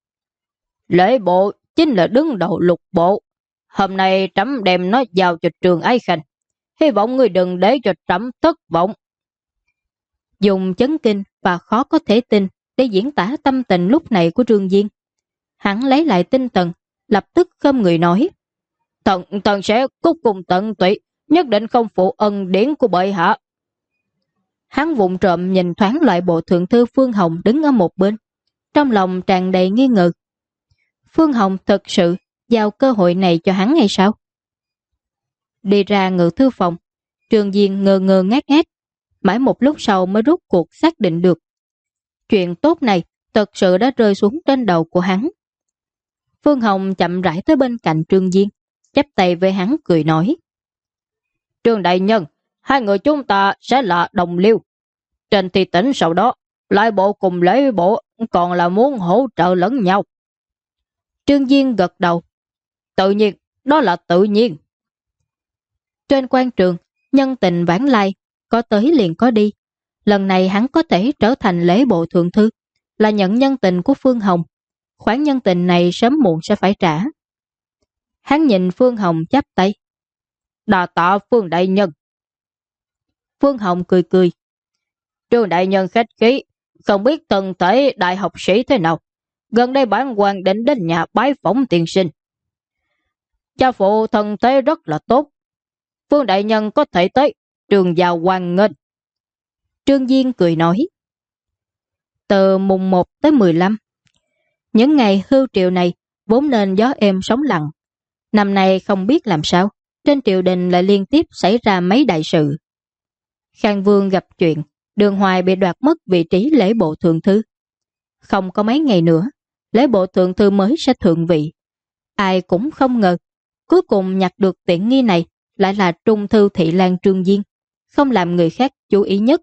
Lễ bộ chính là đứng đầu lục bộ, hôm nay trẫm đem nó giao cho Trường Ái Khanh, hy vọng người đừng để cho trẫm thất vọng. Dùng chấn kinh và khó có thể tin để diễn tả tâm tình lúc này của Trương Diên. Hắn lấy lại tinh thần, lập tức khom người nói: Thần sẽ cúc cùng tận tụy, nhất định không phụ ân điển của bệ hạ. Hắn vụng trộm nhìn thoáng loại bộ thượng thư Phương Hồng đứng ở một bên, trong lòng tràn đầy nghi ngờ. Phương Hồng thật sự giao cơ hội này cho hắn hay sao? Đi ra ngự thư phòng, Trương Diên ngơ ngơ ngác ngác, mãi một lúc sau mới rút cuộc xác định được Chuyện tốt này thật sự đã rơi xuống trên đầu của hắn. Phương Hồng chậm rãi tới bên cạnh Trương Diên, chắp tay với hắn cười nói. Trương đại nhân, hai người chúng ta sẽ là đồng liêu. Trên thị tỉnh sau đó, lại bộ cùng lễ bộ còn là muốn hỗ trợ lẫn nhau. Trương Diên gật đầu. Tự nhiên, đó là tự nhiên. Trên quan trường, nhân tình vãng lai, có tới liền có đi. Lần này hắn có thể trở thành lễ bộ thượng thư, là nhận nhân tình của Phương Hồng. Khoản nhân tình này sớm muộn sẽ phải trả. Hắn nhìn Phương Hồng chắp tay. Đà tạ Phương đại nhân. Phương Hồng cười cười. Trương đại nhân khách khí, không biết thân thể đại học sĩ thế nào. Gần đây bản quan định đến nhà bái phỏng tiên sinh. Cha phụ thân thế rất là tốt. Phương đại nhân có thể tới, trường giàu hoan nghênh. Trương Diên cười nói. Từ mùng 1 tới 15, những ngày hưu triệu này vốn nên gió êm sóng lặng. Năm nay không biết làm sao, trên triều đình lại liên tiếp xảy ra mấy đại sự. Khang Vương gặp chuyện, Đường Hoài bị đoạt mất vị trí lễ bộ thượng thư. Không có mấy ngày nữa, lễ bộ thượng thư mới sẽ thượng vị. Ai cũng không ngờ, cuối cùng nhặt được tiện nghi này lại là trung thư thị lang Trương Diên, không làm người khác chú ý nhất.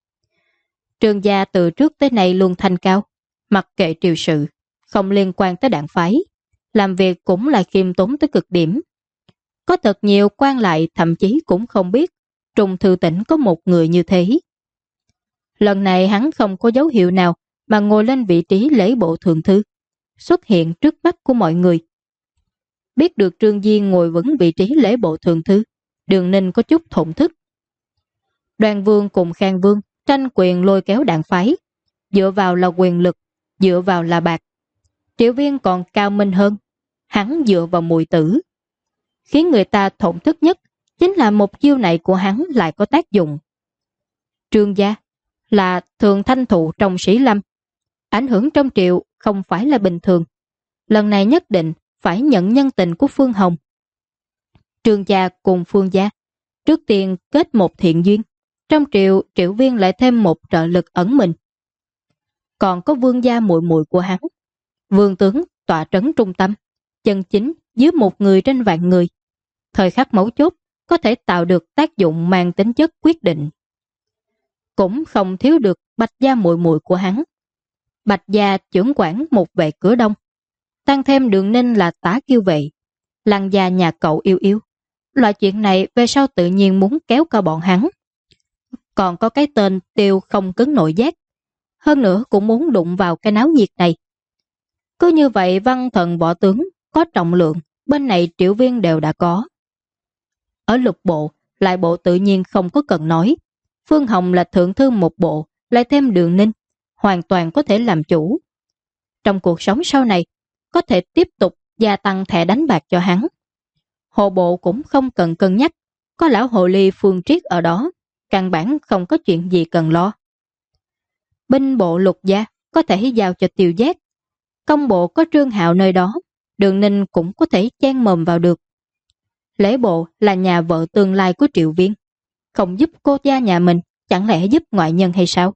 Trương gia từ trước tới nay luôn thanh cao, mặc kệ triều sự, không liên quan tới đảng phái, làm việc cũng là khiêm tốn tới cực điểm. Có thật nhiều quan lại thậm chí cũng không biết Trung thư tỉnh có một người như thế. Lần này hắn không có dấu hiệu nào mà ngồi lên vị trí lễ bộ thượng thư, xuất hiện trước mắt của mọi người. Biết được Trương Diên ngồi vững vị trí lễ bộ thượng thư, Đường Ninh có chút thổn thức. Đoan Vương cùng Khang Vương tranh quyền lôi kéo đảng phái, dựa vào là quyền lực, dựa vào là bạc. Triệu Viên còn cao minh hơn, hắn dựa vào mùi tử. Khiến người ta thổn thức nhất chính là một chiêu này của hắn lại có tác dụng. Trương gia là thường thanh thụ trong sĩ lâm, ảnh hưởng trong triệu không phải là bình thường. Lần này nhất định phải nhận nhân tình của Phương Hồng. Trương gia cùng Phương gia trước tiên kết một thiện duyên, trong triệu Triệu Viên lại thêm một trợ lực ẩn mình. Còn có Vương gia muội muội của hắn, Vương tướng tọa trấn trung tâm, chân chính dưới một người trên vạn người. Thời khắc mấu chốt có thể tạo được tác dụng mang tính chất quyết định. Cũng không thiếu được Bạch gia muội muội của hắn. Bạch gia trưởng quản một vệ cửa đông, tăng thêm Đường Ninh là tá kiêu vệ, Lăng gia nhà cậu yêu yêu. Loại chuyện này về sau tự nhiên muốn kéo cao bọn hắn. Còn có cái tên Tiêu không cứng nội giác, hơn nữa cũng muốn đụng vào cái náo nhiệt này. Cứ như vậy văn thần võ tướng có trọng lượng, bên này Triệu Viên đều đã có. Ở lục bộ, lại bộ tự nhiên không có cần nói. Phương Hồng là thượng thư một bộ, lại thêm Đường Ninh, hoàn toàn có thể làm chủ. Trong cuộc sống sau này, có thể tiếp tục gia tăng thẻ đánh bạc cho hắn. Hộ bộ cũng không cần cân nhắc, có lão hồ ly Phương Triết ở đó, căn bản không có chuyện gì cần lo. Binh bộ Lục gia có thể giao cho Tiêu Giác, công bộ có Trương Hạo nơi đó, Đường Ninh cũng có thể chen mồm vào được. Lễ bộ là nhà vợ tương lai của Triệu Viên, không giúp cô gia nhà mình, chẳng lẽ giúp ngoại nhân hay sao?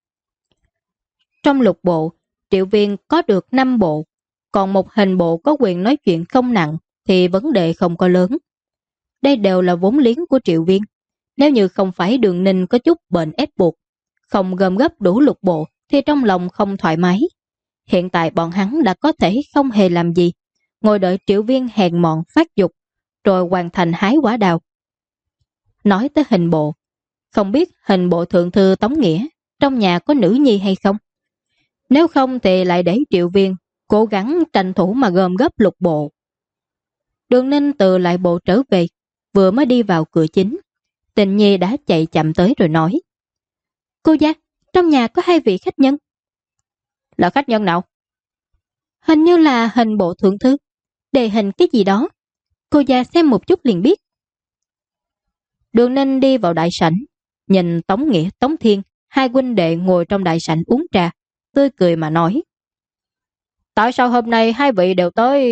Trong lục bộ, Triệu Viên có được 5 bộ, còn một hình bộ có quyền nói chuyện không nặng thì vấn đề không có lớn. Đây đều là vốn liếng của Triệu Viên. Nếu như không phải Đường Ninh có chút bệnh ép buộc, không gom góp đủ lục bộ thì trong lòng không thoải mái. Hiện tại bọn hắn đã có thể không hề làm gì, ngồi đợi Triệu Viên hèn mọn phát dục, rồi hoàn thành hái quả đào. Nói tới hình bộ, không biết hình bộ thượng thư Tống Nghĩa trong nhà có nữ nhi hay không? Nếu không thì lại để Triệu Viên cố gắng tranh thủ mà gom góp lục bộ. Đường Ninh từ lại bộ trở về, vừa mới đi vào cửa chính, Tình Nhi đã chạy chậm tới rồi nói: Cô gia, trong nhà có 2 vị khách nhân. Là khách nhân nào? Hình như là hình bộ thượng thư, đề hình cái gì đó. Cô gia xem một chút liền biết. Đường Ninh đi vào đại sảnh, nhìn Tống Nghĩa, Tống Thiên, 2 huynh đệ ngồi trong đại sảnh uống trà, tươi cười mà nói: Tại sao hôm nay 2 vị đều tới?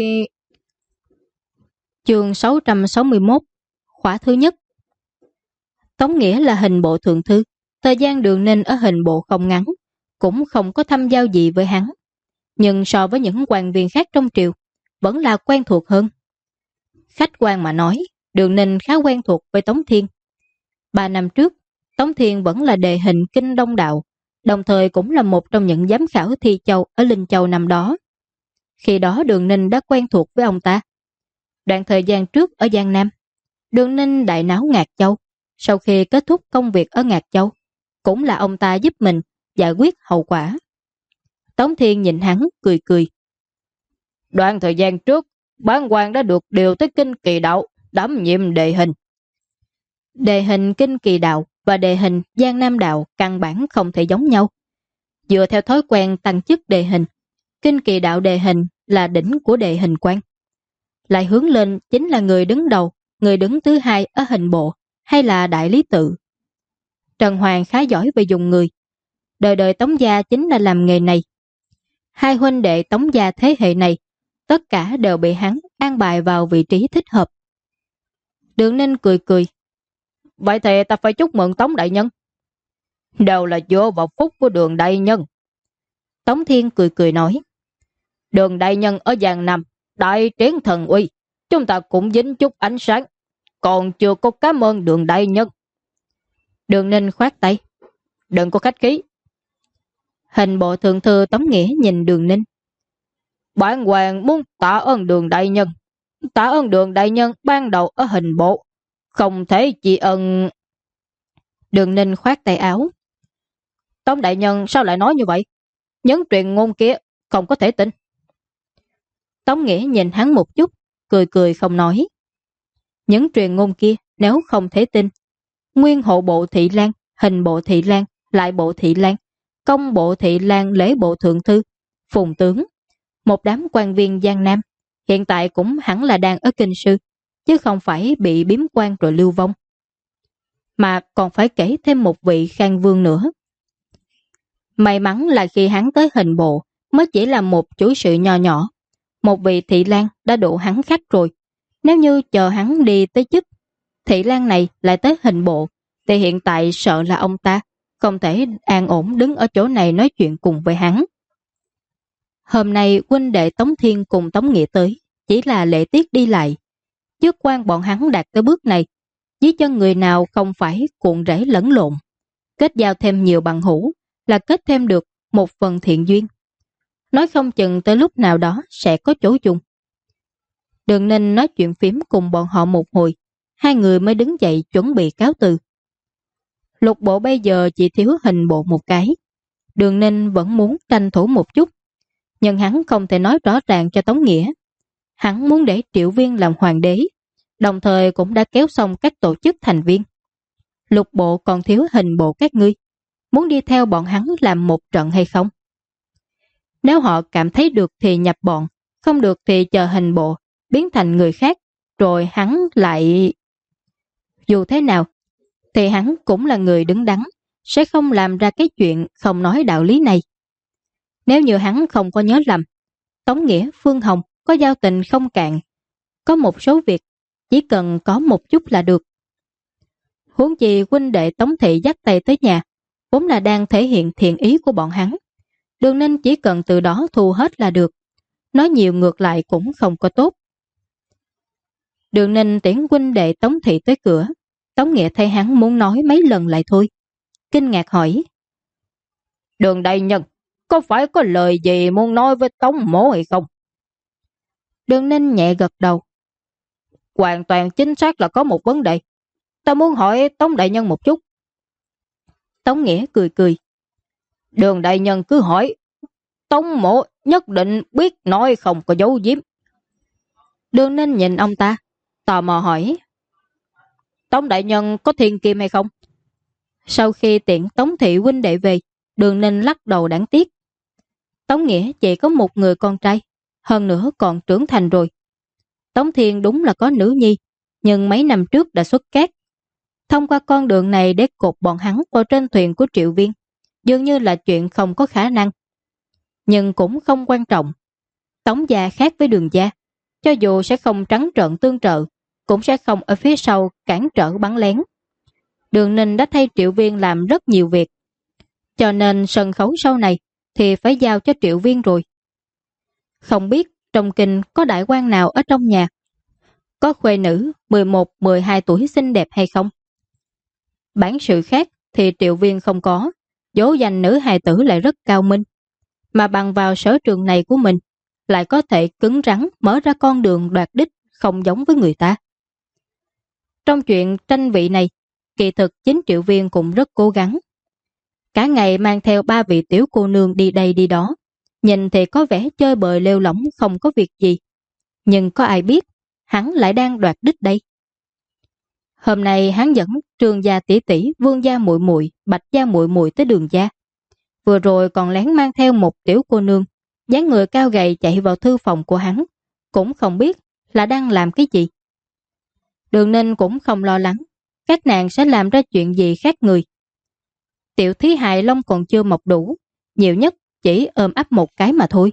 Chương 661, khóa thứ nhất. Tống Nghĩa là hình bộ thượng thư, thời gian Đường Ninh ở hình bộ không ngắn, cũng không có thâm giao gì với hắn. Nhưng so với những quan viên khác trong triều, vẫn là quen thuộc hơn. Khách quan mà nói, Đường Ninh khá quen thuộc với Tống Thiên. 3 năm trước, Tống Thiên vẫn là đề hình kinh Đông Đạo, đồng thời cũng là một trong những giám khảo thi châu ở Linh Châu năm đó. Khi đó Đường Ninh đã quen thuộc với ông ta. Đoạn thời gian trước ở Giang Nam, Đường Ninh đại náo Ngạc Châu. Sau khi kết thúc công việc ở Ngạc Châu, cũng là ông ta giúp mình giải quyết hậu quả. Tống Thiên nhìn hắn cười cười. Đoạn thời gian trước, bản quan đã được điều tới Kinh Kỳ Đạo, đảm nhiệm đề hình. Đề hình Kinh Kỳ Đạo và đề hình Giang Nam Đạo căn bản không thể giống nhau. Dựa theo thói quen tăng chức đề hình, Kinh Kỳ Đạo đề hình là đỉnh của đề hình quan. Lại hướng lên chính là người đứng đầu, người đứng thứ hai ở hình bộ hay là đại lý tự. Trần Hoàng khá giỏi về dùng người. Đời đời Tống gia chính là làm nghề này. Hai huynh đệ Tống gia thế hệ này tất cả đều bị hắn an bài vào vị trí thích hợp. Đường Ninh cười cười. Vậy thì ta phải chúc mừng Tống đại nhân. Đều là dựa vào phúc của Đường đại nhân. Tống Thiên cười cười nói. Đường đại nhân ở Giang Nam, đại triển thần uy, chúng ta cũng dính chút ánh sáng. Còn chưa có cảm ơn Đường đại nhân. Đường Ninh khoát tay. Đừng có khách khí. Hình bộ thượng thư Tống Nghĩa nhìn Đường Ninh. Bản quan muốn tạ ơn Đường đại nhân. Tạ ơn Đường đại nhân ban đầu ở hình bộ. Không thể chỉ ơn... Đường Ninh khoát tay áo. Tống đại nhân sao lại nói như vậy? Những truyền ngôn kia không có thể tin. Tống Nghĩa nhìn hắn một chút, cười cười không nói. Những truyền ngôn kia nếu không thể tin, nguyên hộ bộ Thị Lan, hình bộ Thị Lan, lại bộ Thị Lan, công bộ Thị Lan, lễ bộ thượng thư, phùng tướng, một đám quan viên Giang Nam, hiện tại cũng hẳn là đang ở kinh sư, chứ không phải bị biếm quan rồi lưu vong. Mà còn phải kể thêm một vị Khang Vương nữa. May mắn là khi hắn tới hình bộ mới chỉ là một chủ sự nho nhỏ. Một vị Thị Lan đã đủ hắn khách rồi. Nếu như chờ hắn đi tới chức, Thị Lan này lại tới hình bộ, thì hiện tại sợ là ông ta không thể an ổn đứng ở chỗ này nói chuyện cùng với hắn. Hôm nay huynh đệ Tống Thiên cùng Tống Nghĩa tới, chỉ là lễ tiết đi lại. Chức quan bọn hắn đạt tới bước này, dưới chân người nào không phải cuộn rễ lẫn lộn. Kết giao thêm nhiều bằng hữu là kết thêm được một phần thiện duyên. Nói không chừng tới lúc nào đó sẽ có chỗ dùng. Đường Ninh nói chuyện phím cùng bọn họ một hồi, hai người mới đứng dậy chuẩn bị cáo từ. Lục bộ bây giờ chỉ thiếu hình bộ một cái. Đường Ninh vẫn muốn tranh thủ một chút, nhưng hắn không thể nói rõ ràng cho Tống Nghĩa. Hắn muốn để Triệu Viên làm hoàng đế, đồng thời cũng đã kéo xong các tổ chức thành viên. Lục bộ còn thiếu hình bộ các ngươi, muốn đi theo bọn hắn làm một trận hay không? Nếu họ cảm thấy được thì nhập bọn, không được thì chờ hình bộ biến thành người khác, rồi hắn lại... Dù thế nào, thì hắn cũng là người đứng đắn, sẽ không làm ra cái chuyện không nói đạo lý này. Nếu như hắn không có nhớ lầm, Tống Nghĩa, Phương Hồng có giao tình không cạn. Có một số việc, chỉ cần có một chút là được. Huống chi huynh đệ Tống Thị dắt tay tới nhà, vốn là đang thể hiện thiện ý của bọn hắn. Đường Ninh chỉ cần từ đó thu hết là được. Nói nhiều ngược lại cũng không có tốt. Đường Ninh tiễn huynh đệ Tống Thị tới cửa. Tống Nghĩa thấy hắn muốn nói mấy lần lại thôi. Kinh ngạc hỏi. Đường đại nhân, có phải có lời gì muốn nói với Tống mỗ hay không? Đường Ninh nhẹ gật đầu. Hoàn toàn chính xác là có một vấn đề. Ta muốn hỏi Tống đại nhân một chút. Tống Nghĩa cười cười. Đường đại nhân cứ hỏi. Tống mỗ nhất định biết nói không có giấu giếm. Đường Ninh nhìn ông ta, tò mò hỏi. Tống đại nhân có thiên kim hay không? Sau khi tiễn Tống Thị huynh đệ về, Đường Ninh lắc đầu đáng tiếc. Tống Nghĩa chỉ có một người con trai, hơn nữa còn trưởng thành rồi. Tống Thiên đúng là có nữ nhi, nhưng mấy năm trước đã xuất cát. Thông qua con đường này để cột bọn hắn vào trên thuyền của Triệu Viên, dường như là chuyện không có khả năng. Nhưng cũng không quan trọng. Tống gia khác với Đường gia, cho dù sẽ không trắng trợn tương trợ, cũng sẽ không ở phía sau cản trở bắn lén. Đường Ninh đã thay Triệu Viên làm rất nhiều việc. cho nên sân khấu sau này thì phải giao cho Triệu Viên rồi. Không biết trong kinh có đại quan nào ở trong nhà, có khuê nữ 11-12 tuổi xinh đẹp hay không? Bản sự khác thì Triệu Viên không có, dỗ dành nữ hài tử lại rất cao minh, mà bằng vào sở trường này của mình lại có thể cứng rắn mở ra con đường đoạt đích không giống với người ta. Trong chuyện tranh vị này, kỳ thực chính Triệu Viên cũng rất cố gắng. Cả ngày mang theo 3 vị tiểu cô nương đi đây đi đó, nhìn thì có vẻ chơi bời lêu lỏng không có việc gì. Nhưng có ai biết hắn lại đang đoạt đích đây. Hôm nay hắn dẫn Trương gia tỷ tỷ, Vương gia muội muội, Bạch gia muội muội tới Đường gia. Vừa rồi còn lén mang theo một tiểu cô nương, dáng người cao gầy chạy vào thư phòng của hắn, cũng không biết là đang làm cái gì. Đường Ninh cũng không lo lắng các nàng sẽ làm ra chuyện gì khác người. Tiểu thí hài lông còn chưa mọc đủ, nhiều nhất chỉ ôm ấp một cái mà thôi.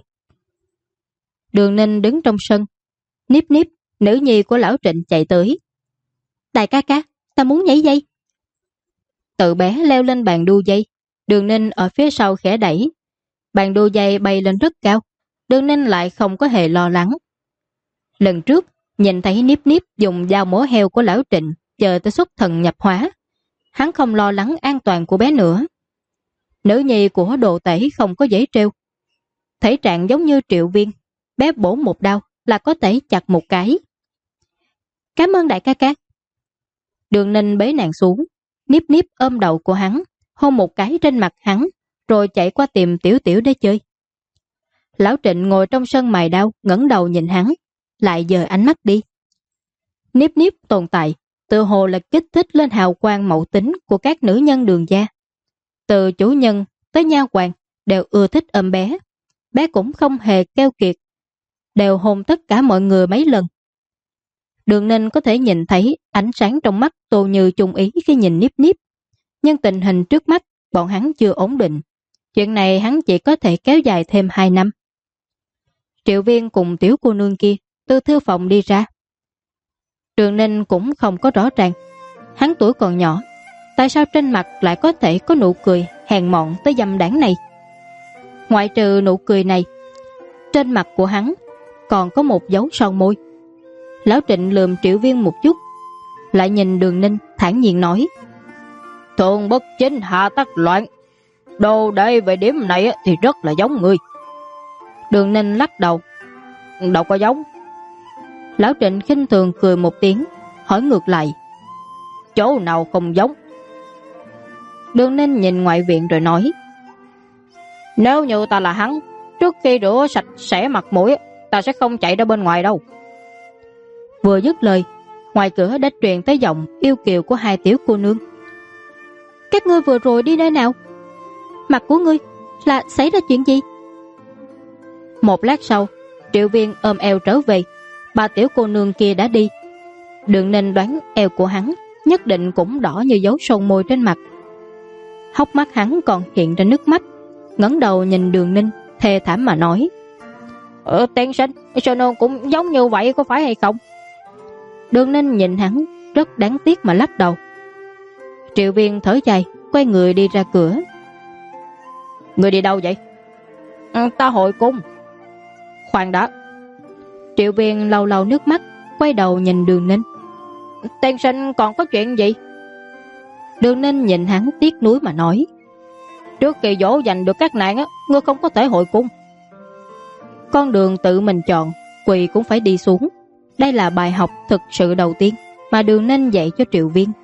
Đường Ninh đứng trong sân, Níp Níp, nữ nhi của lão Trịnh chạy tới. Đại ca ca, ta muốn nhảy dây. Tự bé leo lên bàn đu dây, Đường Ninh ở phía sau khẽ đẩy. Bàn đu dây bay lên rất cao, Đường Ninh lại không có hề lo lắng. Lần trước, nhìn thấy Níp Níp dùng dao mổ heo của lão Trịnh chờ tới xuất thần nhập hóa, hắn không lo lắng an toàn của bé nữa. Nữ nhi của Đồ Tể không có dễ trêu. Thể trạng giống như Triệu Viên, bé bổ một đao là có thể chặt một cái. Cảm ơn đại ca ca. Đường Ninh bế nàng xuống, Níp Níp ôm đầu của hắn, hôn một cái trên mặt hắn, rồi chạy qua tìm Tiểu Tiểu để chơi. Lão Trịnh ngồi trong sân mài đao, ngẩng đầu nhìn hắn, lại dời ánh mắt đi. Níp Níp tồn tại, tự hồ là kích thích lên hào quang mậu tính của các nữ nhân Đường gia. Từ chủ nhân tới nha hoàn đều ưa thích ôm bé. Bé cũng không hề keo kiệt, đều hôn tất cả mọi người mấy lần. Đường Ninh có thể nhìn thấy ánh sáng trong mắt Tô Như chung ý khi nhìn Níp Níp. Nhưng tình hình trước mắt bọn hắn chưa ổn định. Chuyện này hắn chỉ có thể kéo dài thêm 2 năm. Triệu Viên cùng tiểu cô nương kia từ thư phòng đi ra. Đường Ninh cũng không có rõ ràng, hắn tuổi còn nhỏ, tại sao trên mặt lại có thể có nụ cười hèn mọn tới dâm đảng này. Ngoại trừ nụ cười này, trên mặt của hắn còn có một dấu son môi. Lão Trịnh lườm Triệu Viên một chút, lại nhìn Đường Ninh thản nhiên nói: Thường bất chính hạ tắc loạn, Đồ Đệ về điểm này thì rất là giống người. Đường Ninh lắc đầu: Đâu có giống. Lão Trịnh khinh thường cười một tiếng, hỏi ngược lại: Chỗ nào không giống? Đường Ninh nhìn ngoại viện rồi nói: Nếu như ta là hắn, trước khi rửa sạch sẽ mặt mũi, ta sẽ không chạy ra bên ngoài đâu. Vừa dứt lời, ngoài cửa đã truyền tới giọng yêu kiều của 2 tiểu cô nương. Các ngươi vừa rồi đi nơi nào? Mặt của ngươi là xảy ra chuyện gì? Một lát sau, Triệu Viên ôm eo trở về, 3 tiểu cô nương kia đã đi. Đường Ninh đoán eo của hắn nhất định cũng đỏ như dấu son môi trên mặt. Hốc mắt hắn còn hiện ra nước mắt, ngẩng đầu nhìn Đường Ninh thê thảm mà nói: Tiên sinh, sao nôn cũng giống như vậy có phải hay không? Đường Ninh nhìn hắn rất đáng tiếc mà lắc đầu. Triệu Viên thở dài, quay người đi ra cửa. Người đi đâu vậy? Ta hội cung. Khoan đã. Triệu Viên lau lau nước mắt, quay đầu nhìn Đường Ninh. Tiên sinh còn có chuyện gì? Đường Ninh nhìn hắn tiếc nuối mà nói: Trước khi dỗ dành được các nàng ngươi không có thể hội cung. Con đường tự mình chọn, quỳ cũng phải đi xuống. Đây là bài học thực sự đầu tiên mà Đường Ninh dạy cho Triệu Viên.